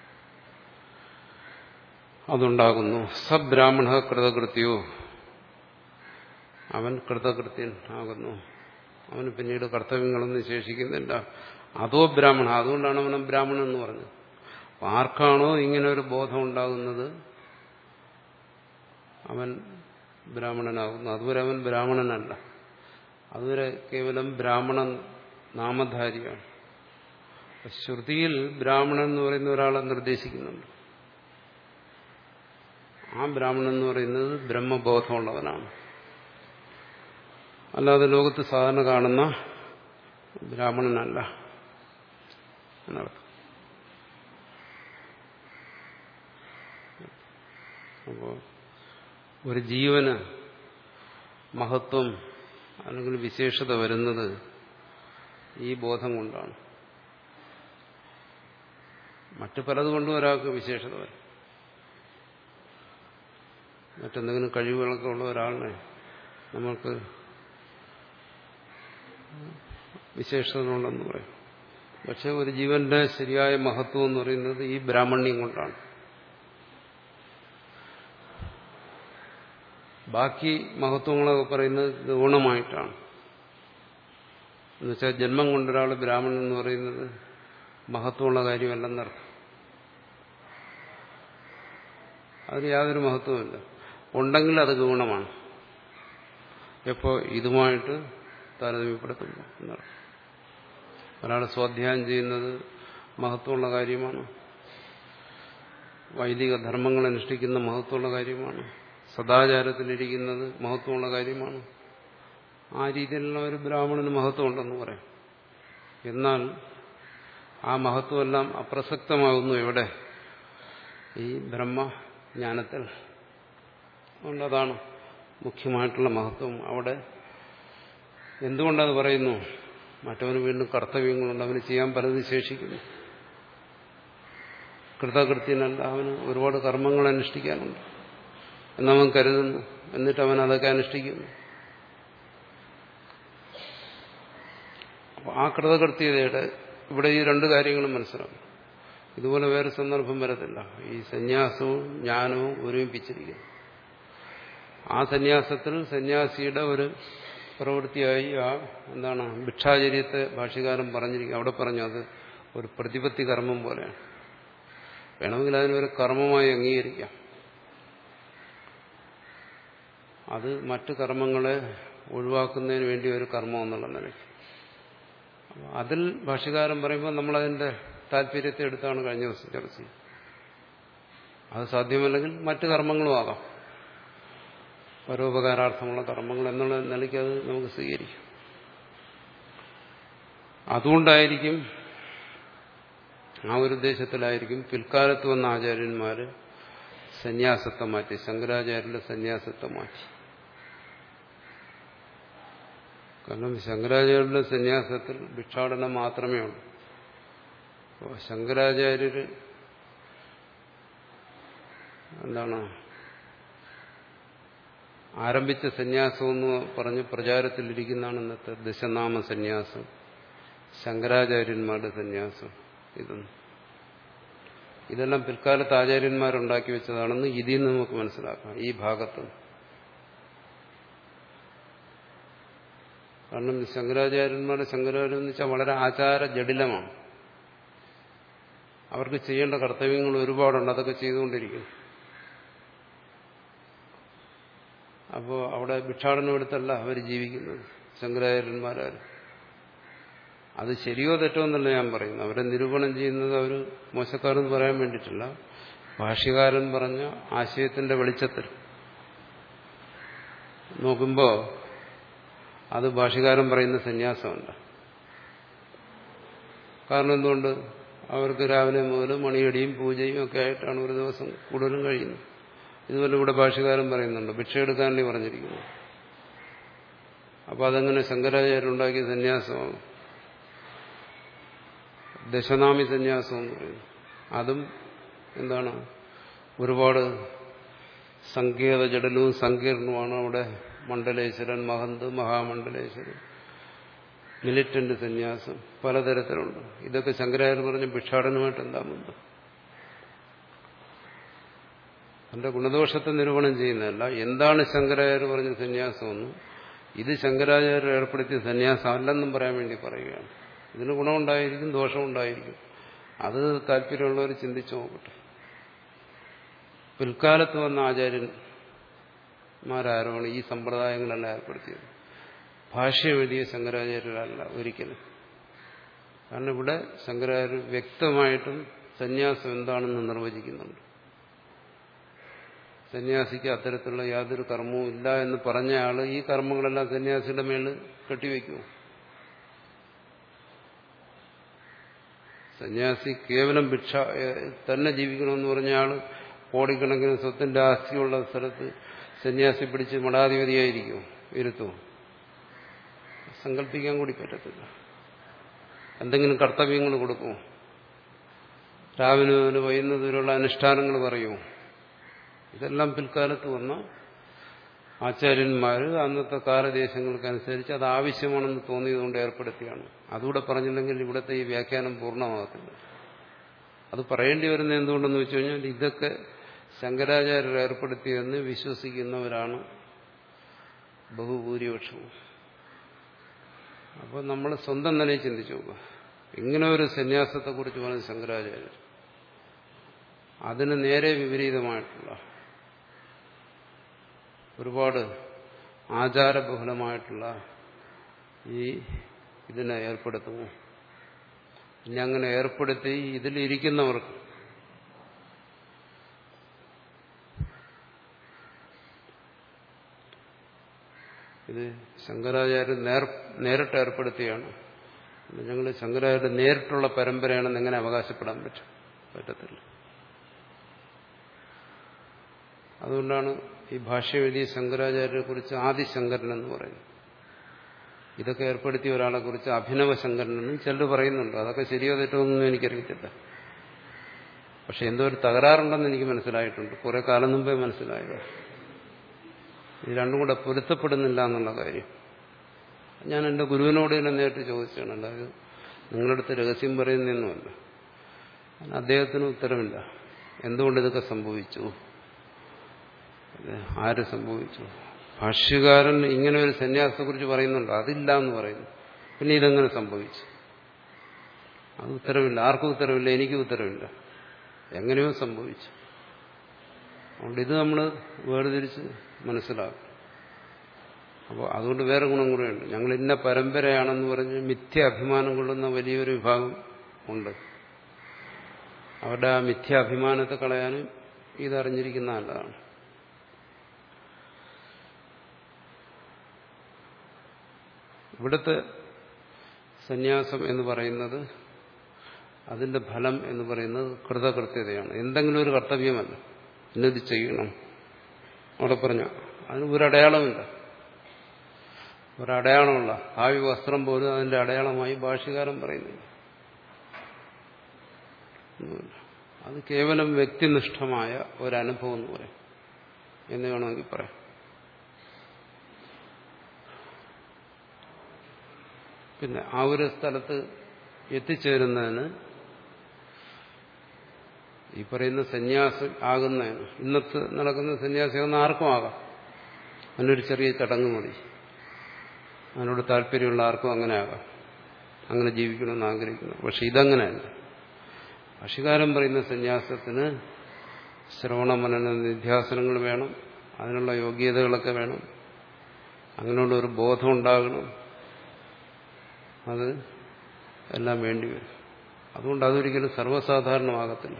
അതുണ്ടാകുന്നു. സബ്രാഹ്മണ കൃതകൃത്യോ, അവൻ കൃതകൃത്യൻ ആകുന്നു. അവന് പിന്നീട് കർത്തവ്യങ്ങളൊന്നും ശേഷിക്കുന്നില്ല. അതോ ബ്രാഹ്മണ, അതുകൊണ്ടാണ് അവനെ ബ്രാഹ്മണൻ എന്ന് പറഞ്ഞത്. ആർക്കാണോ ഇങ്ങനെ ഒരു ബോധം ഉണ്ടാകുന്നത് അവൻ ബ്രാഹ്മണനാകുന്നു. അതുവരെ അവൻ ബ്രാഹ്മണനല്ല. അതുവരെ കേവലം ബ്രാഹ്മണൻ നാമധാരിയാണ്. ശ്രുതിയിൽ ബ്രാഹ്മണൻ എന്ന് പറയുന്ന ഒരാളെ നിർദ്ദേശിക്കുന്നുണ്ട്. ആ ബ്രാഹ്മണൻ എന്ന് പറയുന്നത് ബ്രഹ്മബോധമുള്ളവനാണ്. അല്ലാതെ ലോകത്ത് സാധാരണ കാണുന്ന ബ്രാഹ്മണനല്ല എന്നർത്ഥം. അപ്പോൾ ഒരു ജീവന് മഹത്വം അല്ലെങ്കിൽ വിശേഷത വരുന്നത് ഈ ബോധം കൊണ്ടാണ്. മറ്റു പലതുകൊണ്ടും ഒരാൾക്ക് വിശേഷത വരും. മറ്റെന്തെങ്കിലും കഴിവുകളൊക്കെ ഉള്ള ഒരാളിനെ നമുക്ക് വിശേഷതകളുണ്ടെന്ന് പറയും. പക്ഷെ ഒരു ജീവന്റെ ശരിയായ മഹത്വം എന്ന് പറയുന്നത് ഈ ബ്രാഹ്മണ്യം കൊണ്ടാണ്. ബാക്കി മഹത്വങ്ങളൊക്കെ പറയുന്നത് ഗുണമായിട്ടാണ്. എന്നുവെച്ചാൽ ജന്മം കൊണ്ടൊരാൾ ബ്രാഹ്മണൻ എന്ന് പറയുന്നത് മഹത്വമുള്ള കാര്യമല്ലെന്നർത്ഥം. അതിന് യാതൊരു മഹത്വമില്ല. ഉണ്ടെങ്കിൽ അത് ഗുണമാണ്. എപ്പോൾ ഇതുമായിട്ട് താരതമ്യപ്പെടുത്തുമ്പോൾ എന്നർത്ഥം. ഒരാൾ സ്വാധ്യായം ചെയ്യുന്നത് മഹത്വമുള്ള കാര്യമാണ്. വൈദിക ധർമ്മങ്ങൾ അനുഷ്ഠിക്കുന്ന മഹത്വമുള്ള കാര്യമാണ്. സദാചാരത്തിലിരിക്കുന്നത് മഹത്വമുള്ള കാര്യമാണ്. ആ രീതിയിലുള്ള ഒരു ബ്രാഹ്മണന് മഹത്വമുണ്ടെന്ന് പറയാം. എന്നാൽ ആ മഹത്വമെല്ലാം അപ്രസക്തമാകുന്നു എവിടെ? ഈ ബ്രഹ്മജ്ഞാനത്തിൽ. അതുകൊണ്ടതാണ് മുഖ്യമായിട്ടുള്ള മഹത്വം അവിടെ. എന്തുകൊണ്ടത് പറയുന്നു? മറ്റവന് വീണ്ടും കർത്തവ്യങ്ങളുണ്ട്, അവന് ചെയ്യാൻ പലതും ശേഷിക്കുന്നു. കൃതകൃത്യനല്ല, അവന് ഒരുപാട് കർമ്മങ്ങൾ അനുഷ്ഠിക്കാനുണ്ട് എന്നവൻ കരുതുന്നു. എന്നിട്ട് അവൻ അതൊക്കെ അനുഷ്ഠിക്കുന്നു. ആ കൃതകൃത്യതയുടെ ഇവിടെ ഈ രണ്ട് കാര്യങ്ങളും മനസ്സിലാക്കും. ഇതുപോലെ വേറെ സന്ദർഭം വരത്തില്ല. ഈ സന്യാസവും ജ്ഞാനവും ഒരുമിപ്പിച്ചിരിക്കുന്നു. ആ സന്യാസത്തിൽ സന്യാസിയുടെ ഒരു പ്രവൃത്തിയായി ആ എന്താണ് ഭിക്ഷാചര്യത്തെ ഭാഷ്യകാരൻ പറഞ്ഞിരിക്കും. അവിടെ പറഞ്ഞു അത് ഒരു പ്രതിപത്തി കർമ്മം പോലെയാണ്. വേണമെങ്കിൽ അതിനൊരു കർമ്മമായി അംഗീകരിക്കാം. അത് മറ്റു കർമ്മങ്ങളെ ഒഴിവാക്കുന്നതിന് വേണ്ടി ഒരു കർമ്മം എന്നുള്ള നിലയ്ക്ക് അതിൽ ഭാഷ്യകാരൻ പറയുമ്പോൾ നമ്മളതിന്റെ താല്പര്യത്തെ എടുത്താണ് കഴിഞ്ഞ ദിവസം ചർച്ച ചെയ്തത്. അത് സാധ്യമല്ലെങ്കിൽ മറ്റു കർമ്മങ്ങളും ആകാം, പരോപകാരാർത്ഥമുള്ള കർമ്മങ്ങൾ എന്നുള്ള നിലയ്ക്ക് അത് നമുക്ക് സ്വീകരിക്കും. അതുകൊണ്ടായിരിക്കും ആ ഒരു ഉദ്ദേശത്തിലായിരിക്കും പിൽക്കാലത്ത് വന്ന ആചാര്യന്മാര് സന്യാസത്തെ മാറ്റി, ശങ്കരാചാര്യരുടെ സന്യാസത്തെ മാറ്റി. കാരണം ശങ്കരാചാര്യരുടെ സന്യാസത്തിൽ ഭിക്ഷാടനം മാത്രമേ ഉള്ളൂ. അപ്പോൾ ശങ്കരാചാര്യര് എന്താണ് ആരംഭിച്ച സന്യാസം എന്ന് പറഞ്ഞ് പ്രചാരത്തിലിരിക്കുന്നതാണ് ഇന്നത്തെ ദശനാമ സന്യാസം, ശങ്കരാചാര്യന്മാരുടെ സന്യാസം. ഇതൊന്നും ഇതെല്ലാം പിൽക്കാലത്ത് ആചാര്യന്മാരുണ്ടാക്കി വെച്ചതാണെന്ന് ഇതിൽ നിന്ന് നമുക്ക് മനസ്സിലാക്കാം, ഈ ഭാഗത്ത്. കാരണം ശങ്കരാചാര്യന്മാരുടെ ശങ്കരാചാര്യം എന്ന് വെച്ചാൽ വളരെ ആചാര ജടിലമാണ്. അവർക്ക് ചെയ്യേണ്ട കർത്തവ്യങ്ങൾ ഒരുപാടുണ്ട്, അതൊക്കെ ചെയ്തുകൊണ്ടിരിക്കും. അപ്പോൾ അവിടെ ഭിക്ഷാടനം എടുത്തല്ല അവർ ജീവിക്കുന്നത് ശങ്കരാചാര്യന്മാരാരും. അത് ശരിയോ തെറ്റോ എന്നല്ല ഞാൻ പറയുന്നു. അവരെ നിരൂപണം ചെയ്യുന്നത് അവർ മോശക്കാരെന്ന് പറയാൻ വേണ്ടിയിട്ടില്ല. ഭാഷ്യകാരൻ പറഞ്ഞ ആശയത്തിന്റെ വെളിച്ചത്തിൽ നോക്കുമ്പോൾ അത് ഭാഷ്യകാരൻ പറയുന്ന സന്യാസമല്ല. കാരണം എന്തുകൊണ്ട്? അവർക്ക് രാവിലെ മുതൽ മണിയടിയും പൂജയും ഒക്കെ ആയിട്ടാണ് ഒരു ദിവസം കൂടുതലും കഴിയുന്നത്. ഇതുപോലെ ഇവിടെ ഭാഷ്യകാരൻ പറയുന്നുണ്ട്, ഭിക്ഷ എടുക്കാനേ പറഞ്ഞിരിക്കുന്നു. അപ്പോൾ അതെങ്ങനെ ശങ്കരാചാര്യരുണ്ടാക്കിയ സന്യാസമാണ്? ദശനാമി സന്യാസം എന്ന് പറയുന്നു. അതും എന്താണ് ഒരുപാട് സങ്കേത ജഡലവും സങ്കീർണവുമാണ്. അവിടെ മണ്ഡലേശ്വരൻ, മഹന്ത്, മഹാമണ്ഡലേശ്വരൻ, മിലിറ്റന്റ് സന്യാസം പലതരത്തിലുണ്ട്. ഇതൊക്കെ ശങ്കരാചാര്യർ പറഞ്ഞ ഭിക്ഷാടനമായിട്ട് എന്താ ബന്ധം? അതിന്റെ ഗുണദോഷത്തെ നിരൂപണം ചെയ്യുന്നതല്ല. എന്താണ് ശങ്കരാചാര്യർ പറഞ്ഞ സന്യാസമെന്നും ഇത് ശങ്കരാചാര്യർ ഏർപ്പെടുത്തിയ സന്യാസം അല്ലെന്നും പറയാൻ വേണ്ടി പറയുകയാണ്. ഇതിന് ഗുണമുണ്ടായിരിക്കും, ദോഷമുണ്ടായിരിക്കും. അത് താല്പര്യമുള്ളവർ ചിന്തിച്ചു നോക്കട്ടെ. പിൽക്കാലത്ത് വന്ന ആചാര്യന്മാരാരാണ് ഈ സമ്പ്രദായങ്ങളെല്ലാം ഏർപ്പെടുത്തിയത്? ഭാഷ്യം എഴുതിയ ശങ്കരാചാര്യരല്ല ഒരിക്കലും. കാരണം ഇവിടെ ശങ്കരാചാര്യർ വ്യക്തമായിട്ടും സന്യാസം എന്താണെന്ന് നിർവചിക്കുന്നുണ്ട്. സന്യാസിക്ക് അത്തരത്തിലുള്ള യാതൊരു കർമ്മവും ഇല്ല എന്ന് പറഞ്ഞ ആള് ഈ കർമ്മങ്ങളെല്ലാം സന്യാസിയുടെ മേളിൽ കെട്ടിവെക്കുമോ? സന്യാസി കേവലം ഭിക്ഷ തന്നെ ജീവിക്കണമെന്ന് പറഞ്ഞ ആള് കോടിക്കണക്കിന് സ്വത്തിന്റെ ആസ്തിയുള്ള സ്ഥലത്ത് സന്യാസി പിടിച്ച് മഠാധിപതിയായിരിക്കുമോ? ഇരുത്തുമോ? സങ്കല്പിക്കാൻ കൂടി പറ്റത്തില്ല. എന്തെങ്കിലും കർത്തവ്യങ്ങൾ കൊടുക്കുമോ? രാവിലെ മുതൽ വൈകുന്നതിലുള്ള അനുഷ്ഠാനങ്ങൾ പറയുമോ? ഇതെല്ലാം പിൽക്കാലത്ത് വന്ന ആചാര്യന്മാർ അന്നത്തെ കാലദേശങ്ങൾക്കനുസരിച്ച് അത് ആവശ്യമാണെന്ന് തോന്നിയതുകൊണ്ട് ഏർപ്പെടുത്തിയാണ്. അതുകൂടെ പറഞ്ഞില്ലെങ്കിൽ ഇവിടുത്തെ ഈ വ്യാഖ്യാനം പൂർണ്ണമാകത്തില്ല. അത് പറയേണ്ടി വരുന്നത് എന്തുകൊണ്ടെന്ന് വെച്ച് കഴിഞ്ഞാൽ ഇതൊക്കെ ശങ്കരാചാര്യർ ഏർപ്പെടുത്തിയെന്ന് വിശ്വസിക്കുന്നവരാണ് ബഹുഭൂരിപക്ഷവും. അപ്പോൾ നമ്മൾ സ്വന്തം നിലയിൽ ചിന്തിച്ചു നോക്കുക. ഇങ്ങനെ ഒരു സന്യാസത്തെക്കുറിച്ച് പറഞ്ഞ ശങ്കരാചാര്യർ അതിന് നേരെ വിപരീതമായിട്ടുള്ള ഒരുപാട് ആചാരബഹുലമായിട്ടുള്ള ഈ ഇതിനെ ഏർപ്പെടുത്തുന്നു. ഇനി അങ്ങനെ ഏർപ്പെടുത്തി ഇതിലിരിക്കുന്നവർക്ക് ഇത് ശങ്കരാചാര്യർ നേർ നേരിട്ട് ഏർപ്പെടുത്തിയാണ്. ഞങ്ങൾ ശങ്കരാചാര്യ നേരിട്ടുള്ള പരമ്പരയാണെന്ന് എങ്ങനെ അവകാശപ്പെടാൻ പറ്റും? പറ്റത്തില്ല. അതുകൊണ്ടാണ് ഈ ഭാഷ്യം എഴുതിയ ശങ്കരാചാര്യരെ കുറിച്ച് ആദിശങ്കരൻ എന്ന് പറയുന്നത്. ഇതൊക്കെ ഏർപ്പെടുത്തിയ ഒരാളെ കുറിച്ച് അഭിനവ ശങ്കരനെന്നും ചിലർ പറയുന്നുണ്ട്. അതൊക്കെ ശരിയോ തെറ്റോ ഒന്നും എനിക്കറിയത്തില്ല. പക്ഷെ എന്തോ ഒരു തകരാറുണ്ടെന്ന് എനിക്ക് മനസ്സിലായിട്ടുണ്ട്. കുറെ കാലം മുമ്പേ മനസ്സിലായത്. ഇത് രണ്ടും കൂടെ പൊരുത്തപ്പെടുന്നില്ല എന്നുള്ള കാര്യം ഞാൻ എൻ്റെ ഗുരുവിനോട് തന്നെ നേരിട്ട് ചോദിച്ചാണ്. അല്ലാതെ നിങ്ങളുടെ അടുത്ത് രഹസ്യം പറയുന്നതൊന്നുമല്ല. അദ്ദേഹത്തിന് ഉത്തരമില്ല. എന്തുകൊണ്ട് ഇതൊക്കെ സംഭവിച്ചു, ആര് സംഭവിച്ചു? ഭാഷ്യകാരൻ ഇങ്ങനെ ഒരു സന്യാസത്തെക്കുറിച്ച് പറയുന്നുണ്ട്, അതില്ല എന്ന് പറയുന്നു. പിന്നെ ഇതെങ്ങനെ സംഭവിച്ചു? അത് ഉത്തരവില്ല. ആർക്കും ഉത്തരവില്ല, എനിക്കും ഉത്തരവില്ല. എങ്ങനെയോ സംഭവിച്ചു. അതുകൊണ്ട് ഇത് നമ്മൾ വേർതിരിച്ച് മനസ്സിലാക്കും. അപ്പോൾ അതുകൊണ്ട് വേറെ ഗുണം കൂടെയുണ്ട്. ഞങ്ങൾ ഇന്ന പരമ്പരയാണെന്ന് പറഞ്ഞ് മിഥ്യ അഭിമാനം കൊള്ളുന്ന വലിയൊരു വിഭാഗം ഉണ്ട്. അവരുടെ ആ മിഥ്യാഭിമാനത്തെ കളയാനും ഇതറിഞ്ഞിരിക്കുന്ന നല്ലതാണ്. ഇവിടുത്തെ സന്യാസം എന്ന് പറയുന്നത്, അതിന്റെ ഫലം എന്ന് പറയുന്നത് കൃതകൃത്യതയാണ്. എന്തെങ്കിലും ഒരു കർത്തവ്യമല്ല, ഇന്നത് ചെയ്യണം. അവിടെ പറഞ്ഞ അതിന് ഒരടയാളമില്ല. ഒരടയാളമുള്ള ഭാവി വസ്ത്രം പോലും അതിന്റെ അടയാളമായി ഭാഷ്യകാരൻ പറയുന്നില്ല. അത് കേവലം വ്യക്തിനിഷ്ഠമായ ഒരനുഭവം എന്ന് പറയും എന്ന് വേണമെങ്കിൽ പറയാം. പിന്നെ ആ ഒരു സ്ഥലത്ത് എത്തിച്ചേരുന്നതിന് ഈ പറയുന്ന സന്യാസം ആകുന്നതിന്, ഇന്നത്തെ നടക്കുന്ന സന്യാസിയാകുന്ന ആർക്കും ആകാം. അതിനൊരു ചെറിയ ചടങ്ങ് മതി. അതിനോട് താല്പര്യമുള്ള ആർക്കും അങ്ങനെ ആകാം, അങ്ങനെ ജീവിക്കണമെന്ന് ആഗ്രഹിക്കുന്നു. പക്ഷെ ഇതങ്ങനെയല്ല. ഭാഷ്യകാരൻ പറയുന്ന സന്യാസത്തിന് ശ്രവണ മനന നിധ്യാസനങ്ങൾ വേണം, അതിനുള്ള യോഗ്യതകളൊക്കെ വേണം, അങ്ങനെയുള്ള ഒരു ബോധം ഉണ്ടാകണം. അത് എല്ലാം വേണ്ടിവരും. അതുകൊണ്ട് അതൊരിക്കലും സർവ്വസാധാരണമാകത്തില്ല.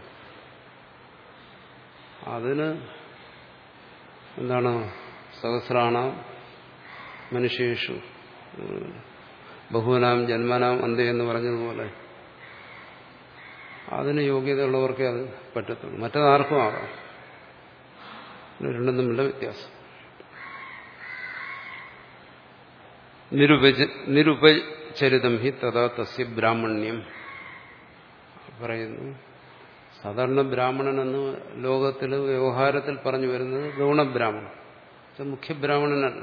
അതിന് എന്താണ് സഹസ്രാണാം മനുഷ്യേഷു ബഹുനാം ജന്മനാം അന്തേ എന്ന് പറഞ്ഞതുപോലെ അതിന് യോഗ്യതയുള്ളവർക്കേ അത് പറ്റത്തുള്ളൂ. മറ്റതാർക്കും ആകാം. രണ്ടും തമ്മിലുള്ള വ്യത്യാസം. നിരുപച നിരുപചരിതം ഹി തഥാ തസ്യ ബ്രാഹ്മണ്യം പറയുന്നു. സാധാരണ ബ്രാഹ്മണൻ എന്ന് ലോകത്തിൽ വ്യവഹാരത്തിൽ പറഞ്ഞു വരുന്നത് ഗൗണബ്രാഹ്മണൻ, മുഖ്യബ്രാഹ്മണനല്ല.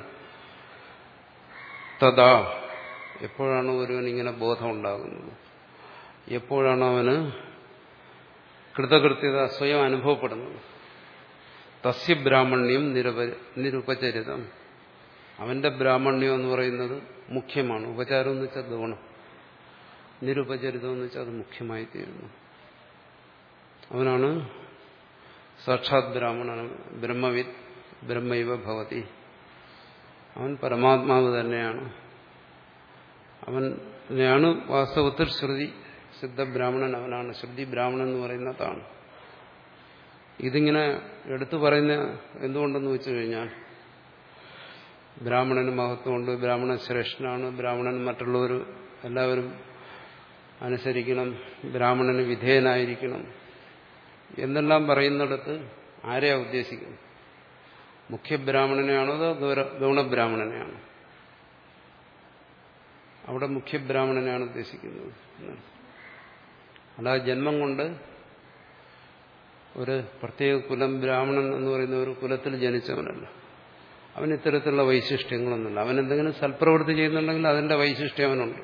തഥാ എപ്പോഴാണ് ഒരുവൻ ഇങ്ങനെ ബോധം ഉണ്ടാകുന്നത്, എപ്പോഴാണ് അവന് കൃതകൃത്യത സ്വയം അനുഭവപ്പെടുന്നത്, തസ്യ ബ്രാഹ്മണ്യം നിരുപ നിരുപചരിതം, അവന്റെ ബ്രാഹ്മണ്യം എന്ന് പറയുന്നത് മുഖ്യമാണ്. ഉപചാരം എന്ന് വെച്ചാൽ ഗൗണം, നിരുപചരിതം എന്ന് വെച്ചാൽ അത് മുഖ്യമായി തീരുന്നു. അവനാണ് സാക്ഷാത് ബ്രാഹ്മണൻ, ബ്രഹ്മവിദ് ബ്രഹ്മൈവ ഭവതി. അവൻ പരമാത്മാവ് തന്നെയാണ്. അവനെയാണ് വാസ്തവത്തിൽ ശ്രുതി സിദ്ധബ്രാഹ്മണൻ. അവനാണ് ശ്രുതി ബ്രാഹ്മണൻ എന്ന് പറയുന്നതാണ്. ഇതിങ്ങനെ എടുത്തു പറയുന്ന എന്തുകൊണ്ടെന്ന് വെച്ചു കഴിഞ്ഞാൽ, ബ്രാഹ്മണന് മഹത്വമുണ്ട്, ബ്രാഹ്മണൻ ശ്രേഷ്ഠനാണ്, ബ്രാഹ്മണൻ മറ്റുള്ളവർ എല്ലാവരും അനുസരിക്കണം, ബ്രാഹ്മണന് വിധേയനായിരിക്കണം എന്നെല്ലാം പറയുന്നിടത്ത് ആരെയാ ഉദ്ദേശിക്കുന്നത്? മുഖ്യബ്രാഹ്മണനെയാണോ അതോ ഗൗണബ്രാഹ്മണനെയാണോ? അവിടെ മുഖ്യബ്രാഹ്മണനെയാണ് ഉദ്ദേശിക്കുന്നത്. അല്ലാതെ ജന്മം കൊണ്ട് ഒരു പ്രത്യേക കുലം ബ്രാഹ്മണൻ എന്ന് പറയുന്ന ഒരു കുലത്തിൽ ജനിച്ചവനല്ല. അവന് ഇത്തരത്തിലുള്ള വൈശിഷ്ട്യങ്ങളൊന്നുമില്ല. അവൻ എന്തെങ്കിലും സൽപ്രവൃത്തി ചെയ്യുന്നുണ്ടെങ്കിൽ അതിന്റെ വൈശിഷ്ട്യം അവനുണ്ട്.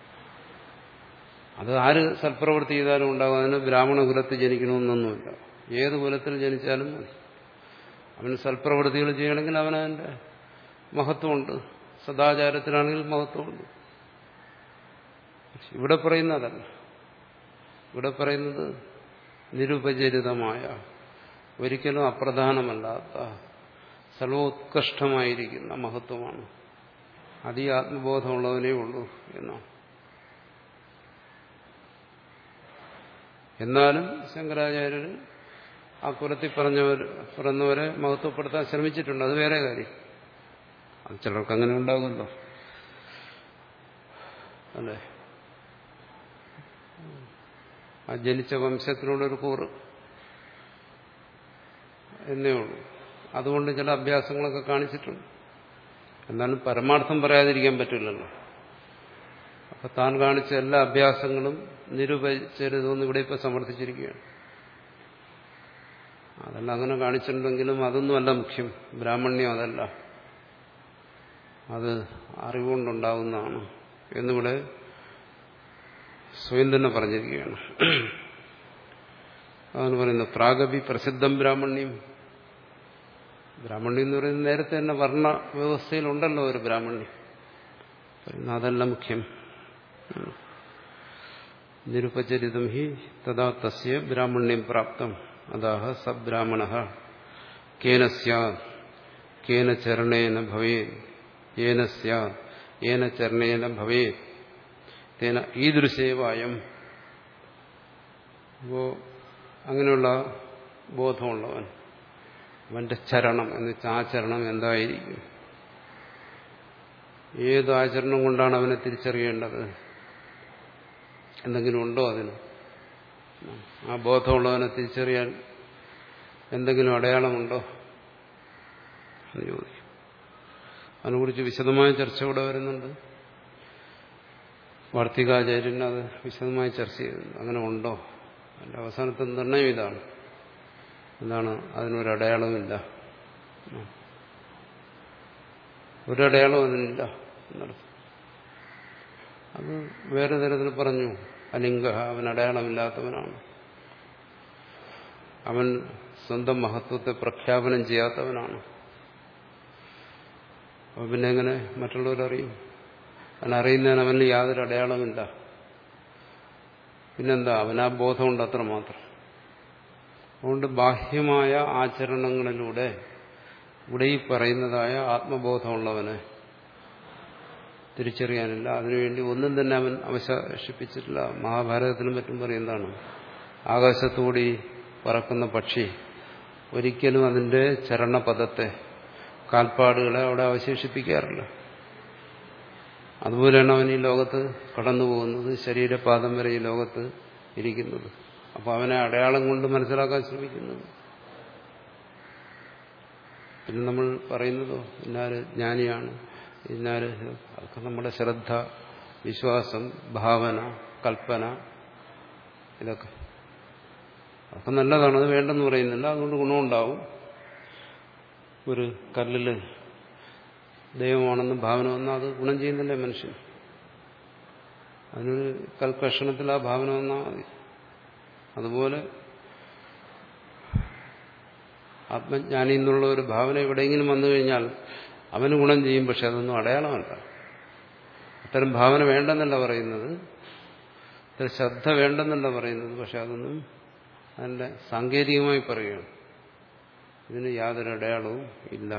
അത് ആര് സൽപ്രവൃത്തി ചെയ്താലും ഉണ്ടാകും. അതിന് ബ്രാഹ്മണ കുലത്തിൽ ജനിക്കണമെന്നൊന്നുമില്ല. ഏത് കുലത്തിൽ ജനിച്ചാലും മതി. അവന് സൽപ്രവൃത്തികൾ ചെയ്യണമെങ്കിൽ അവനതിന്റെ മഹത്വമുണ്ട്. സദാചാരത്തിലാണെങ്കിൽ മഹത്വമുണ്ട്. ഇവിടെ പറയുന്നതല്ല. ഇവിടെ പറയുന്നത് നിരുപചരിതമായ, ഒരിക്കലും അപ്രധാനമല്ലാത്ത, സർവോത്കൃഷ്ടമായിരിക്കുന്ന മഹത്വമാണ്. അത് ഈ ആത്മബോധമുള്ളവനേ ഉള്ളൂ എന്നാണ്. എന്നാലും ശങ്കരാചാര്യർ ആ കുലത്തിൽ പറഞ്ഞവർ പറഞ്ഞവരെ മഹത്വപ്പെടുത്താൻ ശ്രമിച്ചിട്ടുണ്ട്. അത് വേറെ കാര്യം. അത് ചിലർക്ക് അങ്ങനെ ഉണ്ടാകുമല്ലോ, അല്ലേ? ആ ജനിച്ച വംശത്തിനോടൊരു കൂറ് എന്നേ ഉള്ളൂ. അതുകൊണ്ട് ചില അഭ്യാസങ്ങളൊക്കെ കാണിച്ചിട്ടുണ്ട്. എന്നാലും പരമാർത്ഥം പറയാതിരിക്കാൻ പറ്റില്ലല്ലോ. അപ്പൊ താൻ കാണിച്ച എല്ലാ അഭ്യാസങ്ങളും നിരുപചരിതമെന്ന് ഇവിടെ ഇപ്പൊ സമർത്ഥിച്ചിരിക്കുകയാണ്. അതെല്ലാം അങ്ങനെ കാണിച്ചിട്ടുണ്ടെങ്കിലും അതൊന്നുമല്ല മുഖ്യം. ബ്രാഹ്മണ്യം അതല്ല, അത് അറിവുകൊണ്ടുണ്ടാകുന്നതാണ് എന്നിവിടെ സ്വയം തന്നെ പറഞ്ഞിരിക്കുകയാണ്. അതാണ് പറയുന്നത് പ്രാഗപി പ്രസിദ്ധം ബ്രാഹ്മണ്യം. ബ്രാഹ്മണ്യം എന്ന് പറയുന്നത് നേരത്തെ തന്നെ വർണ്ണ വ്യവസ്ഥയിലുണ്ടല്ലോ ഒരു ബ്രാഹ്മണ്യം. അതല്ല മുഖ്യം. നിരുപചരിതം ഹി തഥാ തസ്യ ബ്രാഹ്മണ്യം പ്രാപ്തം അതാഹ സബ്രാഹ്മണഃ കേന സ്യാത് കേന ചരണേന ഭവേത് യേന സ്യാത് യേന ചരണേന ഭവേത് തേന ഈദൃശേവായം. അപ്പോ അങ്ങനെയുള്ള ബോധമുള്ളവൻ, അവന്റെ ചരണം എന്ന് വെച്ചാൽ ആചരണം എന്തായിരിക്കും, ഏത് ആചരണം കൊണ്ടാണ് അവനെ തിരിച്ചറിയേണ്ടത്, എന്തെങ്കിലും ഉണ്ടോ അതിന്? ആ ബോധമുള്ളവനെ തിരിച്ചറിയാൻ എന്തെങ്കിലും അടയാളമുണ്ടോ എന്ന് ചോദിക്കും. അതിനെക്കുറിച്ച് വിശദമായ ചർച്ച ഇവിടെ വരുന്നുണ്ട്. വാർത്തികാചാര്യൻ അത് വിശദമായി ചർച്ച ചെയ്തിട്ടുണ്ട്. അങ്ങനെ ഉണ്ടോ? അതിന്റെ അവസാനത്തെ നിർണയം ഇതാണ്. എന്താണ്? അതിനൊരടയാളമില്ല, ഒരടയാളവും അതിനില്ല എന്നർത്ഥം. അത് വേറെ തരത്തിൽ പറഞ്ഞു. അലിംഗ, അവൻ അടയാളമില്ലാത്തവനാണ്, അവൻ സ്വന്തം മഹത്വത്തെ പ്രഖ്യാപനം ചെയ്യാത്തവനാണ്. അപ്പൊ പിന്നെ എങ്ങനെ മറ്റുള്ളവരറിയും? അവൻ അറിയുന്നതിന് അവന് യാതൊരു അടയാളമില്ല. പിന്നെന്താ? അവനാ ബോധമുണ്ട്, അത്ര മാത്രം. അതുകൊണ്ട് ബാഹ്യമായ ആചരണങ്ങളിലൂടെ ഇവിടെ ഈ പറയുന്നതായ ആത്മബോധമുള്ളവനെ തിരിച്ചറിയാനില്ല. അതിനുവേണ്ടി ഒന്നും തന്നെ അവൻ അവശേഷിപ്പിച്ചിട്ടില്ല. മഹാഭാരതത്തിലും മറ്റും പറയുന്നതാണ്, ആകാശത്തുകൂടി പറക്കുന്ന പക്ഷി ഒരിക്കലും അതിന്റെ ചരണപദത്തെ, കാൽപ്പാടുകളെ അവിടെ അവശേഷിപ്പിക്കാറില്ല. അതുപോലെയാണ് അവൻ ഈ ലോകത്ത് കടന്നു പോകുന്നത്, ശരീരപാദം വരെ ഈ ലോകത്ത് ഇരിക്കുന്നത്. അപ്പൊ അവനെ അടയാളം കൊണ്ട് മനസ്സിലാക്കാൻ ശ്രമിക്കുന്നത്. പിന്നെ നമ്മൾ പറയുന്നതോ ഇന്നാര് ജ്ഞാനിയാണ്, ഇന്നാര്, അതൊക്കെ നമ്മുടെ ശ്രദ്ധ, വിശ്വാസം, ഭാവന, കൽപ്പന, ഇതൊക്കെ അതൊക്കെ നല്ലതാണ്, അത് വേണ്ടെന്ന് പറയുന്നില്ല. അതുകൊണ്ട് ഗുണമുണ്ടാവും. ഒരു കല്ലില് ദൈവമാണെന്ന് ഭാവന വന്നാൽ അത് ഗുണം ചെയ്യുന്നില്ലേ മനുഷ്യൻ? അതിനൊരു കൽക്കഷണത്തിൽ ആ ഭാവന വന്നാൽ മതി. അതുപോലെ ആത്മജ്ഞാനി എന്നുള്ള ഒരു ഭാവന എവിടെയെങ്കിലും വന്നു കഴിഞ്ഞാൽ അവന് ഗുണം ചെയ്യും. പക്ഷെ അതൊന്നും അടയാളമല്ല. അത്തരം ഭാവന വേണ്ടെന്നല്ല പറയുന്നത്, അത്തരം ശ്രദ്ധ വേണ്ടെന്നല്ല പറയുന്നത്. പക്ഷെ അതൊന്നും അതിന്റെ സാങ്കേതികമായി പറയുകയാണ്, ഇതിന് യാതൊരു അടയാളവും ഇല്ല.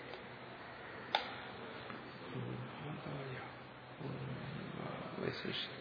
ശേഷി